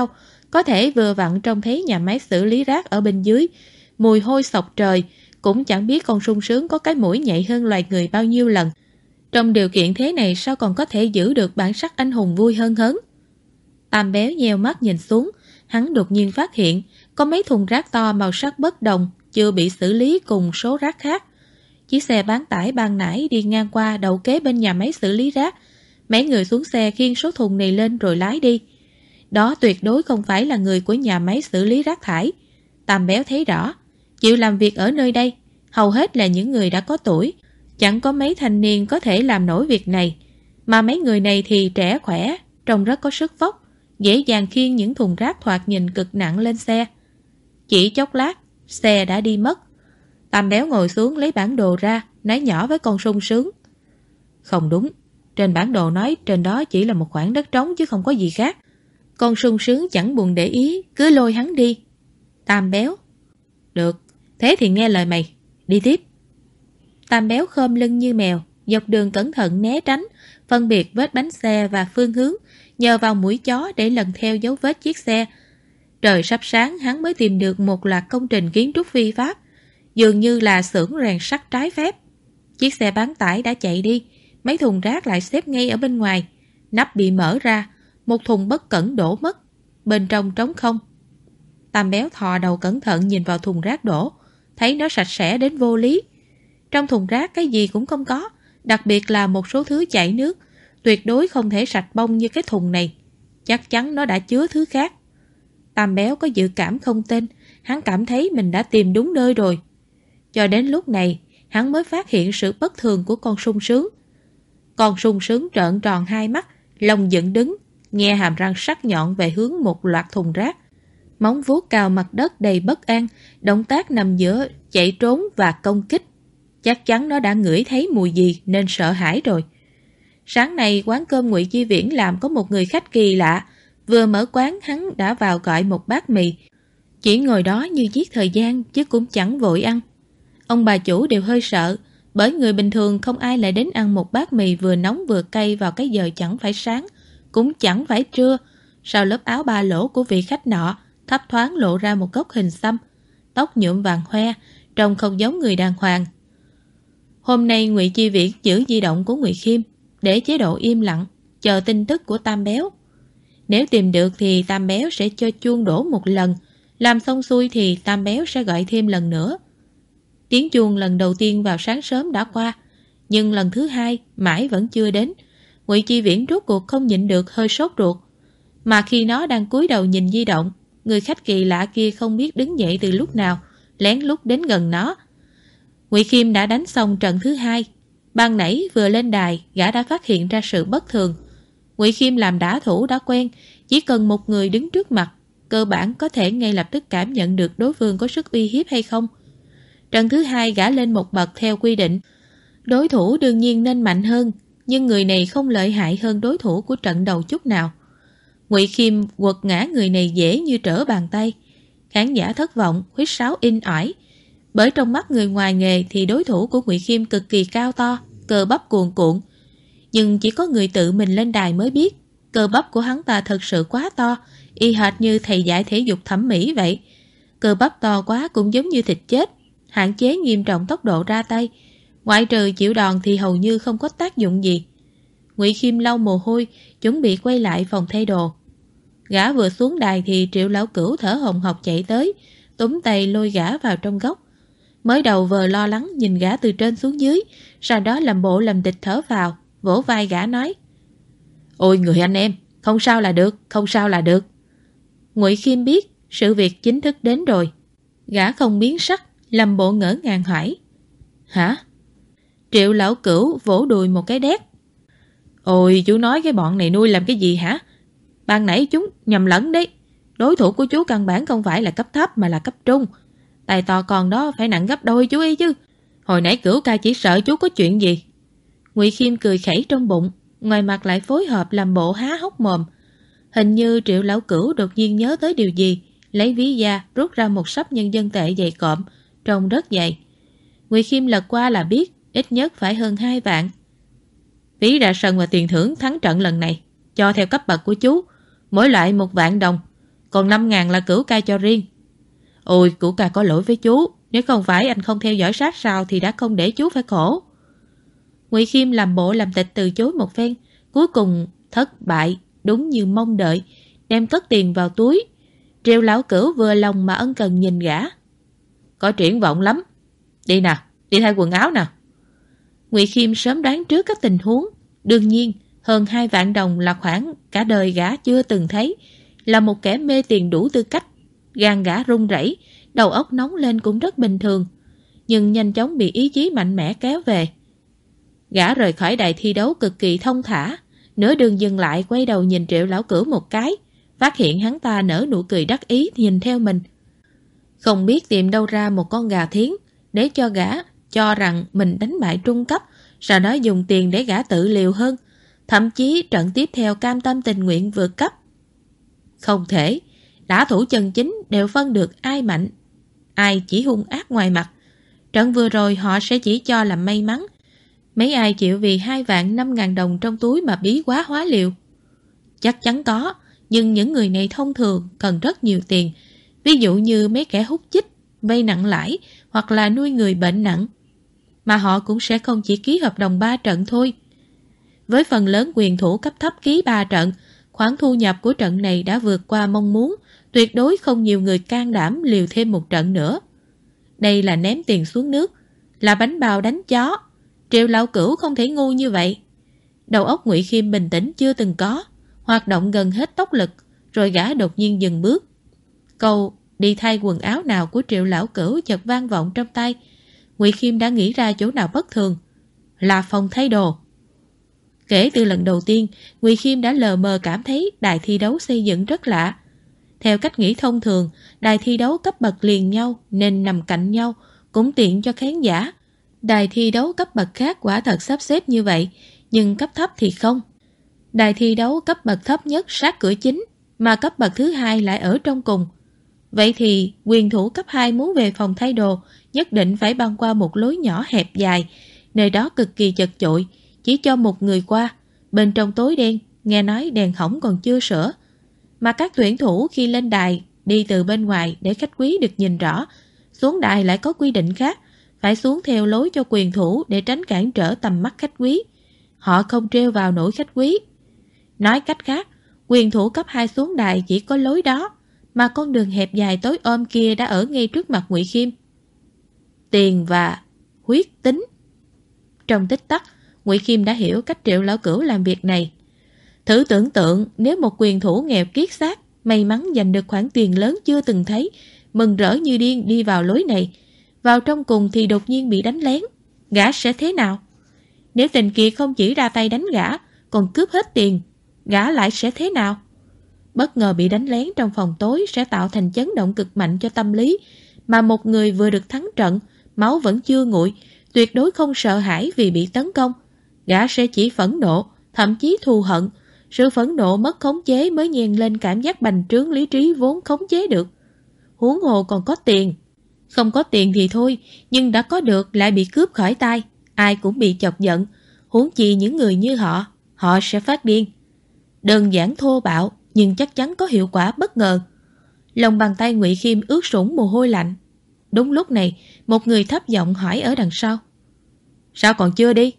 Có thể vừa vặn trông thấy nhà máy xử lý rác ở bên dưới, mùi hôi sộc trời, cũng chẳng biết con sung sướng có cái mũi nhạy hơn loài người bao nhiêu lần. Trong điều kiện thế này sao còn có thể giữ được bản sắc anh hùng vui hơn hớn. Tam Béo nheo mắt nhìn xuống, hắn đột nhiên phát hiện có mấy thùng rác to màu sắc bất đồng chưa bị xử lý cùng số rác khác. Chiếc xe bán tải ban nãy đi ngang qua đậu kế bên nhà máy xử lý rác. Mấy người xuống xe khiêng số thùng này lên rồi lái đi. Đó tuyệt đối không phải là người của nhà máy xử lý rác thải. Tam Béo thấy rõ, chịu làm việc ở nơi đây, hầu hết là những người đã có tuổi. Chẳng có mấy thanh niên có thể làm nổi việc này. Mà mấy người này thì trẻ khỏe, trông rất có sức vóc, dễ dàng khiêng những thùng rác thoạt nhìn cực nặng lên xe. Chỉ chốc lát, xe đã đi mất. Tam Béo ngồi xuống lấy bản đồ ra, nói nhỏ với con sung sướng. Không đúng, trên bản đồ nói trên đó chỉ là một khoảng đất trống chứ không có gì khác. Con sung sướng chẳng buồn để ý, cứ lôi hắn đi. Tam Béo. Được, thế thì nghe lời mày, đi tiếp. Tam Béo khom lưng như mèo, dọc đường cẩn thận né tránh, phân biệt vết bánh xe và phương hướng, nhờ vào mũi chó để lần theo dấu vết chiếc xe. Trời sắp sáng hắn mới tìm được một loạt công trình kiến trúc phi pháp, dường như là xưởng rèn sắt trái phép. Chiếc xe bán tải đã chạy đi, mấy thùng rác lại xếp ngay ở bên ngoài. Nắp bị mở ra, một thùng bất cẩn đổ mất, bên trong trống không. Tam Béo thò đầu cẩn thận nhìn vào thùng rác đổ, thấy nó sạch sẽ đến vô lý. Trong thùng rác cái gì cũng không có, đặc biệt là một số thứ chảy nước, tuyệt đối không thể sạch bông như cái thùng này. Chắc chắn nó đã chứa thứ khác. Tam Béo có dự cảm không tên, hắn cảm thấy mình đã tìm đúng nơi rồi. Cho đến lúc này, hắn mới phát hiện sự bất thường của con sung sướng. Con sung sướng trợn tròn hai mắt, lông dựng đứng, nghe hàm răng sắc nhọn về hướng một loạt thùng rác. Móng vuốt cào mặt đất đầy bất an, động tác nằm giữa chạy trốn và công kích. Chắc chắn nó đã ngửi thấy mùi gì nên sợ hãi rồi. Sáng nay quán cơm Ngụy Chi Viễn làm có một người khách kỳ lạ. Vừa mở quán hắn đã vào gọi một bát mì. Chỉ ngồi đó như giết thời gian chứ cũng chẳng vội ăn. Ông bà chủ đều hơi sợ, bởi người bình thường không ai lại đến ăn một bát mì vừa nóng vừa cay vào cái giờ chẳng phải sáng, cũng chẳng phải trưa. Sau lớp áo ba lỗ của vị khách nọ, thấp thoáng lộ ra một góc hình xăm, tóc nhuộm vàng hoe, trông không giống người đàng hoàng. Hôm nay Ngụy Chi Viễn giữ di động của Ngụy Khiêm, để chế độ im lặng, chờ tin tức của Tam Béo. Nếu tìm được thì Tam Béo sẽ cho chuông đổ một lần, làm xong xuôi thì Tam Béo sẽ gọi thêm lần nữa. Tiếng chuông lần đầu tiên vào sáng sớm đã qua, nhưng lần thứ hai mãi vẫn chưa đến. Ngụy Chi Viễn rốt cuộc không nhịn được hơi sốt ruột. Mà khi nó đang cúi đầu nhìn di động, người khách kỳ lạ kia không biết đứng dậy từ lúc nào, lén lút đến gần nó. Ngụy Khiêm đã đánh xong trận thứ hai. Ban nãy vừa lên đài, gã đã phát hiện ra sự bất thường. Ngụy Khiêm làm đả thủ đã quen, chỉ cần một người đứng trước mặt, cơ bản có thể ngay lập tức cảm nhận được đối phương có sức uy hiếp hay không. Trận thứ hai gã lên một bậc theo quy định. Đối thủ đương nhiên nên mạnh hơn, nhưng người này không lợi hại hơn đối thủ của trận đầu chút nào. Ngụy Khiêm quật ngã người này dễ như trở bàn tay. Khán giả thất vọng, huýt sáo in ỏi. Bởi trong mắt người ngoài nghề thì đối thủ của Ngụy Khiêm cực kỳ cao to, cơ bắp cuồn cuộn. Nhưng chỉ có người tự mình lên đài mới biết, cơ bắp của hắn ta thật sự quá to, y hệt như thầy dạy thể dục thẩm mỹ vậy. Cơ bắp to quá cũng giống như thịt chết, hạn chế nghiêm trọng tốc độ ra tay. Ngoại trừ chịu đòn thì hầu như không có tác dụng gì. Ngụy Khiêm lau mồ hôi, chuẩn bị quay lại phòng thay đồ. Gã vừa xuống đài thì Triệu Lão Cửu thở hồng hộc chạy tới, túm tay lôi gã vào trong góc. Mới đầu vờ lo lắng nhìn gã từ trên xuống dưới, sau đó làm bộ làm tịch thở vào, vỗ vai gã nói: Ôi người anh em, không sao là được, không sao là được. Ngụy Khiêm biết sự việc chính thức đến rồi. Gã không biến sắc, làm bộ ngỡ ngàng hỏi: Hả? Triệu Lão Cửu vỗ đùi một cái đét: Ôi chú nói cái bọn này nuôi làm cái gì hả? Ban nãy chúng nhầm lẫn đấy. Đối thủ của chú căn bản không phải là cấp thấp mà là cấp trung. Tài to con đó phải nặng gấp đôi chú ấy chứ. Hồi nãy Cửu ca chỉ sợ chú có chuyện gì. Ngụy Khiêm cười khẩy trong bụng, ngoài mặt lại phối hợp làm bộ há hốc mồm. Hình như Triệu Lão Cửu đột nhiên nhớ tới điều gì, lấy ví da rút ra một sấp nhân dân tệ dày cộm, trông rất dày. Ngụy Khiêm lật qua là biết ít nhất phải hơn 2 vạn. Ví ra sân và tiền thưởng thắng trận lần này cho theo cấp bậc của chú, mỗi loại 1 vạn đồng. Còn 5.000 là Cửu ca cho riêng. Ôi, Cửu ca có lỗi với chú. Nếu không phải anh không theo dõi sát sao thì đã không để chú phải khổ. Ngụy Khiêm làm bộ làm tịch từ chối một phen, cuối cùng thất bại, đúng như mong đợi, đem cất tiền vào túi. Triệu lão Cửu vừa lòng mà ân cần nhìn gã. Có triển vọng lắm. Đi nào, đi thay quần áo nào. Ngụy Khiêm sớm đoán trước các tình huống. Đương nhiên, hơn 2 vạn đồng là khoản cả đời gã chưa từng thấy. Là một kẻ mê tiền đủ tư cách. Gan gã run rẩy, đầu óc nóng lên cũng rất bình thường. Nhưng nhanh chóng bị ý chí mạnh mẽ kéo về. Gã rời khỏi đài thi đấu cực kỳ thông thả. Nửa đường dừng lại quay đầu nhìn Triệu lão Cửu một cái. Phát hiện hắn ta nở nụ cười đắc ý nhìn theo mình. Không biết tìm đâu ra một con gà thiến để cho gã cho rằng mình đánh bại trung cấp, sau đó dùng tiền để gã tự liều hơn. Thậm chí trận tiếp theo cam tâm tình nguyện vượt cấp. Không thể, đả thủ chân chính đều phân được ai mạnh, ai chỉ hung ác ngoài mặt. Trận vừa rồi họ sẽ chỉ cho là may mắn. Mấy ai chịu vì 2.500.000 đồng trong túi mà bí quá hóa liều? Chắc chắn có, nhưng những người này thông thường cần rất nhiều tiền. Ví dụ như mấy kẻ hút chích, vay nặng lãi hoặc là nuôi người bệnh nặng. Mà họ cũng sẽ không chỉ ký hợp đồng 3 trận thôi. Với phần lớn quyền thủ cấp thấp ký 3 trận, khoản thu nhập của trận này đã vượt qua mong muốn, tuyệt đối không nhiều người can đảm liều thêm một trận nữa. Đây là ném tiền xuống nước, là bánh bao đánh chó. Triệu lão Cửu không thể ngu như vậy. Đầu óc Ngụy Khiêm bình tĩnh chưa từng có, hoạt động gần hết tốc lực, rồi gã đột nhiên dừng bước. Câu đi thay quần áo nào của Triệu lão Cửu chợt vang vọng trong tay. Ngụy Khiêm đã nghĩ ra chỗ nào bất thường, là phòng thay đồ. Kể từ lần đầu tiên, Ngụy Khiêm đã lờ mờ cảm thấy đài thi đấu xây dựng rất lạ. Theo cách nghĩ thông thường, đài thi đấu cấp bậc liền nhau nên nằm cạnh nhau, cũng tiện cho khán giả. Đài thi đấu cấp bậc khác quả thật sắp xếp như vậy, nhưng cấp thấp thì không. Đài thi đấu cấp bậc thấp nhất sát cửa chính, mà cấp bậc thứ hai lại ở trong cùng. Vậy thì quyền thủ cấp 2 muốn về phòng thay đồ nhất định phải băng qua một lối nhỏ hẹp dài, nơi đó cực kỳ chật chội, chỉ cho một người qua. Bên trong tối đen, nghe nói đèn hỏng còn chưa sửa. Mà các tuyển thủ khi lên đài đi từ bên ngoài để khách quý được nhìn rõ, xuống đài lại có quy định khác, phải xuống theo lối cho quyền thủ để tránh cản trở tầm mắt khách quý. Họ không treo vào nổi khách quý. Nói cách khác, quyền thủ cấp 2 xuống đài chỉ có lối đó, mà con đường hẹp dài tối om kia đã ở ngay trước mặt Ngụy Khiêm. Tiền và huyết tính. Trong tích tắc, Ngụy Khiêm đã hiểu cách Triệu lão Cửu làm việc này. Thử tưởng tượng nếu một quyền thủ nghèo kiết xác may mắn giành được khoản tiền lớn chưa từng thấy, mừng rỡ như điên đi vào lối này, vào trong cùng thì đột nhiên bị đánh lén, gã sẽ thế nào? Nếu Tình Kiệt không chỉ ra tay đánh gã, còn cướp hết tiền, gã lại sẽ thế nào? Bất ngờ bị đánh lén trong phòng tối sẽ tạo thành chấn động cực mạnh cho tâm lý, mà một người vừa được thắng trận, máu vẫn chưa nguội, tuyệt đối không sợ hãi vì bị tấn công. Gã sẽ chỉ phẫn nộ, thậm chí thù hận. Sự phẫn nộ mất khống chế mới nhen lên cảm giác bành trướng lý trí vốn khống chế được. Huống hồ còn có tiền. Không có tiền thì thôi, nhưng đã có được lại bị cướp khỏi tay, ai cũng bị chọc giận. Huống chi những người như họ, họ sẽ phát điên. Đơn giản thô bạo, nhưng chắc chắn có hiệu quả bất ngờ. Lòng bàn tay Ngụy Khiêm ướt sũng mồ hôi lạnh. Đúng lúc này, một người thấp giọng hỏi ở đằng sau. Sao còn chưa đi?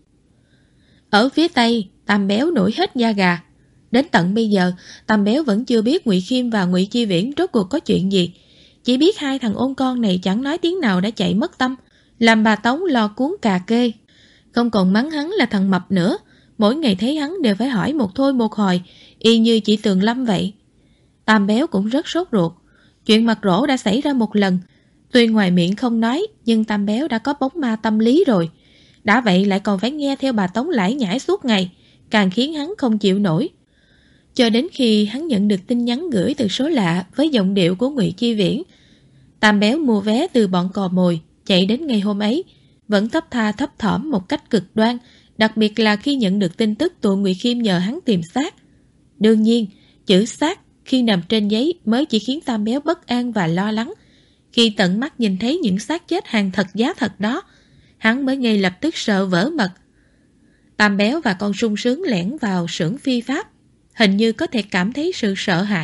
Ở phía tây, Tam Béo nổi hết da gà. Đến tận bây giờ, Tam Béo vẫn chưa biết Ngụy Khiêm và Ngụy Chi Viễn rốt cuộc có chuyện gì. Chỉ biết hai thằng ôn con này chẳng nói tiếng nào đã chạy mất tâm, làm bà Tống lo cuốn cà kê. Không còn mắng hắn là thằng mập nữa, mỗi ngày thấy hắn đều phải hỏi một thôi một hồi, y như chị Tường Lâm vậy. Tam Béo cũng rất sốt ruột. Chuyện mặt rỗ đã xảy ra một lần. Tuy ngoài miệng không nói, nhưng Tam Béo đã có bóng ma tâm lý rồi. Đã vậy lại còn phải nghe theo bà Tống lải nhải suốt ngày, càng khiến hắn không chịu nổi. Cho đến khi hắn nhận được tin nhắn gửi từ số lạ với giọng điệu của Ngụy Chi Viễn, Tam Béo mua vé từ bọn cò mồi, chạy đến ngày hôm ấy, vẫn thấp tha thấp thỏm một cách cực đoan, đặc biệt là khi nhận được tin tức tụi Ngụy Khiêm nhờ hắn tìm xác. Đương nhiên, chữ xác khi nằm trên giấy mới chỉ khiến Tam Béo bất an và lo lắng. Khi tận mắt nhìn thấy những xác chết hàng thật giá thật đó, hắn mới ngay lập tức sợ vỡ mật. Tam Béo và con sung sướng lẻn vào xưởng phi pháp, hình như có thể cảm thấy sự sợ hãi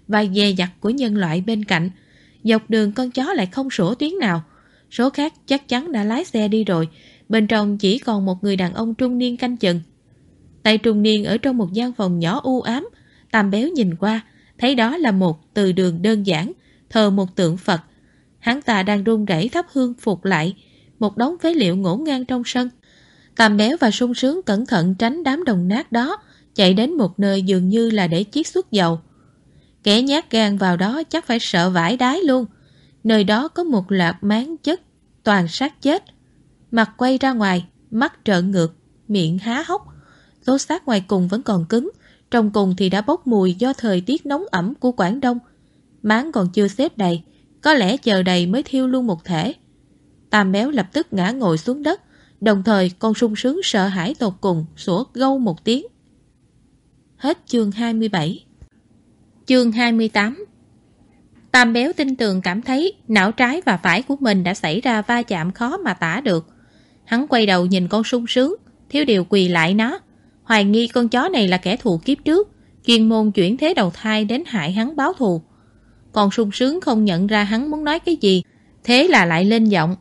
và dè dặt của nhân loại bên cạnh. Dọc đường con chó lại không sủa tiếng nào. Số khác chắc chắn đã lái xe đi rồi. Bên trong chỉ còn một người đàn ông trung niên canh chừng. Tay trung niên ở trong một gian phòng nhỏ u ám. Tam Béo nhìn qua, thấy đó là một từ đường đơn giản, thờ một tượng Phật. Hắn ta đang run rẩy thắp hương phục lại một đống phế liệu ngổn ngang trong sân. Tam Béo và sung sướng cẩn thận tránh đám đồng nát đó, chạy đến một nơi dường như là để chiết xuất dầu. Kẻ nhát gan vào đó chắc phải sợ vãi đái luôn. Nơi đó có một loạt máng chất toàn xác chết. Mặt quay ra ngoài, mắt trợn ngược, miệng há hốc. Số xác ngoài cùng vẫn còn cứng, trong cùng thì đã bốc mùi do thời tiết nóng ẩm của Quảng Đông. Máng còn chưa xếp đầy, có lẽ chờ đầy mới thiêu luôn một thể. Tam Béo lập tức ngã ngồi xuống đất, đồng thời con sung sướng sợ hãi tột cùng sủa gâu một tiếng. Hết chương 27. Chương 28. Tam Béo tin tường cảm thấy não trái và phải của mình đã xảy ra va chạm khó mà tả được. Hắn quay đầu nhìn con sung sướng, thiếu điều quỳ lại nó, hoài nghi con chó này là kẻ thù kiếp trước, chuyên môn chuyển thế đầu thai đến hại hắn báo thù. Con sung sướng không nhận ra hắn muốn nói cái gì, thế là lại lên giọng.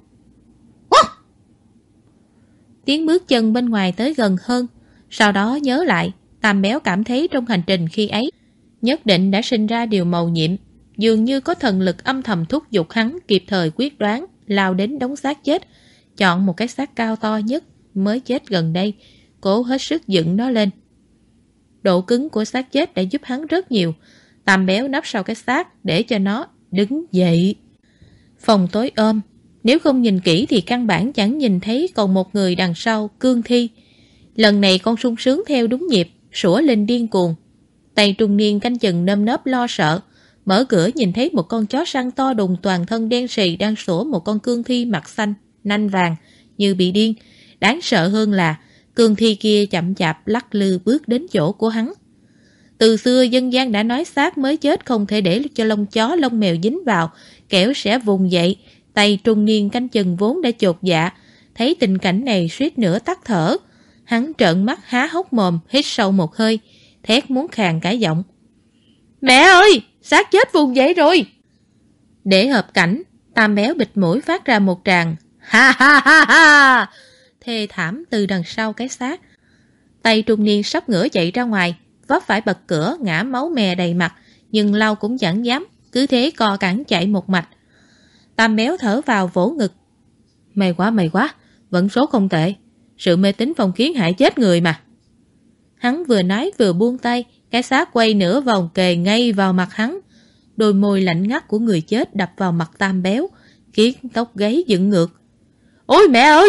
Tiếng bước chân bên ngoài tới gần hơn. Sau đó nhớ lại, Tam Béo cảm thấy trong hành trình khi ấy nhất định đã sinh ra điều mầu nhiệm. Dường như có thần lực âm thầm thúc giục hắn kịp thời quyết đoán, lao đến đống xác chết, chọn một cái xác cao to nhất mới chết gần đây, cố hết sức dựng nó lên. Độ cứng của xác chết đã giúp hắn rất nhiều. Tam Béo nấp sau cái xác để cho nó đứng dậy. Phòng tối ôm, nếu không nhìn kỹ thì căn bản chẳng nhìn thấy còn một người đằng sau cương thi. Lần này con sung sướng theo đúng nhịp, sủa lên điên cuồng. Tay trung niên canh chừng nơm nớp lo sợ, mở cửa nhìn thấy một con chó săn to đùng toàn thân đen sì đang sủa một con cương thi mặt xanh, nanh vàng, như bị điên. Đáng sợ hơn là cương thi kia chậm chạp lắc lư bước đến chỗ của hắn. Từ xưa dân gian đã nói xác mới chết không thể để cho lông chó lông mèo dính vào, kẻo sẽ vùng dậy. Tay trung niên canh chừng vốn đã chột dạ, thấy tình cảnh này suýt nữa tắt thở. Hắn trợn mắt há hốc mồm, hít sâu một hơi, thét muốn khàn cả giọng. Mẹ ơi, xác chết vùng dậy rồi! Để hợp cảnh, Tam Béo bịt mũi phát ra một tràng ha ha ha ha thê thảm từ đằng sau cái xác. Tay trung niên sắp ngửa chạy ra ngoài, vấp phải bật cửa ngã máu me đầy mặt, nhưng lau cũng chẳng dám, cứ thế co cẳng chạy một mạch. Tam Béo thở vào vỗ ngực. May quá, vẫn số không tệ. Sự mê tín phong kiến hại chết người mà. Hắn vừa nói vừa buông tay, cái xác quay nửa vòng kề ngay vào mặt hắn. Đôi môi lạnh ngắt của người chết đập vào mặt Tam Béo, khiến tóc gáy dựng ngược. Ôi mẹ ơi!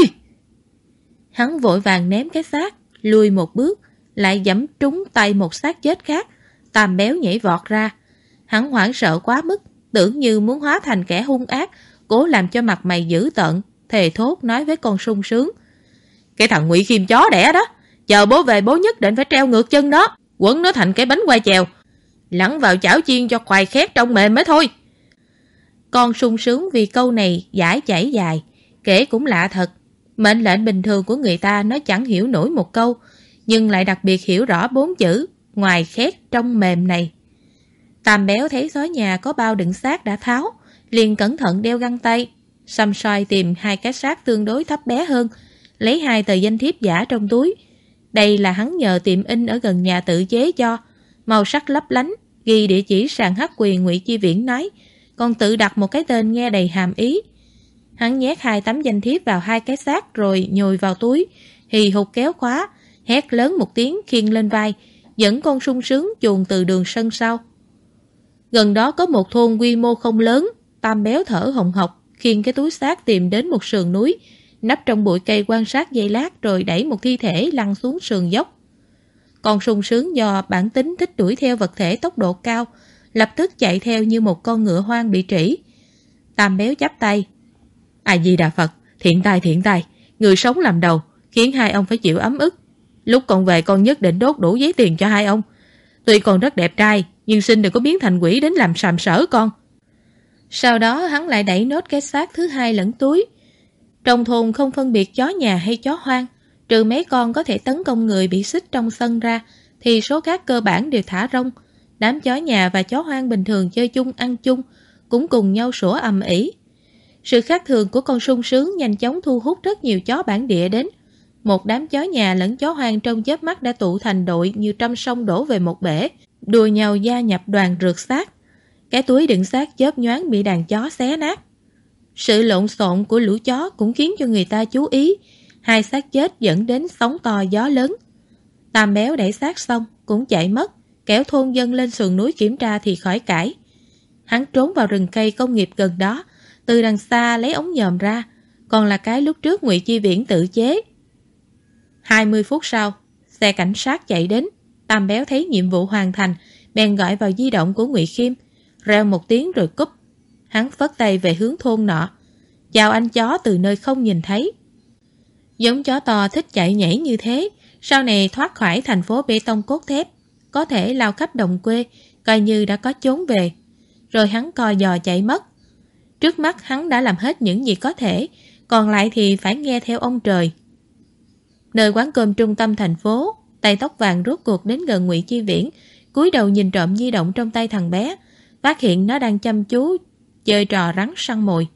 Hắn vội vàng ném cái xác, lùi một bước, lại giẫm trúng tay một xác chết khác. Tam Béo nhảy vọt ra. Hắn hoảng sợ quá mức, tưởng như muốn hóa thành kẻ hung ác, cố làm cho mặt mày dữ tợn, thề thốt nói với con sung sướng. Cái thằng Ngụy Khiêm chó đẻ đó, chờ bố về bố nhất định phải treo ngược chân đó, quấn nó thành cái bánh quai chèo, lẳng vào chảo chiên cho khoai khét trong mềm mới thôi. Con sung sướng vì câu này giải chảy dài, kể cũng lạ thật. Mệnh lệnh bình thường của người ta nó chẳng hiểu nổi một câu, nhưng lại đặc biệt hiểu rõ 4 chữ ngoài khét trong mềm này. Tam Béo thấy xó nhà có bao đựng xác đã tháo, liền cẩn thận đeo găng tay, xăm xoay tìm 2 cái xác tương đối thấp bé hơn, lấy 2 tờ danh thiếp giả trong túi. Đây là hắn nhờ tiệm in ở gần nhà tự chế cho, màu sắc lấp lánh, ghi địa chỉ sàn hắc quyền Ngụy Chi Viễn nói, còn tự đặt một cái tên nghe đầy hàm ý. Hắn nhét 2 tấm danh thiếp vào 2 cái xác rồi nhồi vào túi, hì hục kéo khóa, hét lớn một tiếng khiêng lên vai, dẫn con sung sướng chuồn từ đường sân sau. Gần đó có một thôn quy mô không lớn. Tam Béo thở hồng hộc khiêng cái túi xác tìm đến một sườn núi, nấp trong bụi cây quan sát giây lát rồi đẩy một thi thể lăn xuống sườn dốc. Con sung sướng do bản tính thích đuổi theo vật thể tốc độ cao, lập tức chạy theo như một con ngựa hoang bị trĩ. Tam Béo chắp tay. A Di Đà Phật, thiện tai, người sống làm đầu, khiến 2 ông phải chịu ấm ức. Lúc con về con nhất định đốt đủ giấy tiền cho 2 ông. Tuy con rất đẹp trai, nhưng xin đừng có biến thành quỷ đến làm sàm sỡ con. Sau đó hắn lại đẩy nốt cái xác thứ 2 lẫn túi. Trong thôn không phân biệt chó nhà hay chó hoang, trừ mấy con có thể tấn công người bị xích trong sân ra, thì số khác cơ bản đều thả rông. Đám chó nhà và chó hoang bình thường chơi chung ăn chung cũng cùng nhau sủa ầm ĩ. Sự khác thường của con sung sướng nhanh chóng thu hút rất nhiều chó bản địa đến. Một đám chó nhà lẫn chó hoang trong chớp mắt đã tụ thành đội như trăm sông đổ về một bể, đùa nhau gia nhập đoàn rượt xác. Cái túi đựng xác chớp nhoáng bị đàn chó xé nát. Sự lộn xộn của lũ chó cũng khiến cho người ta chú ý. Hai xác chết dẫn đến sóng to gió lớn. Tam Béo đẩy xác xong cũng chạy mất, kéo thôn dân lên sườn núi kiểm tra thì khỏi cãi. Hắn trốn vào rừng cây công nghiệp gần đó, từ đằng xa lấy ống nhòm ra, còn là cái lúc trước Ngụy Chi Viễn tự chế. 20 phút sau, xe cảnh sát chạy đến. Tam Béo thấy nhiệm vụ hoàn thành, bèn gọi vào di động của Ngụy Khiêm, reo một tiếng rồi cúp. Hắn phất tay về hướng thôn nọ. Chào anh chó từ nơi không nhìn thấy. Giống chó to thích chạy nhảy như thế, sau này thoát khỏi thành phố bê tông cốt thép, có thể lao khắp đồng quê, coi như đã có chốn về. Rồi hắn co giò chạy mất. Trước mắt hắn đã làm hết những gì có thể, còn lại thì phải nghe theo ông trời. Nơi quán cơm trung tâm thành phố, tay tóc vàng rốt cuộc đến gần Ngụy Chi Viễn, cúi đầu nhìn trộm di động trong tay thằng bé, phát hiện nó đang chăm chú chơi trò rắn săn mồi.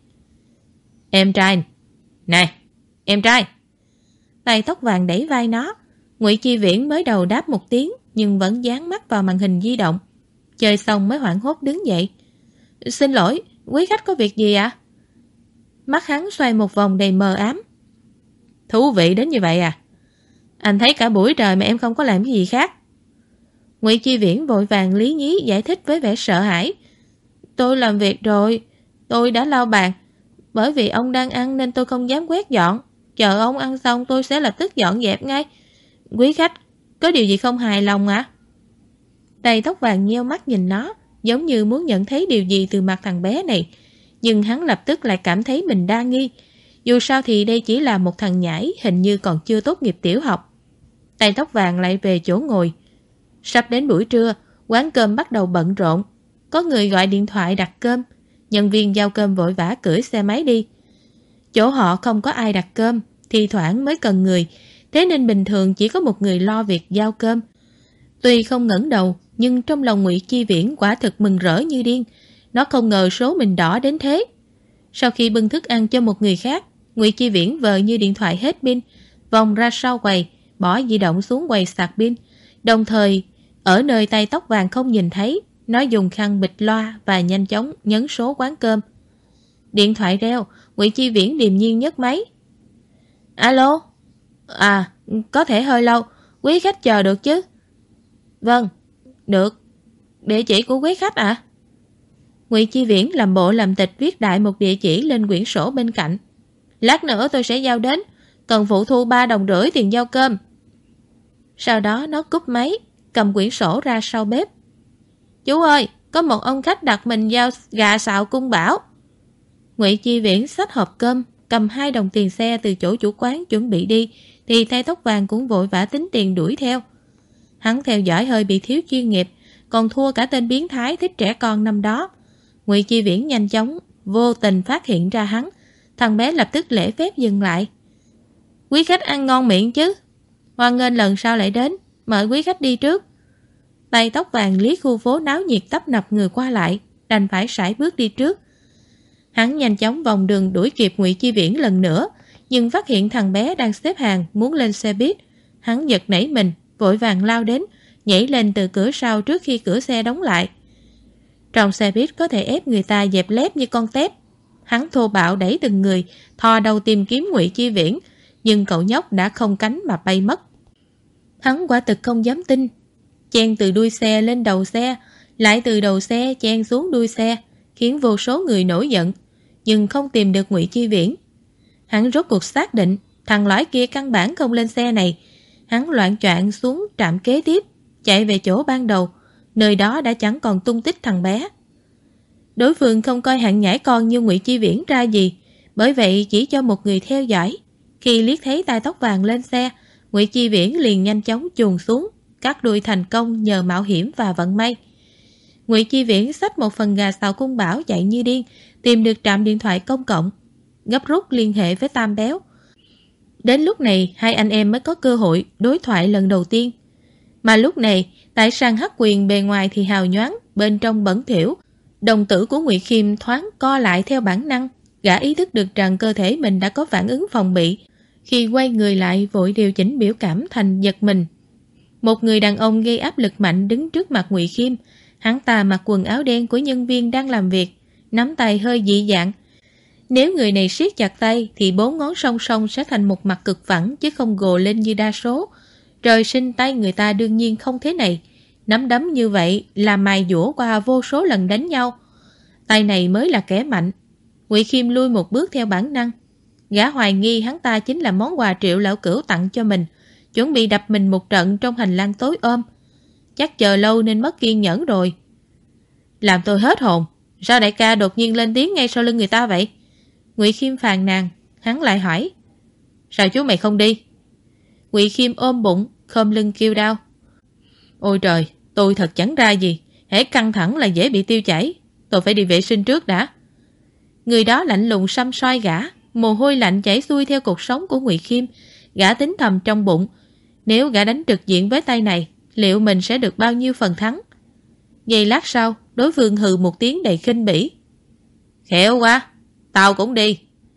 Em trai, này, em trai. Tay tóc vàng đẩy vai nó. Ngụy Chi Viễn mới đầu đáp một tiếng, nhưng vẫn dán mắt vào màn hình di động. Chơi xong mới hoảng hốt đứng dậy. Xin lỗi, quý khách có việc gì ạ? Mắt hắn xoay một vòng đầy mờ ám. Thú vị đến như vậy à? Anh thấy cả buổi trời mà em không có làm cái gì khác. Ngụy Chi Viễn vội vàng lý nhí giải thích với vẻ sợ hãi. Tôi làm việc rồi, tôi đã lau bàn. Bởi vì ông đang ăn nên tôi không dám quét dọn. Chờ ông ăn xong tôi sẽ lập tức dọn dẹp ngay. Quý khách, có điều gì không hài lòng ạ? Tay tóc vàng nheo mắt nhìn nó, giống như muốn nhận thấy điều gì từ mặt thằng bé này. Nhưng hắn lập tức lại cảm thấy mình đa nghi. Dù sao thì đây chỉ là một thằng nhãi, hình như còn chưa tốt nghiệp tiểu học. Tay tóc vàng lại về chỗ ngồi. Sắp đến buổi trưa, quán cơm bắt đầu bận rộn. Có người gọi điện thoại đặt cơm. Nhân viên giao cơm vội vã cưỡi xe máy đi. Chỗ họ không có ai đặt cơm, thì thoảng mới cần người. Thế nên bình thường chỉ có một người lo việc giao cơm. Tuy không ngẩng đầu, nhưng trong lòng Ngụy Chi Viễn quả thực mừng rỡ như điên. Nó không ngờ số mình đỏ đến thế. Sau khi bưng thức ăn cho một người khác, Ngụy Chi Viễn vờ như điện thoại hết pin, vòng ra sau quầy, bỏ di động xuống quầy sạc pin. Đồng thời, ở nơi tay tóc vàng không nhìn thấy, nó dùng khăn bịt loa và nhanh chóng nhấn số quán cơm. Điện thoại reo, Ngụy Chi Viễn điềm nhiên nhấc máy. Alo? À, có thể hơi lâu, quý khách chờ được chứ? Vâng, được. Địa chỉ của quý khách ạ? Ngụy Chi Viễn làm bộ làm tịch viết đại một địa chỉ lên quyển sổ bên cạnh. Lát nữa tôi sẽ giao đến, cần phụ thu 3,5 đồng tiền giao cơm. Sau đó nó cúp máy, cầm quyển sổ ra sau bếp. Chú ơi, có một ông khách đặt mình giao gà xào cung bảo. Ngụy Chi Viễn xách hộp cơm, cầm 2 đồng tiền xe từ chỗ chủ quán chuẩn bị đi, thì tay tóc vàng cũng vội vã tính tiền đuổi theo. Hắn theo dõi hơi bị thiếu chuyên nghiệp, còn thua cả tên biến thái thích trẻ con năm đó. Ngụy Chi Viễn nhanh chóng, vô tình phát hiện ra hắn. Thằng bé lập tức lễ phép dừng lại. Quý khách ăn ngon miệng chứ? Hoan nghênh lần sau lại đến, mời quý khách đi trước. Tay tóc vàng liếc khu phố náo nhiệt tấp nập người qua lại, đành phải sải bước đi trước. Hắn nhanh chóng vòng đường đuổi kịp Ngụy Chi Viễn lần nữa, nhưng phát hiện thằng bé đang xếp hàng muốn lên xe buýt. Hắn giật nảy mình, vội vàng lao đến, nhảy lên từ cửa sau trước khi cửa xe đóng lại. Trong xe buýt có thể ép người ta dẹp lép như con tép. Hắn thô bạo đẩy từng người, thò đầu tìm kiếm Ngụy Chi Viễn, nhưng cậu nhóc đã không cánh mà bay mất. Hắn quả thực không dám tin. Chen từ đuôi xe lên đầu xe, lại từ đầu xe chen xuống đuôi xe, khiến vô số người nổi giận, nhưng không tìm được Ngụy Chi Viễn. Hắn rốt cuộc xác định thằng lõi kia căn bản không lên xe này. Hắn loạng choạng xuống trạm kế tiếp, chạy về chỗ ban đầu, nơi đó đã chẳng còn tung tích thằng bé. Đối phương không coi hạng nhãi con như Ngụy Chi Viễn ra gì, bởi vậy chỉ cho một người theo dõi. Khi liếc thấy tai tóc vàng lên xe, Ngụy Chi Viễn liền nhanh chóng chuồn xuống, cắt đuôi thành công nhờ mạo hiểm và vận may. Ngụy Chi Viễn xách một phần gà xào cung bảo chạy như điên, tìm được trạm điện thoại công cộng, gấp rút liên hệ với Tam Béo. Đến lúc này, hai anh em mới có cơ hội đối thoại lần đầu tiên. Mà lúc này, tại sàn hắc quyền bề ngoài thì hào nhoáng, bên trong bẩn thỉu. Đồng tử của Ngụy Khiêm thoáng co lại theo bản năng. Gã ý thức được rằng cơ thể mình đã có phản ứng phòng bị. Khi quay người lại vội điều chỉnh biểu cảm thành giật mình. Một người đàn ông gây áp lực mạnh đứng trước mặt Ngụy Khiêm. Hắn ta mặc quần áo đen của nhân viên đang làm việc, nắm tay hơi dị dạng. Nếu người này siết chặt tay thì 4 ngón song song sẽ thành một mặt cực phẳng chứ không gồ lên như đa số. Trời sinh tay người ta đương nhiên không thế này. Nắm đấm như vậy là mài dũa qua vô số lần đánh nhau. Tay này mới là kẻ mạnh. Ngụy Khiêm lui một bước theo bản năng. Gã hoài nghi hắn ta chính là món quà Triệu lão cửu tặng cho mình, chuẩn bị đập mình một trận trong hành lang tối ôm. Chắc chờ lâu nên mất kiên nhẫn rồi. Làm tôi hết hồn. Sao đại ca đột nhiên lên tiếng ngay sau lưng người ta vậy? Ngụy Khiêm phàn nàn. Hắn lại hỏi, sao chú mày không đi? Ngụy Khiêm ôm bụng, khom lưng kêu đau. Ôi trời, tôi thật chẳng ra gì. Hễ căng thẳng là dễ bị tiêu chảy. Tôi phải đi vệ sinh trước đã. Người đó lạnh lùng săm soi gã. Mồ hôi lạnh chảy xuôi theo cột sống của Ngụy Khiêm. Gã tính thầm trong bụng, nếu gã đánh trực diện với tay này, liệu mình sẽ được bao nhiêu phần thắng? Giây lát sau, đối phương hừ một tiếng đầy khinh bỉ. Khéo quá, tao cũng đi.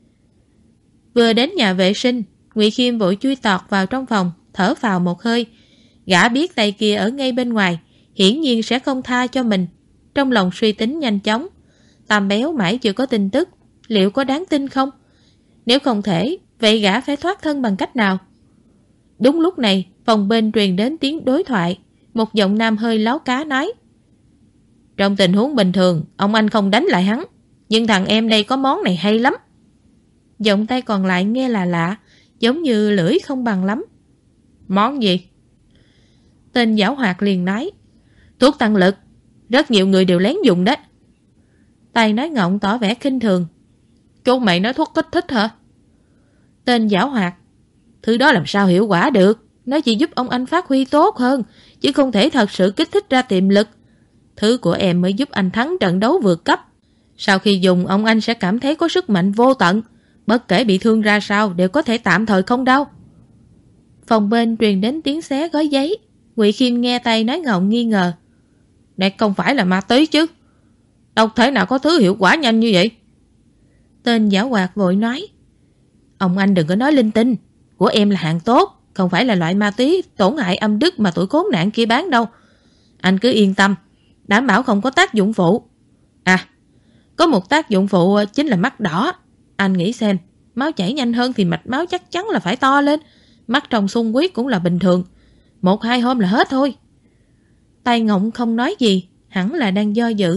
Vừa đến nhà vệ sinh, Ngụy Khiêm vội chui tọt vào trong phòng, thở phào một hơi. Gã biết tay kia ở ngay bên ngoài, hiển nhiên sẽ không tha cho mình. Trong lòng suy tính nhanh chóng. Tam Béo mãi chưa có tin tức, liệu có đáng tin không? Nếu không thể, vậy gã phải thoát thân bằng cách nào? Đúng lúc này, phòng bên truyền đến tiếng đối thoại. Một giọng nam hơi láo cá nói, trong tình huống bình thường, ông anh không đánh lại hắn, nhưng thằng em đây có món này hay lắm. Giọng tay còn lại nghe là lạ, giống như lưỡi không bằng lắm. Món gì? Tên giảo hoạt liền nói, thuốc tăng lực, rất nhiều người đều lén dùng đấy. Tay nói ngọng tỏ vẻ khinh thường. Chú mày nói thuốc kích thích hả? Tên giảo hoạt, thứ đó làm sao hiệu quả được, nó chỉ giúp ông anh phát huy tốt hơn, chứ không thể thật sự kích thích ra tiềm lực. Thứ của em mới giúp anh thắng trận đấu vượt cấp. Sau khi dùng, ông anh sẽ cảm thấy có sức mạnh vô tận, bất kể bị thương ra sao đều có thể tạm thời không đau. Phòng bên truyền đến tiếng xé gói giấy. Ngụy Khiêm nghe tay nói ngọng nghi ngờ. Đây không phải là ma túy chứ? Đâu thể nào có thứ hiệu quả nhanh như vậy? Tên giảo hoạt vội nói, ông anh đừng có nói linh tinh, của em là hạng tốt, không phải là loại ma túy tổn hại âm đức mà tụi khốn nạn kia bán đâu. Anh cứ yên tâm, đảm bảo không có tác dụng phụ. À, có một tác dụng phụ chính là mắt đỏ. Anh nghĩ xem, máu chảy nhanh hơn thì mạch máu chắc chắn là phải to lên. Mắt trong xung huyết cũng là bình thường, 1-2 hôm là hết thôi. Tay ngọng không nói gì, hẳn là đang do dự.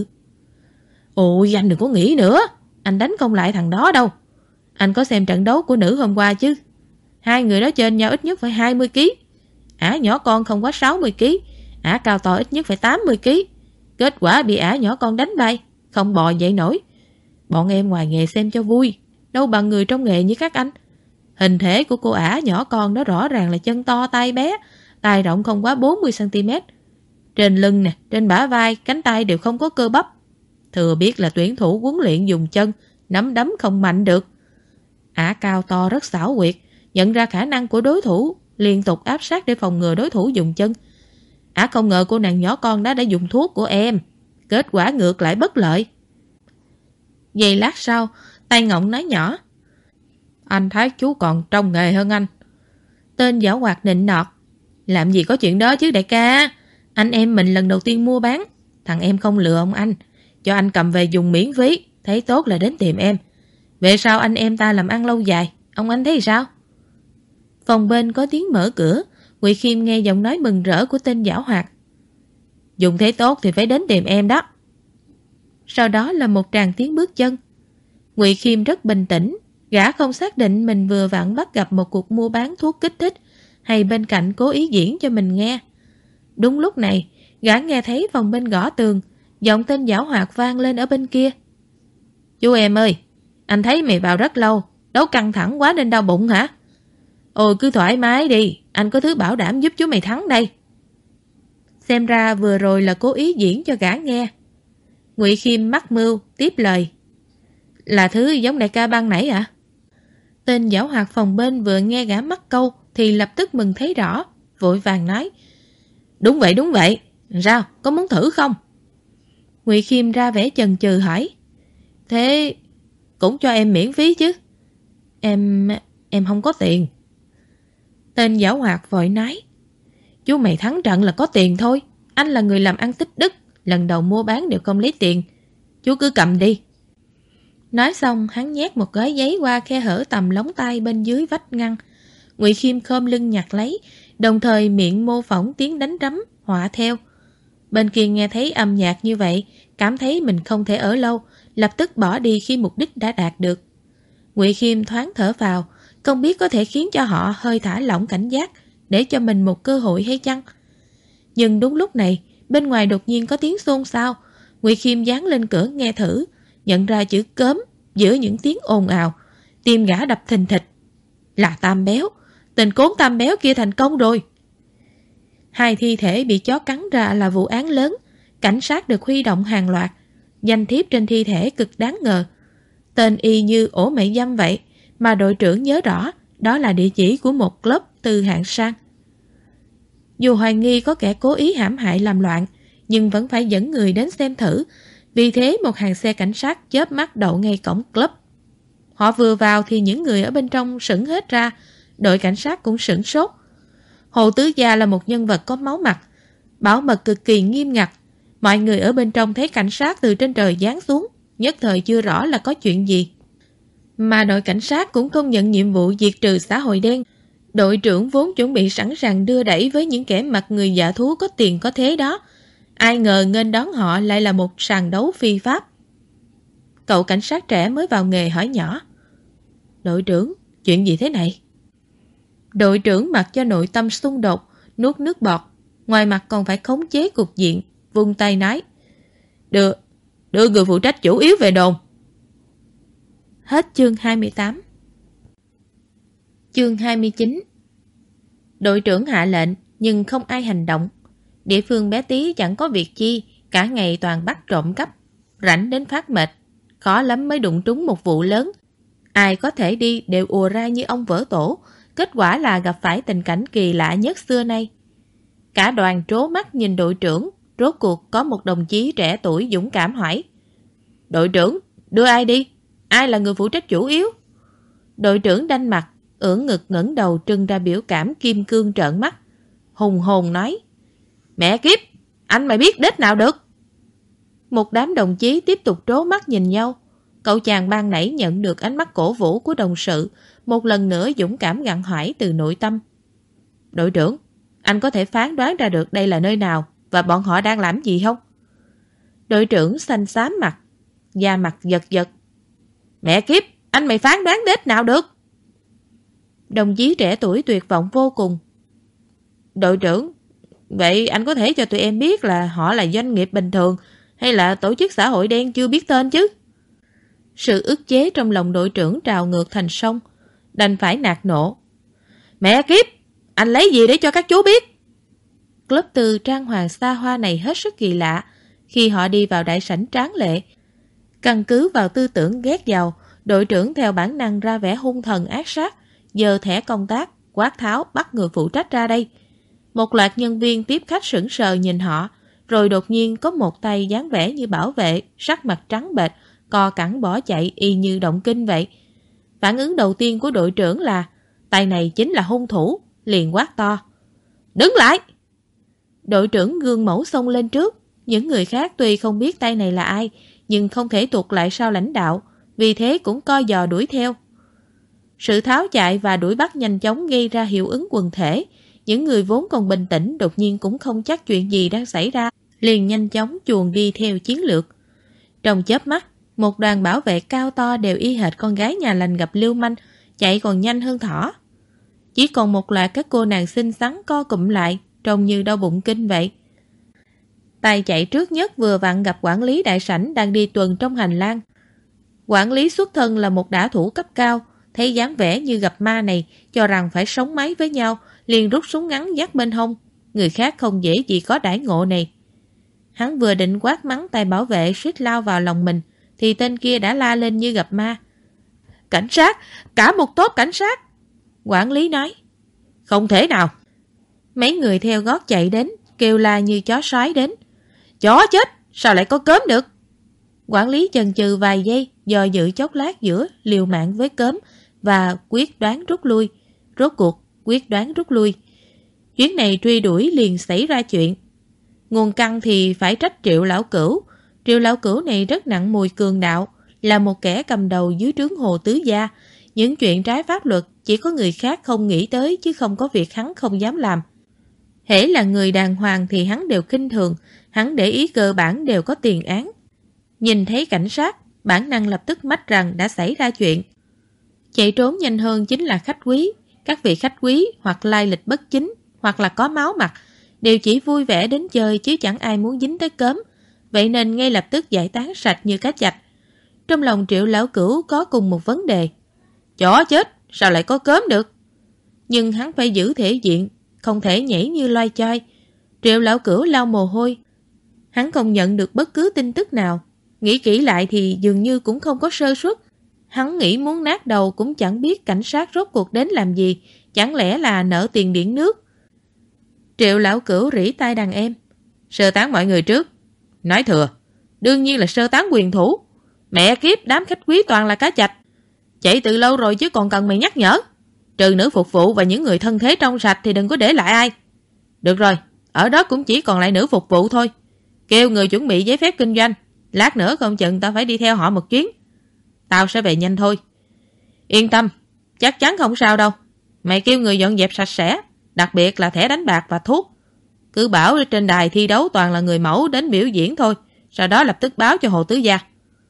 Ôi anh đừng có nghĩ nữa, anh đánh không lại thằng đó đâu. Anh có xem trận đấu của nữ hôm qua chứ? Hai người đó trên nhau ít nhất phải 20 kg. Ả nhỏ con không quá 60 kg. Ả cao to ít nhất phải 80 kg. Kết quả bị ả nhỏ con đánh bay, không bò dậy nổi. Bọn em ngoài nghề xem cho vui, đâu bằng người trong nghề như các anh. Hình thể của cô ả nhỏ con đó rõ ràng là chân to tay bé, tay rộng không quá 40 cm. Trên lưng nè, trên bả vai, cánh tay đều không có cơ bắp. Thừa biết là tuyển thủ huấn luyện dùng chân, nắm đấm không mạnh được. Ả cao to rất xảo quyệt, nhận ra khả năng của đối thủ, liên tục áp sát để phòng ngừa đối thủ dùng chân. Ả không ngờ cô nàng nhỏ con đó đã dùng thuốc của em, kết quả ngược lại bất lợi. Giây lát sau, tay ngọng nói nhỏ, anh thấy chú còn trong nghề hơn anh. Tên giảo hoạt nịnh nọt, làm gì có chuyện đó chứ đại ca. Anh em mình lần đầu tiên mua bán, thằng em không lừa ông anh, cho anh cầm về dùng miễn phí, thấy tốt là đến tìm em. Về sau anh em ta làm ăn lâu dài, ông anh thấy sao? Phòng bên có tiếng mở cửa. Ngụy Khiêm nghe giọng nói mừng rỡ của tên giảo hoạt. Dùng thấy tốt thì phải đến tìm em đó. Sau đó là một tràng tiếng bước chân. Ngụy Khiêm rất bình tĩnh, gã không xác định mình vừa vặn bắt gặp một cuộc mua bán thuốc kích thích hay bên cạnh cố ý diễn cho mình nghe. Đúng lúc này, gã nghe thấy phòng bên gõ tường, giọng tên giảo hoạt vang lên ở bên kia. Chú em ơi, anh thấy mày vào rất lâu, đấu căng thẳng quá nên đau bụng hả? Ôi cứ thoải mái đi, anh có thứ bảo đảm giúp chú mày thắng đây. Xem ra vừa rồi là cố ý diễn cho gã nghe. Ngụy Khiêm mắc mưu, tiếp lời. Là thứ giống đại ca ban nãy hả? Tên giảo hoạt phòng bên vừa nghe gã mắc câu thì lập tức mừng thấy rõ, vội vàng nói. Đúng vậy. Sao, có muốn thử không? Ngụy Khiêm ra vẻ chần chừ hỏi. Thế cũng cho em miễn phí chứ? Em không có tiền. Tên giảo hoạt vội nói. Chú mày thắng trận là có tiền thôi. Anh là người làm ăn tích đức, lần đầu mua bán đều không lấy tiền. Chú cứ cầm đi. Nói xong hắn nhét một gói giấy qua khe hở tầm lóng tay bên dưới vách ngăn. Ngụy Khiêm khom lưng nhặt lấy, đồng thời miệng mô phỏng tiếng đánh rắm, họa theo. Bên kia nghe thấy âm nhạc như vậy, cảm thấy mình không thể ở lâu, lập tức bỏ đi khi mục đích đã đạt được. Ngụy Khiêm thoáng thở vào, không biết có thể khiến cho họ hơi thả lỏng cảnh giác, để cho mình một cơ hội hay chăng? Nhưng đúng lúc này, bên ngoài đột nhiên có tiếng xôn xao. Ngụy Khiêm dán lên cửa nghe thử, nhận ra chữ cớm giữa những tiếng ồn ào, tim gã đập thình thịch. Là Tam Béo, tên cốn Tam Béo kia thành công rồi. 2 thi thể bị chó cắn ra là vụ án lớn, cảnh sát được huy động hàng loạt, danh thiếp trên thi thể cực đáng ngờ. Tên y như ổ mại dâm vậy, mà đội trưởng nhớ rõ đó là địa chỉ của một club từ hạng sang. Dù hoài nghi có kẻ cố ý hãm hại làm loạn, nhưng vẫn phải dẫn người đến xem thử. Vì thế một hàng xe cảnh sát chớp mắt đậu ngay cổng club. Họ vừa vào thì những người ở bên trong sững hết ra, đội cảnh sát cũng sửng sốt. Hồ Tứ Gia là một nhân vật có máu mặt, bảo mật cực kỳ nghiêm ngặt. Mọi người ở bên trong thấy cảnh sát từ trên trời giáng xuống, nhất thời chưa rõ là có chuyện gì. Mà đội cảnh sát cũng không nhận nhiệm vụ diệt trừ xã hội đen. Đội trưởng vốn chuẩn bị sẵn sàng đưa đẩy với những kẻ mặt người dạ thú có tiền có thế đó. Ai ngờ nghênh đón họ lại là một sàn đấu phi pháp. Cậu cảnh sát trẻ mới vào nghề hỏi nhỏ. Đội trưởng, chuyện gì thế này? Đội trưởng mặc cho nội tâm xung đột, nuốt nước bọt. Ngoài mặt còn phải khống chế cục diện, vung tay nói. Đưa người phụ trách chủ yếu về đồn. Hết chương 28. Chương 29. Đội trưởng hạ lệnh, nhưng không ai hành động. Địa phương bé tí chẳng có việc chi, cả ngày toàn bắt trộm cắp, rảnh đến phát mệt, khó lắm mới đụng trúng một vụ lớn. Ai có thể đi đều ùa ra như ông vỡ tổ, kết quả là gặp phải tình cảnh kỳ lạ nhất xưa nay. Cả đoàn trố mắt nhìn đội trưởng, rốt cuộc có một đồng chí trẻ tuổi dũng cảm hỏi. Đội trưởng, đưa ai đi? Ai là người phụ trách chủ yếu? Đội trưởng đanh mặt, ưỡn ngực ngẩng đầu trưng ra biểu cảm kim cương trợn mắt. Hùng hồn nói. Mẹ kiếp, anh mày biết đết nào được? Một đám đồng chí tiếp tục trố mắt nhìn nhau. Cậu chàng ban nãy nhận được ánh mắt cổ vũ của đồng sự, một lần nữa dũng cảm gặng hỏi từ nội tâm. Đội trưởng, anh có thể phán đoán ra được đây là nơi nào và bọn họ đang làm gì không? Đội trưởng xanh xám mặt, da mặt giật giật. Mẹ kiếp, anh mày phán đoán đết nào được? Đồng chí trẻ tuổi tuyệt vọng vô cùng. Đội trưởng, vậy anh có thể cho tụi em biết là họ là doanh nghiệp bình thường hay là tổ chức xã hội đen chưa biết tên chứ? Sự ức chế trong lòng đội trưởng trào ngược thành sông, đành phải nạt nộ. Mẹ kiếp, anh lấy gì để cho các chú biết? Club từ trang hoàng xa hoa này hết sức kỳ lạ. Khi họ đi vào đại sảnh tráng lệ, căn cứ vào tư tưởng ghét giàu, đội trưởng theo bản năng ra vẻ hung thần ác sát, giơ thẻ công tác, quát tháo bắt người phụ trách ra đây. Một loạt nhân viên tiếp khách sững sờ nhìn họ, rồi đột nhiên có một tay dáng vẻ như bảo vệ, sắc mặt trắng bệch, co cẳng bỏ chạy y như động kinh vậy. Phản ứng đầu tiên của đội trưởng là tay này chính là hung thủ, liền quát to. Đứng lại! Đội trưởng gương mẫu xông lên trước. Những người khác tuy không biết tay này là ai, nhưng không thể tuột lại sau lãnh đạo, vì thế cũng co giò đuổi theo. Sự tháo chạy và đuổi bắt nhanh chóng gây ra hiệu ứng quần thể. Những người vốn còn bình tĩnh đột nhiên cũng không chắc chuyện gì đang xảy ra, liền nhanh chóng chuồn đi theo chiến lược. Trong chớp mắt, một đoàn bảo vệ cao to đều y hệt con gái nhà lành gặp lưu manh, chạy còn nhanh hơn thỏ. Chỉ còn một loạt các cô nàng xinh xắn co cụm lại, trông như đau bụng kinh vậy. Tay chạy trước nhất vừa vặn gặp quản lý đại sảnh đang đi tuần trong hành lang. Quản lý xuất thân là một đả thủ cấp cao, thấy dáng vẻ như gặp ma này, cho rằng phải sống máy với nhau, liền rút súng ngắn dắt bên hông. Người khác không dễ gì có đãi ngộ này. Hắn vừa định quát mắng tay bảo vệ suýt lao vào lòng mình, thì tên kia đã la lên như gặp ma. Cảnh sát! Cả một tốp cảnh sát! Quản lý nói. Không thể nào! Mấy người theo gót chạy đến, kêu la như chó sói đến. Chó chết, sao lại có cớm được? Quản lý chần chừ vài giây, do dự chốc lát giữa liều mạng với cớm và quyết đoán rút lui. Rốt cuộc, quyết đoán rút lui. Chuyến này truy đuổi liền xảy ra chuyện. Nguồn căn thì phải trách Triệu Lão Cửu. Triệu Lão Cửu này rất nặng mùi cường đạo, là một kẻ cầm đầu dưới trướng Hồ Tứ Gia. Những chuyện trái pháp luật chỉ có người khác không nghĩ tới chứ không có việc hắn không dám làm. Hễ là người đàng hoàng thì hắn đều khinh thường, hắn để ý cơ bản đều có tiền án. Nhìn thấy cảnh sát, bản năng lập tức mách rằng đã xảy ra chuyện. Chạy trốn nhanh hơn chính là khách quý. Các vị khách quý hoặc lai lịch bất chính, hoặc là có máu mặt, đều chỉ vui vẻ đến chơi chứ chẳng ai muốn dính tới cớm. Vậy nên ngay lập tức giải tán sạch như cá chạch. Trong lòng Triệu Lão Cửu có cùng một vấn đề. Chó chết, sao lại có cớm được? Nhưng hắn phải giữ thể diện, không thể nhảy như loai choi. Triệu Lão Cửu lau mồ hôi. Hắn không nhận được bất cứ tin tức nào. Nghĩ kỹ lại thì dường như cũng không có sơ suất. Hắn nghĩ muốn nát đầu cũng chẳng biết cảnh sát rốt cuộc đến làm gì, chẳng lẽ là nợ tiền điện nước. Triệu Lão Cửu rỉ tai đàn em. Sơ tán mọi người trước. Nói thừa, đương nhiên là sơ tán quyền thủ. Mẹ kiếp, đám khách quý toàn là cá chạch. Chạy từ lâu rồi chứ còn cần mày nhắc nhở. Trừ nữ phục vụ và những người thân thế trong sạch thì đừng có để lại ai. Được rồi, ở đó cũng chỉ còn lại nữ phục vụ thôi. Kêu người chuẩn bị giấy phép kinh doanh. Lát nữa không chừng tao phải đi theo họ một chuyến. Tao sẽ về nhanh thôi. Yên tâm, chắc chắn không sao đâu. Mày kêu người dọn dẹp sạch sẽ, đặc biệt là thẻ đánh bạc và thuốc. Cứ bảo trên đài thi đấu toàn là người mẫu đến biểu diễn thôi. Sau đó lập tức báo cho Hồ Tứ Gia.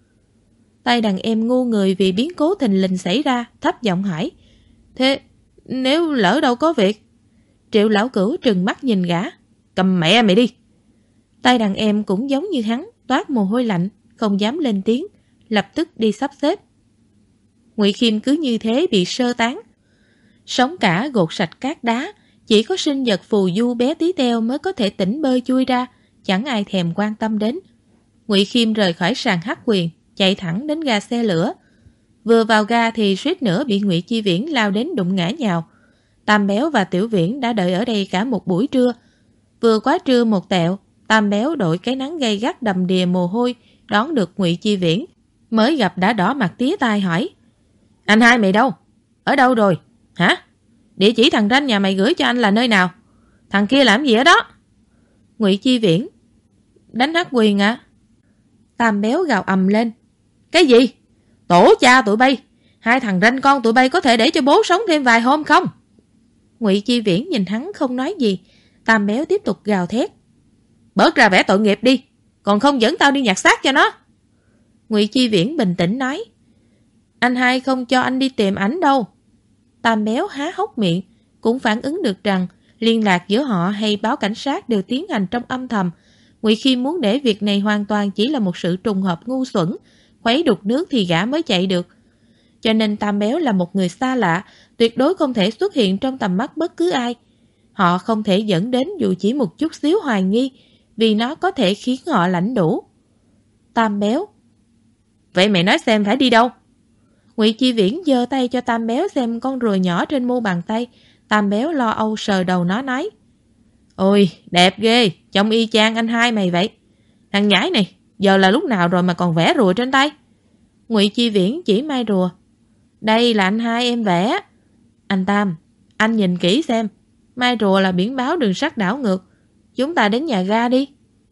Tay đàn em ngu người vì biến cố thình lình xảy ra, thấp giọng hỏi. Thế nếu lỡ đâu có việc? Triệu Lão Cửu trừng mắt nhìn gã. Cầm mẹ mày đi. Tay đàn em cũng giống như hắn, toát mồ hôi lạnh, không dám lên tiếng, lập tức đi sắp xếp. Ngụy Khiêm cứ như thế bị sơ tán. Sống cả gột sạch cát đá, chỉ có sinh vật phù du bé tí teo mới có thể tỉnh bơi chui ra, chẳng ai thèm quan tâm đến. Ngụy Khiêm rời khỏi sàn hát quyền, chạy thẳng đến ga xe lửa. Vừa vào ga thì suýt nữa bị Ngụy Chi Viễn lao đến đụng ngã nhào. Tam Béo và Tiểu Viễn đã đợi ở đây cả một buổi trưa. Vừa quá trưa một tẹo, Tam Béo đội cái nắng gay gắt đầm đìa mồ hôi đón được Ngụy Chi Viễn. Mới gặp đã đỏ mặt tía tai hỏi. Anh hai mày đâu? Ở đâu rồi? Hả? Địa chỉ thằng Ranh nhà mày gửi cho anh là nơi nào? Thằng kia làm gì ở đó? Ngụy Chi Viễn. Đánh hát quyền à? Tam Béo gào ầm lên. Cái gì? Tổ cha tụi bay. Hai thằng Ranh con tụi bay có thể để cho bố sống thêm vài hôm không? Ngụy Chi Viễn nhìn hắn không nói gì. Tam Béo tiếp tục gào thét. Bớt ra vẻ tội nghiệp đi, còn không dẫn tao đi nhặt xác cho nó. Ngụy Chi Viễn bình tĩnh nói. Anh hai không cho anh đi tìm ảnh đâu. Tam Béo há hốc miệng, cũng phản ứng được rằng liên lạc giữa họ hay báo cảnh sát đều tiến hành trong âm thầm. Ngụy Khiêm muốn để việc này hoàn toàn chỉ là một sự trùng hợp ngu xuẩn, khuấy đục nước thì gã mới chạy được. Cho nên Tam Béo là một người xa lạ, tuyệt đối không thể xuất hiện trong tầm mắt bất cứ ai. Họ không thể dẫn đến dù chỉ một chút xíu hoài nghi, vì nó có thể khiến họ lãnh đủ. Tam Béo. Vậy mày nói xem phải đi đâu? Ngụy Chi Viễn giơ tay cho Tam Béo xem con rùa nhỏ trên mu bàn tay. Tam Béo lo âu sờ đầu nó nói. Ôi, đẹp ghê, trông y chang anh hai mày vậy. Thằng nhãi này, giờ là lúc nào rồi mà còn vẽ rùa trên tay? Ngụy Chi Viễn chỉ mai rùa. Đây là anh hai em vẽ. Anh Tam, anh nhìn kỹ xem. Mai rùa là biển báo đường sắt đảo ngược. Chúng ta đến nhà ga đi.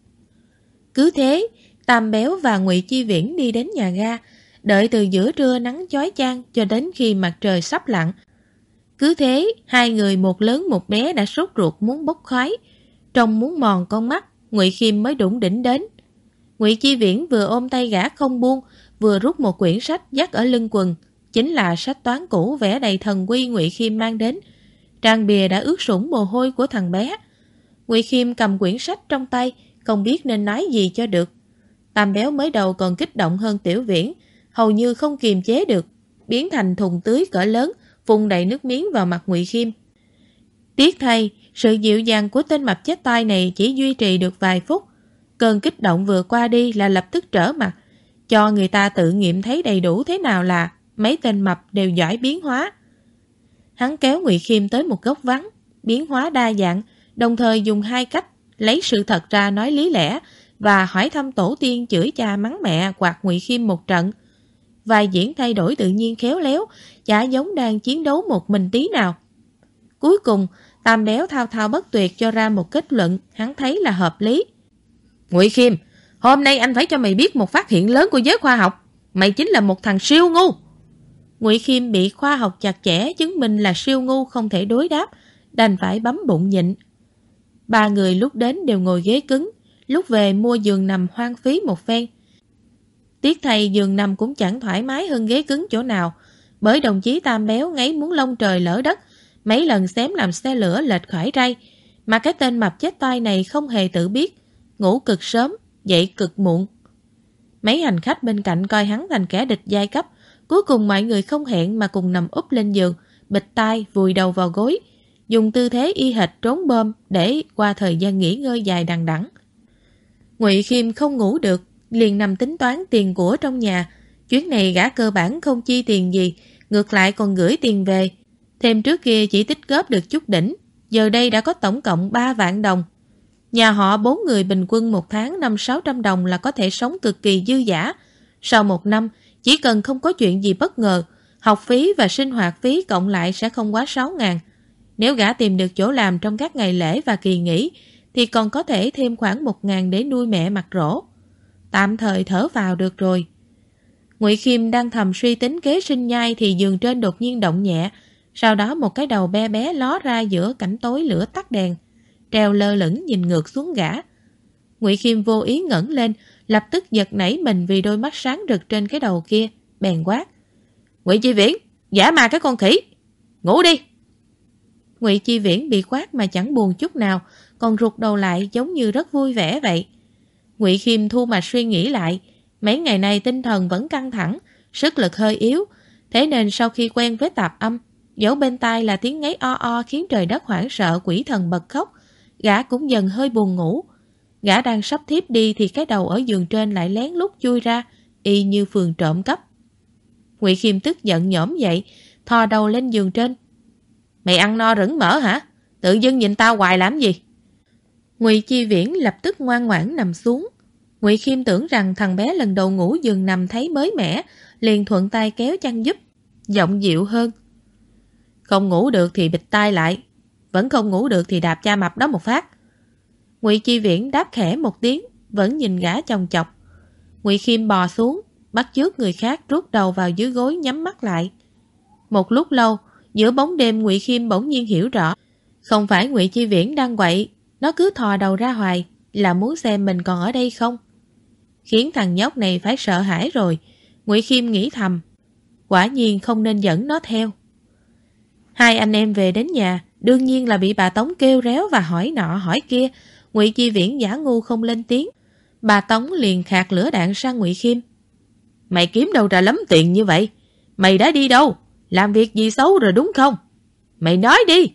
Cứ thế, Tam Béo và Ngụy Chi Viễn đi đến nhà ga, đợi từ giữa trưa nắng chói chang cho đến khi mặt trời sắp lặn. Cứ thế, hai người một lớn một bé đã sốt ruột muốn bốc khói. Trông muốn mòn con mắt, Ngụy Khiêm mới đủng đỉnh đến. Ngụy Chi Viễn vừa ôm tay gã không buông, vừa rút một quyển sách dắt ở lưng quần. Chính là sách toán cũ vẽ đầy thần quy Ngụy Khiêm mang đến. Trang bìa đã ướt sũng mồ hôi của thằng bé. Ngụy Khiêm cầm quyển sách trong tay, không biết nên nói gì cho được. Tam Béo mới đầu còn kích động hơn Tiểu Viễn, hầu như không kiềm chế được, biến thành thùng tưới cỡ lớn, phun đầy nước miếng vào mặt Ngụy Khiêm. Tiếc thay, sự dịu dàng của tên mập chết tai này chỉ duy trì được vài phút. Cơn kích động vừa qua đi là lập tức trở mặt, cho người ta tự nghiệm thấy đầy đủ thế nào là mấy tên mập đều giỏi biến hóa. Hắn kéo Ngụy Khiêm tới một góc vắng, biến hóa đa dạng, đồng thời dùng hai cách lấy sự thật ra nói lý lẽ và hỏi thăm tổ tiên chửi cha mắng mẹ quạt Ngụy Khiêm một trận. Vai diễn thay đổi tự nhiên khéo léo, chả giống đang chiến đấu một mình tí nào. Cuối cùng, Tam Béo thao thao bất tuyệt cho ra một kết luận hắn thấy là hợp lý. Ngụy Khiêm, hôm nay anh phải cho mày biết một phát hiện lớn của giới khoa học. Mày chính là một thằng siêu ngu. Ngụy Khiêm bị khoa học chặt chẽ chứng minh là siêu ngu không thể đối đáp, đành phải bấm bụng nhịn. Ba người lúc đến đều ngồi ghế cứng, lúc về mua giường nằm hoang phí một phen. Tiếc thay giường nằm cũng chẳng thoải mái hơn ghế cứng chỗ nào, bởi đồng chí Tam Béo ngáy muốn lông trời lỡ đất, mấy lần xém làm xe lửa lệch khỏi ray, mà cái tên mập chết tai này không hề tự biết, ngủ cực sớm, dậy cực muộn. Mấy hành khách bên cạnh coi hắn thành kẻ địch giai cấp, cuối cùng mọi người không hẹn mà cùng nằm úp lên giường, bịt tai, vùi đầu vào gối, dùng tư thế y hệt trốn bom để qua thời gian nghỉ ngơi dài đằng đẵng. Ngụy Khiêm không ngủ được, liền nằm tính toán tiền của trong nhà. Chuyến này gã cơ bản không chi tiền gì, ngược lại còn gửi tiền về. Thêm trước kia chỉ tích góp được chút đỉnh, giờ đây đã có tổng cộng 3 vạn đồng. Nhà họ 4 người bình quân một tháng 500-600 đồng là có thể sống cực kỳ dư dả. Sau một năm, chỉ cần không có chuyện gì bất ngờ, học phí và sinh hoạt phí cộng lại sẽ không quá 6.000. Nếu gã tìm được chỗ làm trong các ngày lễ và kỳ nghỉ, thì còn có thể thêm khoảng 1.000 để nuôi mẹ mặt rỗ. Tạm thời thở vào được rồi. Ngụy Khiêm đang thầm suy tính kế sinh nhai thì giường trên đột nhiên động nhẹ, sau đó một cái đầu bé bé ló ra giữa cảnh tối lửa tắt đèn, treo lơ lửng nhìn ngược xuống gã. Ngụy Khiêm vô ý ngẩng lên, lập tức giật nảy mình vì đôi mắt sáng rực trên cái đầu kia, bèn quát: Ngụy Chi Viễn, giả mà cái con khỉ, ngủ đi. Ngụy Chi Viễn bị quát mà chẳng buồn chút nào, còn rụt đầu lại giống như rất vui vẻ vậy. Ngụy Khiêm thu mà suy nghĩ lại, mấy ngày nay tinh thần vẫn căng thẳng, sức lực hơi yếu, thế nên sau khi quen với tạp âm, dẫu bên tai là tiếng ngáy o o khiến trời đất hoảng sợ quỷ thần bật khóc, gã cũng dần hơi buồn ngủ. Gã đang sắp thiếp đi thì cái đầu ở giường trên lại lén lút chui ra, y như phường trộm cắp. Ngụy Khiêm tức giận nhổm dậy, thò đầu lên giường trên. Mày ăn no rửng mỡ hả? Tự dưng nhìn tao hoài làm gì? Ngụy Chi Viễn lập tức ngoan ngoãn nằm xuống. Ngụy Khiêm tưởng rằng thằng bé lần đầu ngủ giường nằm thấy mới mẻ, liền thuận tay kéo chăn giúp, giọng dịu hơn. Không ngủ được thì bịt tai lại, vẫn không ngủ được thì đạp cha mập đó một phát. Ngụy Chi Viễn đáp khẽ một tiếng, vẫn nhìn gã chòng chọc. Ngụy Khiêm bò xuống, bắt chước người khác rút đầu vào dưới gối nhắm mắt lại. Một lúc lâu, giữa bóng đêm Ngụy Khiêm bỗng nhiên hiểu rõ, không phải Ngụy Chi Viễn đang quậy, nó cứ thò đầu ra hoài là muốn xem mình còn ở đây không. Khiến thằng nhóc này phải sợ hãi rồi. Ngụy Khiêm nghĩ thầm, quả nhiên không nên dẫn nó theo. Hai anh em về đến nhà, đương nhiên là bị bà Tống kêu réo và hỏi nọ hỏi kia. Ngụy Chi Viễn giả ngu không lên tiếng. Bà Tống liền khạc lửa đạn sang Ngụy Khiêm. Mày kiếm đâu ra lắm tiền như vậy? Mày đã đi đâu? Làm việc gì xấu rồi đúng không? Mày nói đi!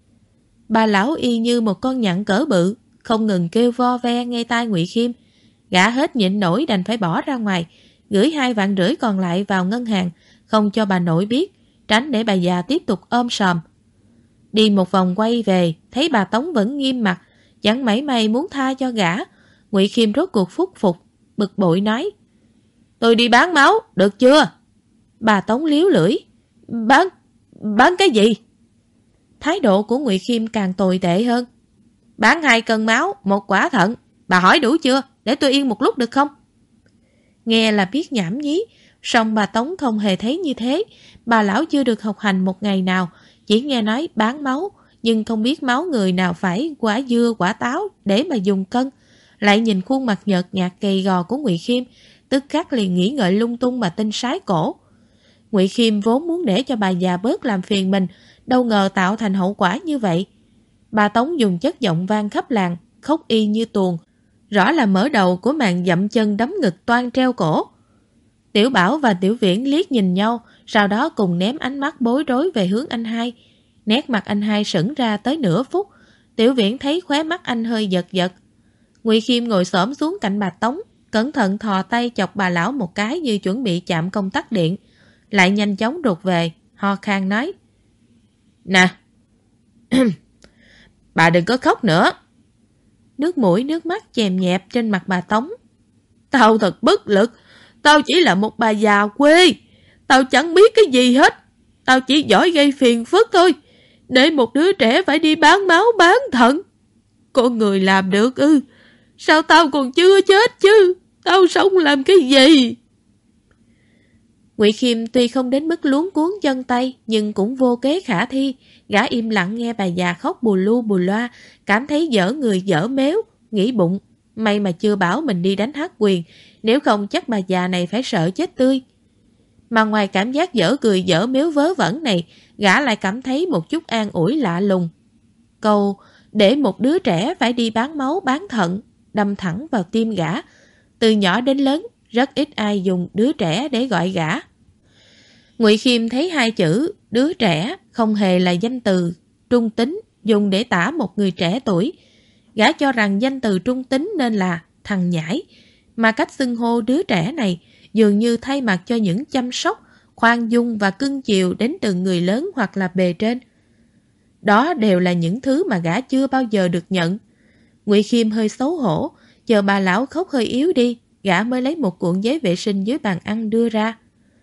Bà lão y như một con nhặng cỡ bự, không ngừng kêu vo ve ngay tai Ngụy Khiêm. Gã hết nhịn nổi đành phải bỏ ra ngoài, gửi 2,5 vạn còn lại vào ngân hàng, không cho bà nội biết, tránh để bà già tiếp tục ôm sòm. Đi một vòng quay về, thấy bà Tống vẫn nghiêm mặt, chẳng mảy may muốn tha cho gã. Ngụy Khiêm rốt cuộc phúc phục, bực bội nói: Tôi đi bán máu, được chưa? Bà Tống liếu lưỡi: Bán cái gì? Thái độ của Ngụy Khiêm càng tồi tệ hơn. Bán 2 cân máu, 1 quả thận. Bà hỏi đủ chưa? Để tôi yên một lúc được không? Nghe là biết nhảm nhí, song bà Tống không hề thấy như thế. Bà lão chưa được học hành một ngày nào, chỉ nghe nói bán máu, nhưng không biết máu người nào phải quả dưa, quả táo để mà dùng cân. Lại nhìn khuôn mặt nhợt nhạt gầy gò của Ngụy Khiêm, tức khắc liền nghĩ ngợi lung tung mà tin sái cổ. Ngụy Khiêm vốn muốn để cho bà già bớt làm phiền mình, đâu ngờ tạo thành hậu quả như vậy. Bà Tống dùng chất giọng vang khắp làng, khóc y như tuồng, rõ là mở đầu của màn dậm chân đấm ngực toan treo cổ. Tiểu Bảo và Tiểu Viễn liếc nhìn nhau, sau đó cùng ném ánh mắt bối rối về hướng anh hai. Nét mặt anh hai sững ra tới nửa phút, Tiểu Viễn thấy khóe mắt anh hơi giật giật. Ngụy Khiêm ngồi xổm xuống cạnh bà Tống, cẩn thận thò tay chọc bà lão một cái như chuẩn bị chạm công tắc điện, lại nhanh chóng rụt về, ho khan nói: Nè, bà đừng có khóc nữa. nước mũi nước mắt chèm nhẹp trên mặt bà Tống. Tao thật bất lực, tao chỉ là một bà già quê, tao chẳng biết cái gì hết, tao chỉ giỏi gây phiền phức thôi, để một đứa trẻ phải đi bán máu bán thận. Con người làm được ư? Sao tao còn chưa chết chứ? Tao sống làm cái gì? Ngụy Khiêm tuy không đến mức luống cuống chân tay, nhưng cũng vô kế khả thi. Gã im lặng nghe bà già khóc bù lu bù loa, cảm thấy dở người dở méo, nghĩ bụng, may mà chưa bảo mình đi đánh hắc quyền, nếu không chắc bà già này phải sợ chết tươi. Mà ngoài cảm giác dở cười dở méo vớ vẩn này, gã lại cảm thấy một chút an ủi lạ lùng. Câu để một đứa trẻ phải đi bán máu bán thận đâm thẳng vào tim gã. Từ nhỏ đến lớn, rất ít ai dùng đứa trẻ để gọi gã. Ngụy Khiêm thấy hai chữ đứa trẻ không hề là danh từ trung tính dùng để tả một người trẻ tuổi. Gã cho rằng danh từ trung tính nên là thằng nhãi, mà cách xưng hô đứa trẻ này dường như thay mặt cho những chăm sóc, khoan dung và cưng chiều đến từ người lớn hoặc là bề trên. Đó đều là những thứ mà gã chưa bao giờ được nhận. Ngụy Khiêm hơi xấu hổ, chờ bà lão khóc hơi yếu đi, gã mới lấy một cuộn giấy vệ sinh dưới bàn ăn đưa ra.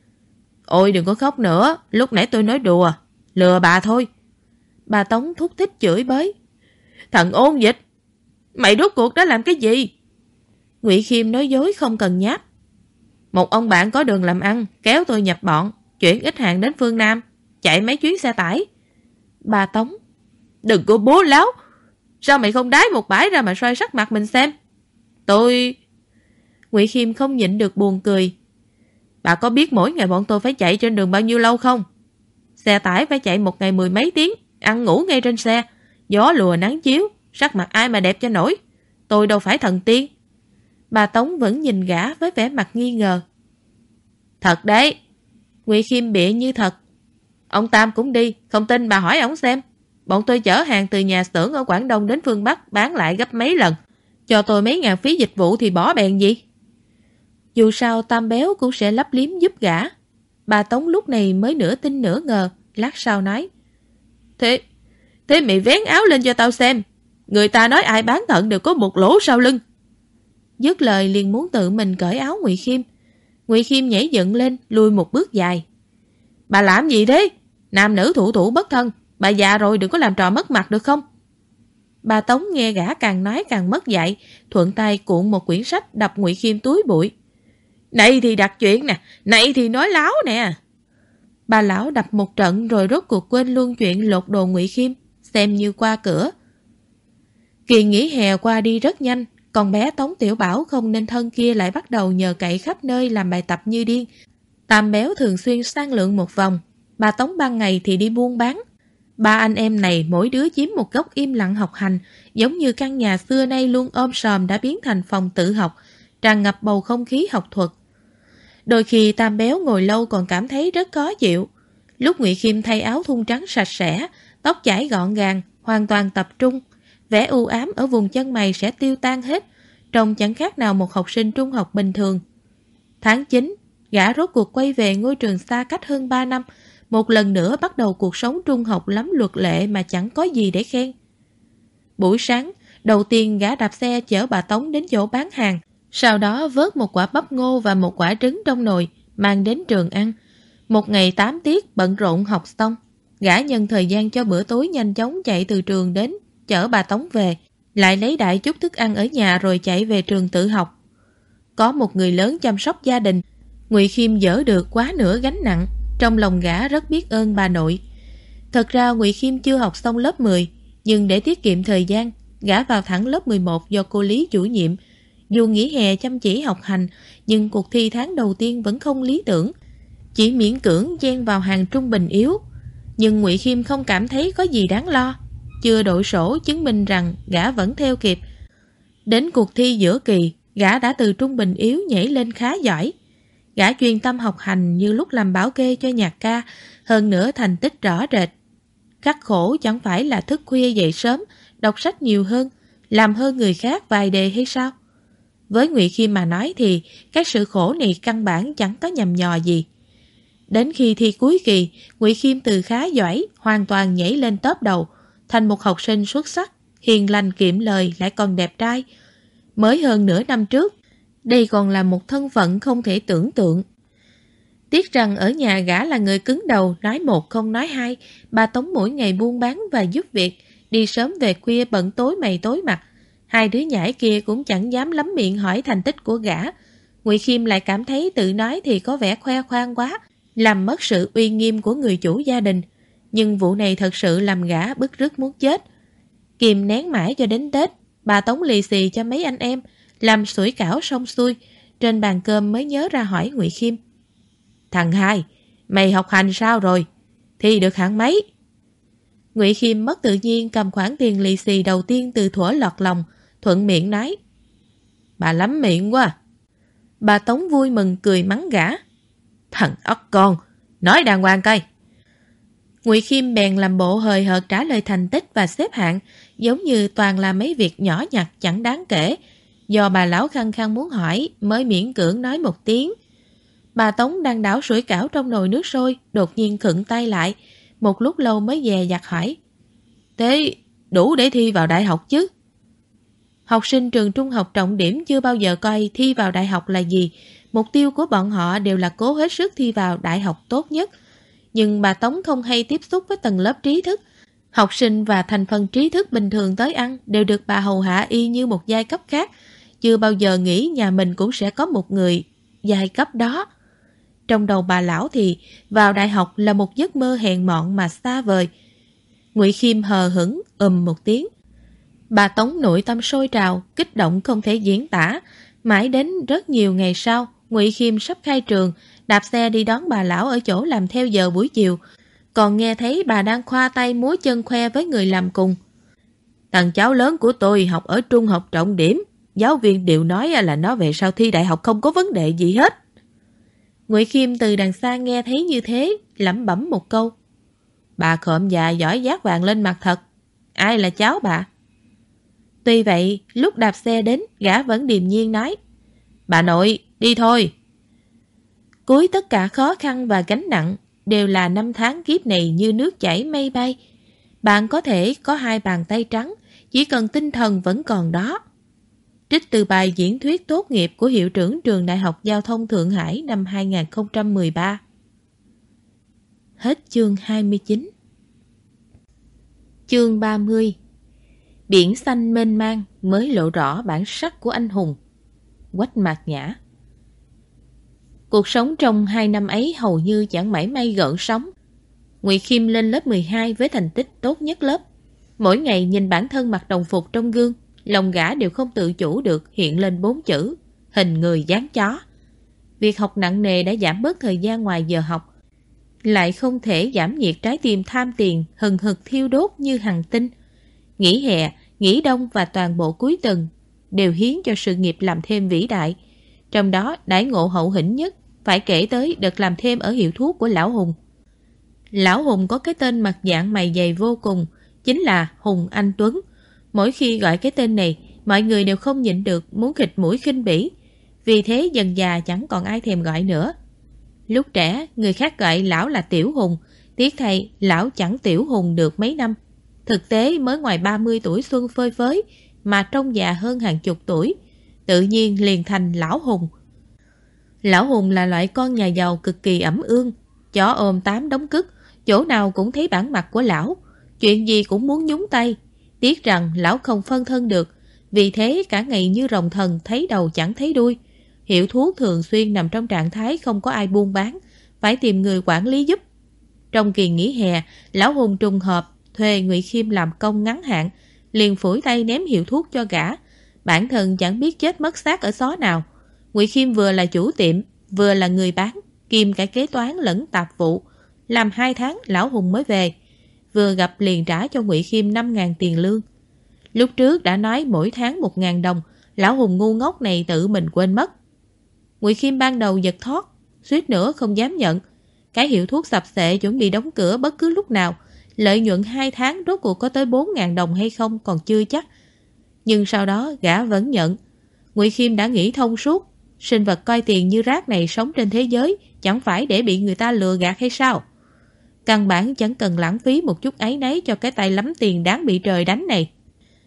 Ôi đừng có khóc nữa, lúc nãy tôi nói đùa, lừa bà thôi. Bà Tống thúc thích chửi bới. Thằng ôn dịch, mày rốt cuộc đã làm cái gì? Ngụy Khiêm nói dối không cần nháp. Một ông bạn có đường làm ăn kéo tôi nhập bọn, chuyển ít hàng đến phương Nam, chạy mấy chuyến xe tải. Bà Tống, đừng có bố láo, sao mày không đái một bãi ra mà soi sắc mặt mình xem? Tôi... Ngụy Khiêm không nhịn được buồn cười. Bà có biết mỗi ngày bọn tôi phải chạy trên đường bao nhiêu lâu không? Xe tải phải chạy một ngày 10 mấy tiếng, ăn ngủ ngay trên xe, gió lùa nắng chiếu, sắc mặt ai mà đẹp cho nổi. Tôi đâu phải thần tiên. Bà Tống vẫn nhìn gã với vẻ mặt nghi ngờ. Thật đấy. Ngụy Khiêm bịa như thật. Ông Tam cũng đi, không tin bà hỏi ổng xem. Bọn tôi chở hàng từ nhà xưởng ở Quảng Đông đến phương Bắc bán lại gấp mấy lần. Cho tôi mấy ngàn phí dịch vụ thì bỏ bèn gì. Dù sao Tam béo cũng sẽ lấp liếm giúp gã. Bà Tống lúc này mới nửa tin nửa ngờ, lát sau nói. Thế mày vén áo lên cho tao xem. Người ta nói ai bán thận đều có một lỗ sau lưng. Dứt lời liền muốn tự mình cởi áo Ngụy Khiêm. Ngụy Khiêm nhảy dựng lên, lùi một bước dài. Bà làm gì thế? Nam nữ thụ thụ bất thân. Bà già rồi đừng có làm trò mất mặt được không? Bà Tống nghe gã càng nói càng mất dạy, thuận tay cuộn một quyển sách đập Ngụy Khiêm túi bụi. Này thì đặt chuyện nè, này thì nói láo nè. Bà lão đập một trận rồi rốt cuộc quên luôn chuyện lột đồ Ngụy Khiêm, xem như qua cửa. Kỳ nghỉ hè qua đi rất nhanh, còn bé Tống Tiểu Bảo không nên thân kia lại bắt đầu nhờ cậy khắp nơi làm bài tập như điên. Tam béo thường xuyên sang lượng một vòng, bà Tống ban ngày thì đi buôn bán. Ba anh em này mỗi đứa chiếm một góc im lặng học hành, giống như căn nhà xưa nay luôn ôm sòm đã biến thành phòng tự học, tràn ngập bầu không khí học thuật. Đôi khi Tam béo ngồi lâu còn cảm thấy rất khó chịu. Lúc Ngụy Khiêm thay áo thun trắng sạch sẽ, tóc chải gọn gàng, hoàn toàn tập trung, vẻ u ám ở vùng chân mày sẽ tiêu tan hết, trông chẳng khác nào một học sinh trung học bình thường. Tháng 9, gã rốt cuộc quay về ngôi trường xa cách hơn 3 năm, một lần nữa bắt đầu cuộc sống trung học lắm luật lệ mà chẳng có gì để khen. Buổi sáng, đầu tiên gã đạp xe chở bà Tống đến chỗ bán hàng, sau đó vớt một quả bắp ngô và một quả trứng trong nồi, mang đến trường ăn. Một ngày 8 tiết bận rộn học xong, gã nhân thời gian cho bữa tối nhanh chóng chạy từ trường đến, chở bà Tống về, lại lấy đại chút thức ăn ở nhà rồi chạy về trường tự học. Có một người lớn chăm sóc gia đình, Ngụy Khiêm dỡ được quá nửa gánh nặng, trong lòng gã rất biết ơn bà nội. Thật ra Ngụy Khiêm chưa học xong lớp 10, nhưng để tiết kiệm thời gian, gã vào thẳng lớp 11 do cô Lý chủ nhiệm. Dù nghỉ hè chăm chỉ học hành, nhưng cuộc thi tháng đầu tiên vẫn không lý tưởng, chỉ miễn cưỡng chen vào hàng trung bình yếu. Nhưng Ngụy Khiêm không cảm thấy có gì đáng lo. Chưa đội sổ chứng minh rằng gã vẫn theo kịp. Đến cuộc thi giữa kỳ, gã đã từ trung bình yếu nhảy lên khá giỏi. Gã chuyên tâm học hành như lúc làm bảo kê cho nhạc ca, hơn nữa thành tích rõ rệt. Khắc khổ chẳng phải là thức khuya dậy sớm, đọc sách nhiều hơn, làm hơn người khác vài đề hay sao? Với Ngụy Khiêm mà nói thì các sự khổ này căn bản chẳng có nhầm nhò gì. Đến khi thi cuối kỳ, Ngụy Khiêm từ khá giỏi hoàn toàn nhảy lên top đầu, thành một học sinh xuất sắc, hiền lành kiệm lời lại còn đẹp trai. Mới hơn nửa năm trước, đây còn là một thân phận không thể tưởng tượng. Tiếc rằng ở nhà gã là người cứng đầu, nói một không nói hai. Bà Tống mỗi ngày buôn bán và giúp việc, đi sớm về khuya bận tối mày tối mặt. Hai đứa nhãi kia cũng chẳng dám lắm miệng hỏi thành tích của gã. Ngụy Khiêm lại cảm thấy tự nói thì có vẻ khoe khoang quá, làm mất sự uy nghiêm của người chủ gia đình. Nhưng vụ này thật sự làm gã bứt rứt muốn chết. Kìm nén mãi cho đến Tết, bà Tống lì xì cho mấy anh em, làm sủi cảo xong xuôi. Trên bàn cơm mới nhớ ra hỏi Ngụy Khiêm: "Thằng hai, mày học hành sao rồi? Thi được hạng mấy?" Ngụy Khiêm mất tự nhiên cầm khoản tiền lì xì đầu tiên từ thuở lọt lòng, thuận miệng nói: "Bà lắm miệng quá." Bà Tống vui mừng cười mắng gã: "Thằng ốc con, nói đàng hoàng coi." Ngụy Khiêm bèn làm bộ hời hợt trả lời thành tích và xếp hạng, giống như toàn là mấy việc nhỏ nhặt chẳng đáng kể. Do bà lão khăng khăng muốn hỏi mới miễn cưỡng nói một tiếng. Bà Tống đang đảo sủi cảo trong nồi nước sôi, đột nhiên khựng tay lại, một lúc lâu mới dè dặt hỏi: "Thế đủ để thi vào đại học chứ?" Học sinh trường trung học trọng điểm chưa bao giờ coi thi vào đại học là gì. Mục tiêu của bọn họ đều là cố hết sức thi vào đại học tốt nhất. Nhưng bà Tống không hay tiếp xúc với tầng lớp trí thức. Học sinh và thành phần trí thức bình thường tới ăn đều được bà hầu hạ y như một giai cấp khác. Chưa bao giờ nghĩ nhà mình cũng sẽ có một người giai cấp đó. Trong đầu bà lão thì vào đại học là một giấc mơ hèn mọn mà xa vời. Ngụy Khiêm hờ hững một tiếng. Bà Tống nội tâm sôi trào, kích động không thể diễn tả. Mãi đến rất nhiều ngày sau, Ngụy Khiêm sắp khai trường, đạp xe đi đón bà lão ở chỗ làm theo giờ buổi chiều, còn nghe thấy bà đang khoa tay múa chân khoe với người làm cùng: "Thằng cháu lớn của tôi học ở trung học trọng điểm, giáo viên đều nói là nó về sau thi đại học không có vấn đề gì hết." Ngụy Khiêm từ đằng xa nghe thấy như thế, lẩm bẩm một câu: "Bà khộm già giỏi vác vàng lên mặt thật. Ai là cháu bà?" Tuy vậy, lúc đạp xe đến, gã vẫn điềm nhiên nói: "Bà nội, đi thôi." Cuối tất cả khó khăn và gánh nặng đều là năm tháng kiếp này như nước chảy mây bay. Bạn có thể có hai bàn tay trắng, chỉ cần tinh thần vẫn còn đó. Trích từ bài diễn thuyết tốt nghiệp của hiệu trưởng trường Đại học Giao thông Thượng Hải năm 2013. Hết chương 29. Chương 30. Biển xanh mênh mang mới lộ rõ bản sắc của anh hùng. Quách Mạc Nhã. Cuộc sống trong 2 năm ấy hầu như chẳng mảy may gợn sóng. Ngụy Khiêm lên lớp 12 với thành tích tốt nhất lớp. Mỗi ngày nhìn bản thân mặc đồng phục trong gương, lòng gã đều không tự chủ được hiện lên 4 chữ: hình người dáng chó. Việc học nặng nề đã giảm bớt thời gian ngoài giờ học, lại không thể giảm nhiệt trái tim tham tiền hừng hực thiêu đốt như hằng tinh. Nghỉ hè, nghỉ đông và toàn bộ cuối tuần đều hiến cho sự nghiệp làm thêm vĩ đại. Trong đó đãi ngộ hậu hĩnh nhất phải kể tới đợt làm thêm ở hiệu thuốc của Lão Hùng. Lão Hùng có cái tên mặt dạng mày dày vô cùng, chính là Hùng Anh Tuấn. Mỗi khi gọi cái tên này, mọi người đều không nhịn được muốn khịt mũi khinh bỉ. Vì thế dần già chẳng còn ai thèm gọi nữa. Lúc trẻ, người khác gọi lão là Tiểu Hùng. Tiếc thay, lão chẳng Tiểu Hùng được mấy năm. Thực tế mới ngoài 30 tuổi xuân phơi phới, mà trông già hơn hàng chục tuổi. Tự nhiên liền thành Lão Hùng. Lão Hùng là loại con nhà giàu cực kỳ ẩm ương. Chó ôm 8 đống cứt, chỗ nào cũng thấy bản mặt của lão. Chuyện gì cũng muốn nhúng tay. Tiếc rằng lão không phân thân được. Vì thế cả ngày như rồng thần, thấy đầu chẳng thấy đuôi. Hiệu thuốc thường xuyên nằm trong trạng thái không có ai buôn bán, phải tìm người quản lý giúp. Trong kỳ nghỉ hè, Lão Hùng trùng hợp thuê Ngụy Khiêm làm công ngắn hạn, liền phủi tay ném hiệu thuốc cho gã. Bản thân chẳng biết chết mất xác ở xó nào. Ngụy Khiêm vừa là chủ tiệm, vừa là người bán, kiêm cả kế toán lẫn tạp vụ. Làm 2 tháng Lão Hùng mới về. Vừa gặp liền trả cho Ngụy Khiêm 5.000 tiền lương. Lúc trước đã nói mỗi tháng 1.000 đồng, Lão Hùng ngu ngốc này tự mình quên mất. Ngụy Khiêm ban đầu giật thót, suýt nữa không dám nhận. Cái hiệu thuốc sập xệ chuẩn bị đóng cửa bất cứ lúc nào. Lợi nhuận 2 tháng rốt cuộc có tới 4.000 đồng hay không còn chưa chắc. Nhưng sau đó gã vẫn nhận. Ngụy Khiêm đã nghĩ thông suốt. Sinh vật coi tiền như rác này sống trên thế giới chẳng phải để bị người ta lừa gạt hay sao? Căn bản chẳng cần lãng phí một chút áy náy cho cái tay lắm tiền đáng bị trời đánh này.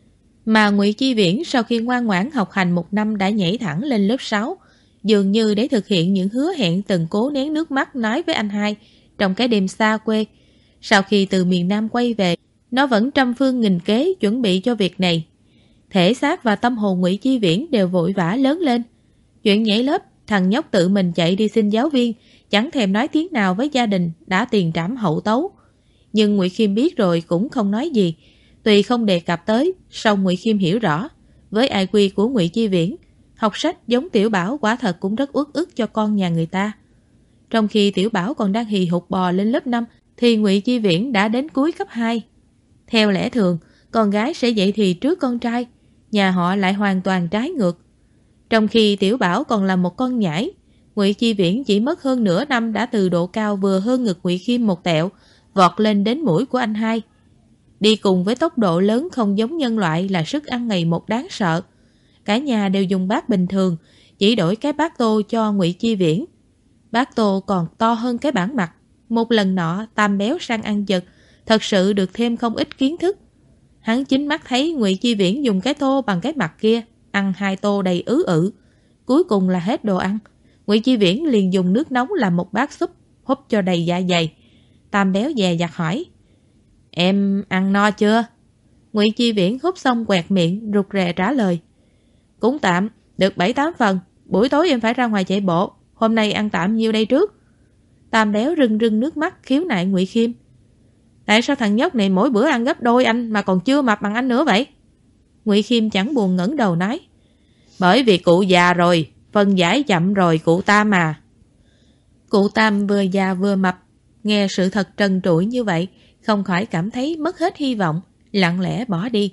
Mà Ngụy Chi Viễn sau khi ngoan ngoãn học hành 1 năm đã nhảy thẳng lên lớp 6, dường như để thực hiện những hứa hẹn từng cố nén nước mắt nói với anh hai trong cái đêm xa quê. Sau khi từ miền Nam quay về, nó vẫn trăm phương nghìn kế chuẩn bị cho việc này. Thể xác và tâm hồn Ngụy Chi Viễn đều vội vã lớn lên. Chuyện nhảy lớp, thằng nhóc tự mình chạy đi xin giáo viên, chẳng thèm nói tiếng nào với gia đình, đã tiền trảm hậu tấu. Nhưng Ngụy Khiêm biết rồi cũng không nói gì. Tuy không đề cập tới, song Ngụy Khiêm hiểu rõ, với ai quy của Ngụy Chi Viễn, học sách giống Tiểu Bảo quả thật cũng rất uất ức cho con nhà người ta. Trong khi Tiểu Bảo còn đang hì hục bò lên lớp 5, thì Ngụy Chi Viễn đã đến cuối cấp 2. Theo lẽ thường, con gái sẽ dậy thì trước con trai, nhà họ lại hoàn toàn trái ngược. Trong khi Tiểu Bảo còn là một con nhãi, Ngụy Chi Viễn chỉ mất hơn nửa năm đã từ độ cao vừa hơn ngực Ngụy Khiêm một tẹo, vọt lên đến mũi của anh hai. Đi cùng với tốc độ lớn không giống nhân loại là sức ăn ngày một đáng sợ. Cả nhà đều dùng bát bình thường, chỉ đổi cái bát tô cho Ngụy Chi Viễn. Bát tô còn to hơn cái bản mặt. Một lần nọ Tam béo sang ăn giật, thật sự được thêm không ít kiến thức. Hắn chính mắt thấy Ngụy Chi Viễn dùng cái tô bằng cái mặt kia, ăn 2 tô đầy ứ. Cuối cùng là hết đồ ăn. Ngụy Chi Viễn liền dùng nước nóng làm một bát súp, húp cho đầy dạ dày. Tam béo dè dặt hỏi: "Em ăn no chưa?" Ngụy Chi Viễn húp xong quẹt miệng, rụt rè trả lời: "Cũng tạm, được 7-8 phần. Buổi tối em phải ra ngoài chạy bộ. Hôm nay ăn tạm nhiêu đây trước." Tam béo rưng rưng nước mắt khiếu nại Ngụy Khiêm: "Tại sao thằng nhóc này mỗi bữa ăn gấp đôi anh mà còn chưa mập bằng anh nữa vậy?" Ngụy Khiêm chẳng buồn ngẩng đầu nói: "Bởi vì cụ già rồi, phân giải chậm rồi cụ Tam à." Cụ Tam vừa già vừa mập, nghe sự thật trần trụi như vậy, không khỏi cảm thấy mất hết hy vọng, lặng lẽ bỏ đi.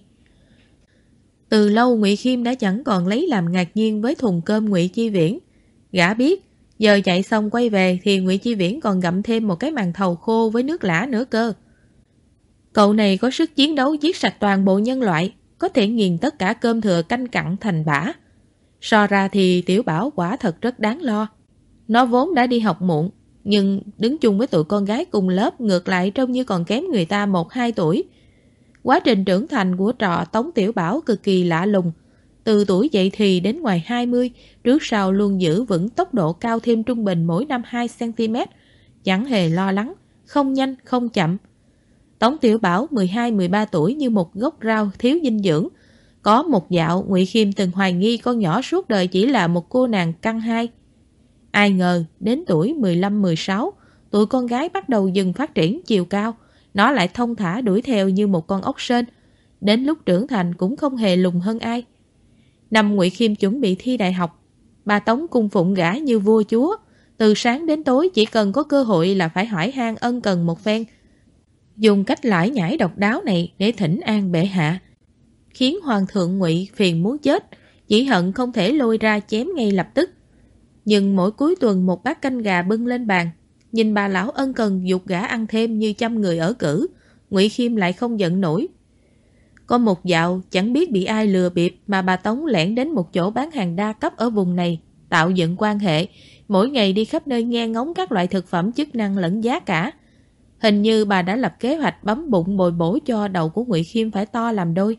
Từ lâu Ngụy Khiêm đã chẳng còn lấy làm ngạc nhiên với thùng cơm Ngụy Chi Viễn. Gã biết, giờ chạy xong quay về thì Ngụy Chi Viễn còn gặm thêm một cái màn thầu khô với nước lã nữa cơ. Cậu này có sức chiến đấu giết sạch toàn bộ nhân loại, có thể nghiền tất cả cơm thừa canh cặn thành bã. So ra thì Tiểu Bảo quả thật rất đáng lo. Nó vốn đã đi học muộn, nhưng đứng chung với tụi con gái cùng lớp ngược lại trông như còn kém người ta 1-2 tuổi. Quá trình trưởng thành của trò Tống Tiểu Bảo cực kỳ lạ lùng. Từ tuổi dậy thì đến ngoài 20, trước sau luôn giữ vững tốc độ cao thêm trung bình mỗi năm 2cm, chẳng hề lo lắng, không nhanh không chậm. Tống Tiểu Bảo 12-13 tuổi như một gốc rau thiếu dinh dưỡng. Có một dạo Ngụy Khiêm từng hoài nghi con nhỏ suốt đời chỉ là một cô nàng căng hai. Ai ngờ đến tuổi 15-16, tụi con gái bắt đầu dừng phát triển chiều cao, nó lại thông thả đuổi theo như một con ốc sên. Đến lúc trưởng thành cũng không hề lùn hơn ai. Năm Ngụy Khiêm chuẩn bị thi đại học, bà Tống cung phụng gã như vua chúa. Từ sáng đến tối chỉ cần có cơ hội là phải hỏi han ân cần một phen. Dùng cách lải nhải độc đáo này để thỉnh an bệ hạ, khiến hoàng thượng Ngụy phiền muốn chết, chỉ hận không thể lôi ra chém ngay lập tức. Nhưng mỗi cuối tuần một bát canh gà bưng lên bàn, nhìn bà lão ân cần giục gã ăn thêm như trăm người ở cử, Ngụy Khiêm lại không giận nổi. Có một dạo chẳng biết bị ai lừa bịp mà bà Tống lẻn đến một chỗ bán hàng đa cấp ở vùng này, tạo dựng quan hệ, mỗi ngày đi khắp nơi nghe ngóng các loại thực phẩm chức năng lẫn giá cả. Hình như bà đã lập kế hoạch bấm bụng bồi bổ cho đầu của Ngụy Khiêm phải to làm đôi.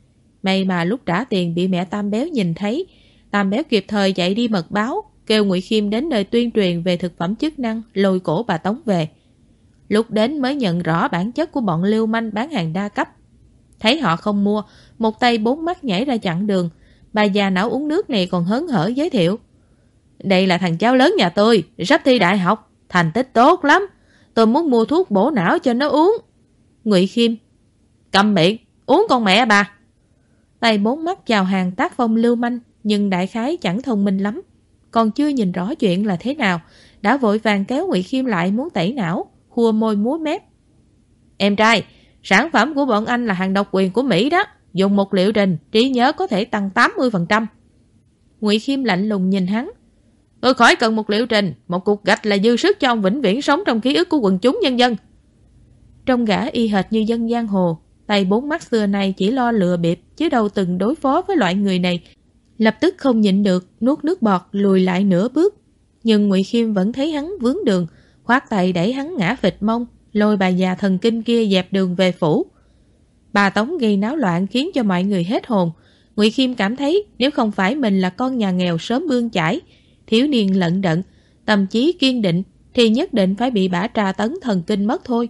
May mà lúc trả tiền bị mẹ Tam Béo nhìn thấy, Tam Béo kịp thời chạy đi mật báo, kêu Ngụy Khiêm đến nơi tuyên truyền về thực phẩm chức năng, lôi cổ bà Tống về. Lúc đến mới nhận rõ bản chất của bọn lưu manh bán hàng đa cấp. Thấy họ không mua, một tay 4 mắt nhảy ra chặn đường. Bà già não uống nước này còn hớn hở giới thiệu: "Đây là thằng cháu lớn nhà tôi, sắp thi đại học, thành tích tốt lắm. Tôi muốn mua thuốc bổ não cho nó uống." Ngụy Khiêm: "Câm miệng, uống con mẹ bà." Tay 4 mắt chào hàng tác phong lưu manh, nhưng đại khái chẳng thông minh lắm. Còn chưa nhìn rõ chuyện là thế nào, đã vội vàng kéo Ngụy Khiêm lại muốn tẩy não, khua môi múa mép: "Em trai, sản phẩm của bọn anh là hàng độc quyền của Mỹ đó. Dùng một liệu trình, trí nhớ có thể tăng 80%. Ngụy Khiêm lạnh lùng nhìn hắn: "Tôi khỏi cần một liệu trình, một cục gạch là dư sức cho ông vĩnh viễn sống trong ký ức của quần chúng nhân dân." Trông gã y hệt như dân giang hồ, tay 4 mắt xưa này chỉ lo lừa bịp, chứ đâu từng đối phó với loại người này. Lập tức không nhịn được, nuốt nước bọt lùi lại nửa bước. Nhưng Ngụy Khiêm vẫn thấy hắn vướng đường, khoát tay đẩy hắn ngã phịch mông, lôi bà già thần kinh kia dẹp đường về phủ. Bà Tống gây náo loạn khiến cho mọi người hết hồn. Ngụy Khiêm cảm thấy nếu không phải mình là con nhà nghèo sớm bươn chải, thiếu niên lận đận, tâm trí kiên định thì nhất định phải bị bả tra tấn thần kinh mất thôi.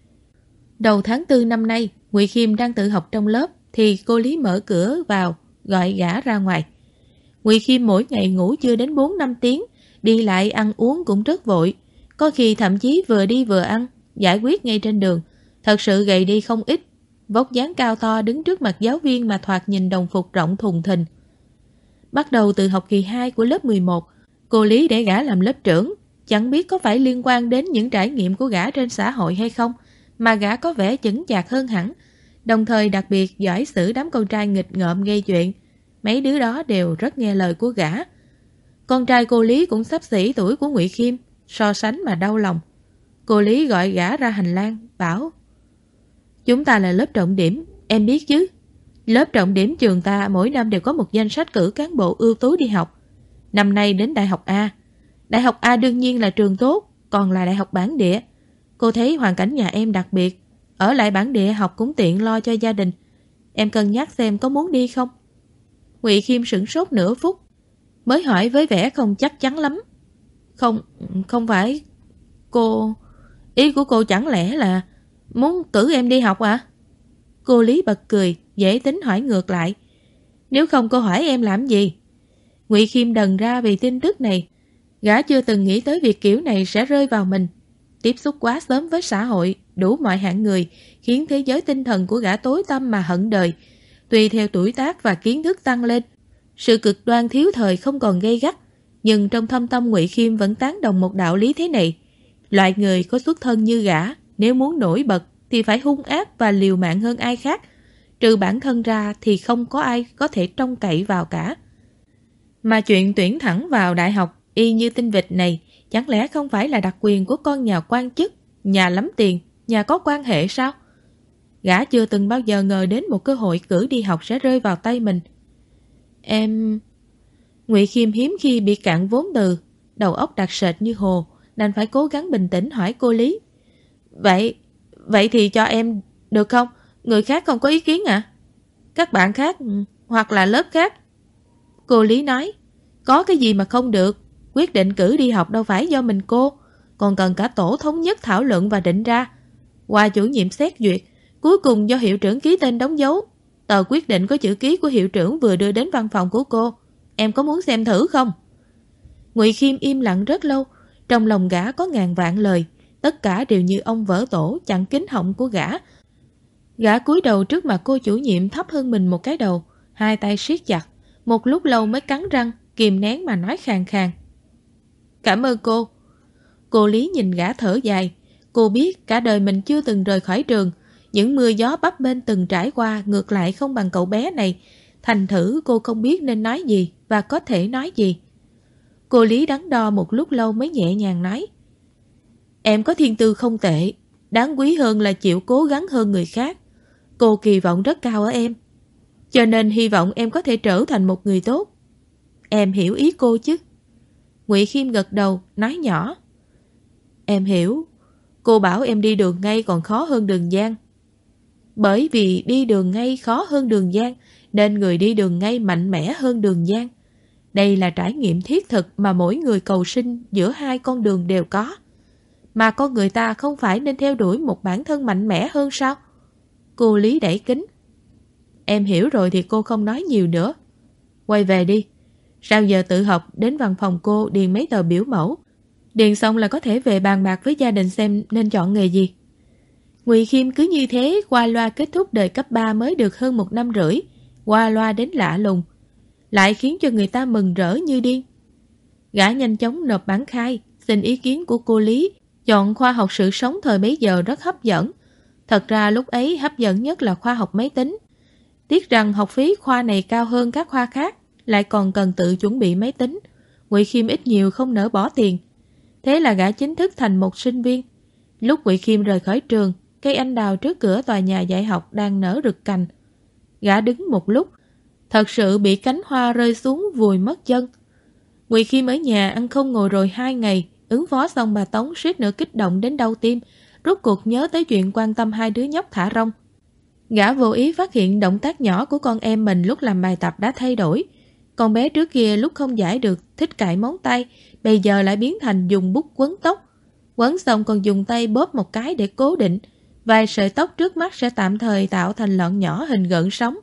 Đầu tháng 4 năm nay, Ngụy Khiêm đang tự học trong lớp thì cô Lý mở cửa vào gọi gã ra ngoài. Ngụy Khiêm mỗi ngày ngủ chưa đến 4-5 tiếng, đi lại ăn uống cũng rất vội, có khi thậm chí vừa đi vừa ăn, giải quyết ngay trên đường. Thật sự gầy đi không ít, vóc dáng cao to đứng trước mặt giáo viên mà thoạt nhìn đồng phục rộng thùng thình. Bắt đầu từ học kỳ 2 của lớp 11, cô Lý để gã làm lớp trưởng. Chẳng biết có phải liên quan đến những trải nghiệm của gã trên xã hội hay không, mà gã có vẻ chững chạc hơn hẳn, đồng thời đặc biệt giỏi xử đám con trai nghịch ngợm gây chuyện. Mấy đứa đó đều rất nghe lời của gã. Con trai cô Lý cũng xấp xỉ tuổi của Ngụy Khiêm, so sánh mà đau lòng. Cô Lý gọi gã ra hành lang, bảo: chúng ta là lớp trọng điểm, em biết chứ. Lớp trọng điểm trường ta mỗi năm đều có một danh sách cử cán bộ ưu tú đi học. Năm nay đến Đại học A. Đại học A đương nhiên là trường tốt, còn là đại học bản địa. Cô thấy hoàn cảnh nhà em đặc biệt, ở lại bản địa học cũng tiện lo cho gia đình. Em cân nhắc xem có muốn đi không? Ngụy Khiêm sửng sốt nửa phút, mới hỏi với vẻ không chắc chắn lắm. Không phải cô... Ý của cô chẳng lẽ là muốn cử em đi học à? Cô Lý bật cười, dễ tính hỏi ngược lại: nếu không cô hỏi em làm gì? Ngụy Khiêm đần ra vì tin tức này. Gã chưa từng nghĩ tới việc kiểu này sẽ rơi vào mình. Tiếp xúc quá sớm với xã hội, đủ mọi hạng người, khiến thế giới tinh thần của gã tối tăm mà hận đời. Tùy theo tuổi tác và kiến thức tăng lên, sự cực đoan thiếu thời không còn gay gắt, nhưng trong thâm tâm Ngụy Khiêm vẫn tán đồng một đạo lý thế này: loại người có xuất thân như gã, nếu muốn nổi bật thì phải hung ác và liều mạng hơn ai khác. Trừ bản thân ra thì không có ai có thể trông cậy vào cả. Mà chuyện tuyển thẳng vào đại học y như tinh vịt này, chẳng lẽ không phải là đặc quyền của con nhà quan chức, nhà lắm tiền, nhà có quan hệ sao? Gã chưa từng bao giờ ngờ đến một cơ hội cử đi học sẽ rơi vào tay mình. Em... Ngụy Khiêm hiếm khi bị cạn vốn từ, đầu óc đặc sệt như hồ, nên phải cố gắng bình tĩnh hỏi cô Lý: Vậy thì cho em được không? Người khác không có ý kiến à? Các bạn khác hoặc là lớp khác? Cô Lý nói: có cái gì mà không được? Quyết định cử đi học đâu phải do mình cô, còn cần cả tổ thống nhất thảo luận và định ra. Qua chủ nhiệm xét duyệt, cuối cùng do hiệu trưởng ký tên đóng dấu. Tờ quyết định có chữ ký của hiệu trưởng vừa đưa đến văn phòng của cô. Em có muốn xem thử không? Ngụy Khiêm im lặng rất lâu. Trong lòng gã có ngàn vạn lời, tất cả đều như ông vỡ tổ chặn kín họng của gã. Gã cúi đầu trước mặt cô chủ nhiệm thấp hơn mình một cái đầu, hai tay siết chặt, một lúc lâu mới cắn răng, kìm nén mà nói khàn khàn: cảm ơn cô. Cô Lý nhìn gã thở dài. Cô biết cả đời mình chưa từng rời khỏi trường, những mưa gió bấp bênh từng trải qua ngược lại không bằng cậu bé này. Thành thử cô không biết nên nói gì và có thể nói gì. Cô Lý đắn đo một lúc lâu mới nhẹ nhàng nói: em có thiên tư không tệ, đáng quý hơn là chịu cố gắng hơn người khác. Cô kỳ vọng rất cao ở em, cho nên hy vọng em có thể trở thành một người tốt. Em hiểu ý cô chứ? Ngụy Khiêm gật đầu, nói nhỏ: em hiểu. Cô bảo em đi đường ngay còn khó hơn đường gian. Bởi vì đi đường ngay khó hơn đường gian, nên người đi đường ngay mạnh mẽ hơn đường gian. Đây là trải nghiệm thiết thực mà mỗi người cầu sinh giữa hai con đường đều có. Mà con người ta không phải nên theo đuổi một bản thân mạnh mẽ hơn sao? Cô Lý đẩy kính: em hiểu rồi thì cô không nói nhiều nữa. Quay về đi. Sau giờ tự học đến văn phòng cô điền mấy tờ biểu mẫu. Điền xong là có thể về bàn bạc với gia đình xem nên chọn nghề gì. Ngụy Khiêm cứ như thế qua loa kết thúc đời cấp 3 mới được hơn 1 năm rưỡi. Qua loa đến lạ lùng, lại khiến cho người ta mừng rỡ như điên. Gã nhanh chóng nộp bản khai, xin ý kiến của cô Lý. Chọn khoa học sự sống thời bấy giờ rất hấp dẫn. Thật ra lúc ấy hấp dẫn nhất là khoa học máy tính. Tiếc rằng học phí khoa này cao hơn các khoa khác, lại còn cần tự chuẩn bị máy tính. Ngụy Khiêm ít nhiều không nỡ bỏ tiền. Thế là gã chính thức thành một sinh viên. Lúc Ngụy Khiêm rời khỏi trường, cây anh đào trước cửa tòa nhà dạy học đang nở rực cành. Gã đứng một lúc, thật sự bị cánh hoa rơi xuống vùi mất chân. Ngụy Khiêm ở nhà ăn không ngồi rồi 2 ngày, ứng phó xong bà Tống suýt nữa kích động đến đau tim, rốt cuộc nhớ tới chuyện quan tâm hai đứa nhóc thả rông. Gã vô ý phát hiện động tác nhỏ của con em mình lúc làm bài tập đã thay đổi. Con bé trước kia lúc không giải được thích cạy móng tay, bây giờ lại biến thành dùng bút quấn tóc. Quấn xong còn dùng tay bóp một cái để cố định. Vài sợi tóc trước mắt sẽ tạm thời tạo thành lọn nhỏ hình gợn sóng.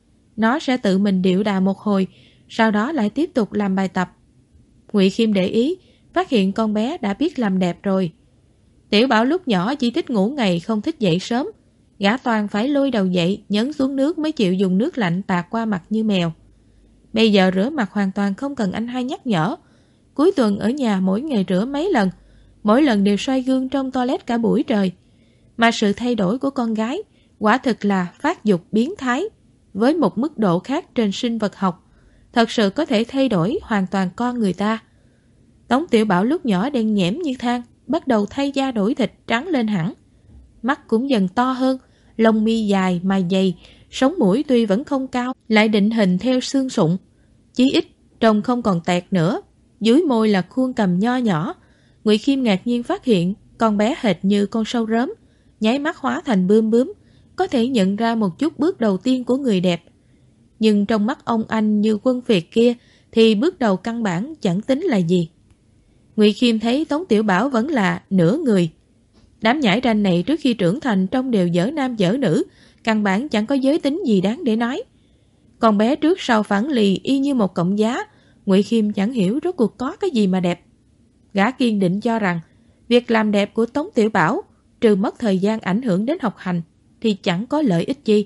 Nó sẽ tự mình điệu đà một hồi, sau đó lại tiếp tục làm bài tập. Ngụy Khiêm để ý, phát hiện con bé đã biết làm đẹp rồi. Tiểu Bảo lúc nhỏ chỉ thích ngủ ngày không thích dậy sớm. Gã toàn phải lôi đầu dậy, nhấn xuống nước mới chịu dùng nước lạnh tạt qua mặt như mèo. Bây giờ rửa mặt hoàn toàn không cần anh hai nhắc nhở. Cuối tuần ở nhà mỗi ngày rửa mấy lần, mỗi lần đều xoay gương trong toilet cả buổi trời. Mà sự thay đổi của con gái quả thực là phát dục biến thái, với một mức độ khác trên sinh vật học, thật sự có thể thay đổi hoàn toàn con người ta. Tống Tiểu Bảo lúc nhỏ đen nhẽm như than, bắt đầu thay da đổi thịt trắng lên hẳn. Mắt cũng dần to hơn, lông mi dài mà dày, sống mũi tuy vẫn không cao, lại định hình theo xương sụn. Chí ít, trông không còn tẹt nữa, dưới môi là khuôn cằm nho nhỏ. Ngụy Khiêm ngạc nhiên phát hiện con bé hệt như con sâu rớm, nháy mắt hóa thành bướm bướm, có thể nhận ra một chút bước đầu tiên của người đẹp. Nhưng trong mắt ông anh như Quân Việt kia thì bước đầu căn bản chẳng tính là gì. Ngụy Khiêm thấy Tống Tiểu Bảo vẫn là nửa người. Đám nhãi ranh này trước khi trưởng thành trông đều dở nam dở nữ, căn bản chẳng có giới tính gì đáng để nói. Con bé trước sau phẳng lì y như một cọng giá, Ngụy Khiêm chẳng hiểu rốt cuộc có cái gì mà đẹp. Gã kiên định cho rằng việc làm đẹp của Tống Tiểu Bảo trừ mất thời gian ảnh hưởng đến học hành thì chẳng có lợi ích gì.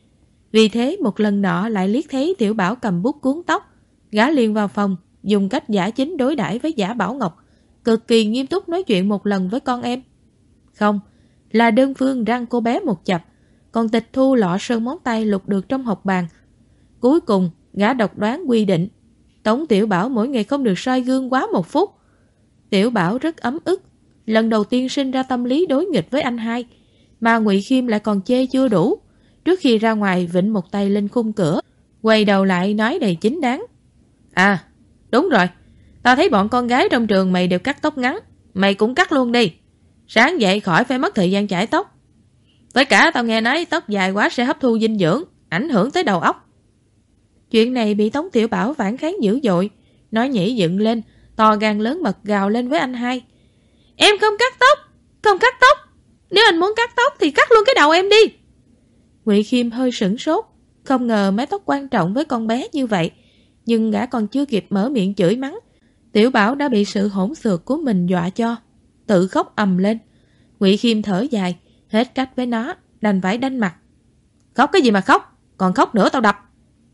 Vì thế một lần nọ lại liếc thấy Tiểu Bảo cầm bút cuốn tóc, gã liền vào phòng dùng cách giả chính đối đãi với giả Bảo Ngọc, cực kỳ nghiêm túc nói chuyện một lần với con em. Không, là đơn phương răng cô bé một chập, còn tịch thu lọ sơn móng tay lục được trong hộp bàn. Cuối cùng gã độc đoán quy định Tống Tiểu Bảo mỗi ngày không được soi gương quá 1 phút. Tiểu Bảo rất ấm ức, lần đầu tiên sinh ra tâm lý đối nghịch với anh hai, mà Ngụy Khiêm lại còn chê chưa đủ. Trước khi ra ngoài vịnh một tay lên khung cửa, quay đầu lại nói đầy chính đáng. À, đúng rồi, tao thấy bọn con gái trong trường mày đều cắt tóc ngắn, mày cũng cắt luôn đi. Sáng dậy khỏi phải mất thời gian chải tóc. Với cả tao nghe nói tóc dài quá sẽ hấp thu dinh dưỡng, ảnh hưởng tới đầu óc. Chuyện này bị Tống Tiểu Bảo phản kháng dữ dội, nói nhảy dựng lên, to gan lớn mật gào lên với anh hai. Em không cắt tóc, không cắt tóc. Nếu anh muốn cắt tóc thì cắt luôn cái đầu em đi. Ngụy Khiêm hơi sửng sốt, không ngờ mái tóc quan trọng với con bé như vậy, nhưng gã còn chưa kịp mở miệng chửi mắng, Tiểu Bảo đã bị sự hỗn xược của mình dọa cho, tự khóc ầm lên. Ngụy Khiêm thở dài, hết cách với nó, đành phải đanh mặt. Khóc cái gì mà khóc, còn khóc nữa tao đập.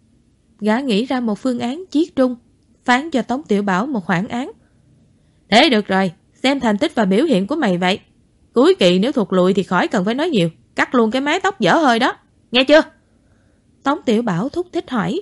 Gã nghĩ ra một phương án chiết trung, phán cho Tống Tiểu Bảo một hoãn án. Thế được rồi, xem thành tích và biểu hiện của mày vậy. Cuối kỳ nếu thụt lùi thì khỏi cần phải nói nhiều, cắt luôn cái mái tóc dở hơi đó, nghe chưa? Tống Tiểu Bảo thúc thích hỏi.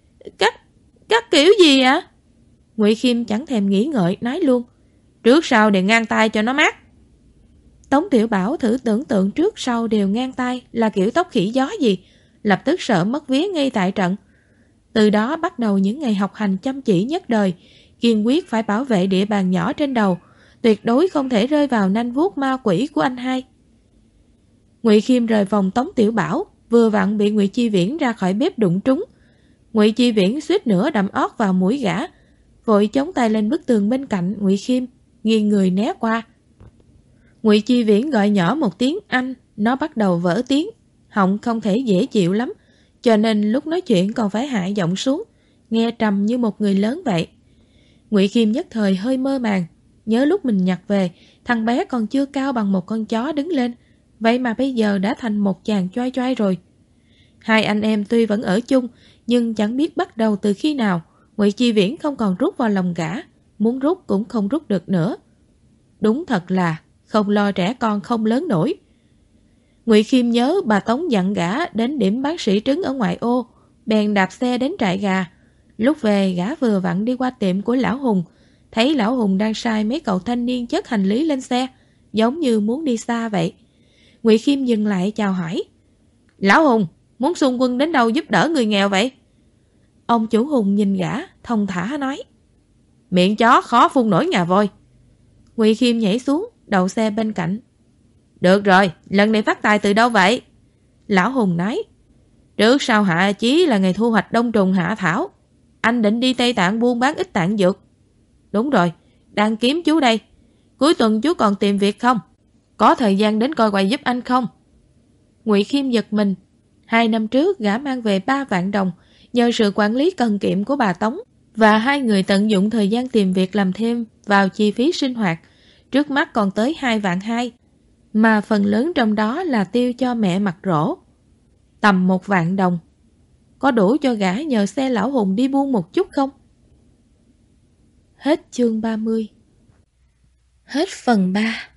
Cắt kiểu gì ạ? Ngụy Khiêm chẳng thèm nghĩ ngợi nói luôn. Trước sau đều ngang tay cho nó mát. Tống Tiểu Bảo thử tưởng tượng trước sau đều ngang tay là kiểu tóc khỉ gió gì, lập tức sợ mất vía ngay tại trận. Từ đó bắt đầu những ngày học hành chăm chỉ nhất đời, kiên quyết phải bảo vệ địa bàn nhỏ trên đầu, tuyệt đối không thể rơi vào nanh vuốt ma quỷ của anh hai. Ngụy Khiêm rời phòng Tống Tiểu Bảo, vừa vặn bị Ngụy Chi Viễn ra khỏi bếp đụng trúng. Ngụy Chi Viễn suýt nữa đâm ót vào mũi gã, vội chống tay lên bức tường bên cạnh Ngụy Khiêm, nghiêng người né qua. Ngụy Chi Viễn gọi nhỏ một tiếng anh, nó bắt đầu vỡ tiếng, họng không thể dễ chịu lắm, cho nên lúc nói chuyện còn phải hạ giọng xuống, nghe trầm như một người lớn vậy. Ngụy Khiêm nhất thời hơi mơ màng, nhớ lúc mình nhặt về, thằng bé còn chưa cao bằng một con chó đứng lên, vậy mà bây giờ đã thành một chàng choai choai rồi. Hai anh em tuy vẫn ở chung, nhưng chẳng biết bắt đầu từ khi nào, Ngụy Chi Viễn không còn rút vào lòng gã, muốn rút cũng không rút được nữa. Đúng thật là không lo trẻ con không lớn nổi. Ngụy Khiêm nhớ bà Tống dặn gã đến điểm bán sỉ trứng ở ngoại ô, bèn đạp xe đến trại gà. Lúc về gã vừa vặn đi qua tiệm của Lão Hùng, thấy Lão Hùng đang sai mấy cậu thanh niên chất hành lý lên xe, giống như muốn đi xa vậy. Ngụy Khiêm dừng lại chào hỏi. Lão Hùng, muốn xung quân đến đâu giúp đỡ người nghèo vậy? Ông chủ Hùng nhìn gã, thông thả nói. Miệng chó khó phun nổi ngà voi. Ngụy Khiêm nhảy xuống, đậu xe bên cạnh. Được rồi, lần này phát tài từ đâu vậy? Lão Hùng nói, trước sau hạ chí là ngày thu hoạch đông trùng hạ thảo. Anh định đi Tây Tạng buôn bán ít tạng dược. Đúng rồi, đang kiếm chú đây. Cuối tuần chú còn tìm việc không? Có thời gian đến coi quầy giúp anh không? Ngụy Khiêm giật mình. 2 năm trước gã mang về 3 vạn đồng nhờ sự quản lý cần kiệm của bà Tống, và hai người tận dụng thời gian tìm việc làm thêm vào chi phí sinh hoạt. Trước mắt còn tới 2 vạn 2, mà phần lớn trong đó là tiêu cho mẹ mặt rỗ. Tầm 1 vạn đồng. Có đủ cho gã nhờ xe Lão Hùng đi buôn một chút không? Hết chương 30. Hết phần 3.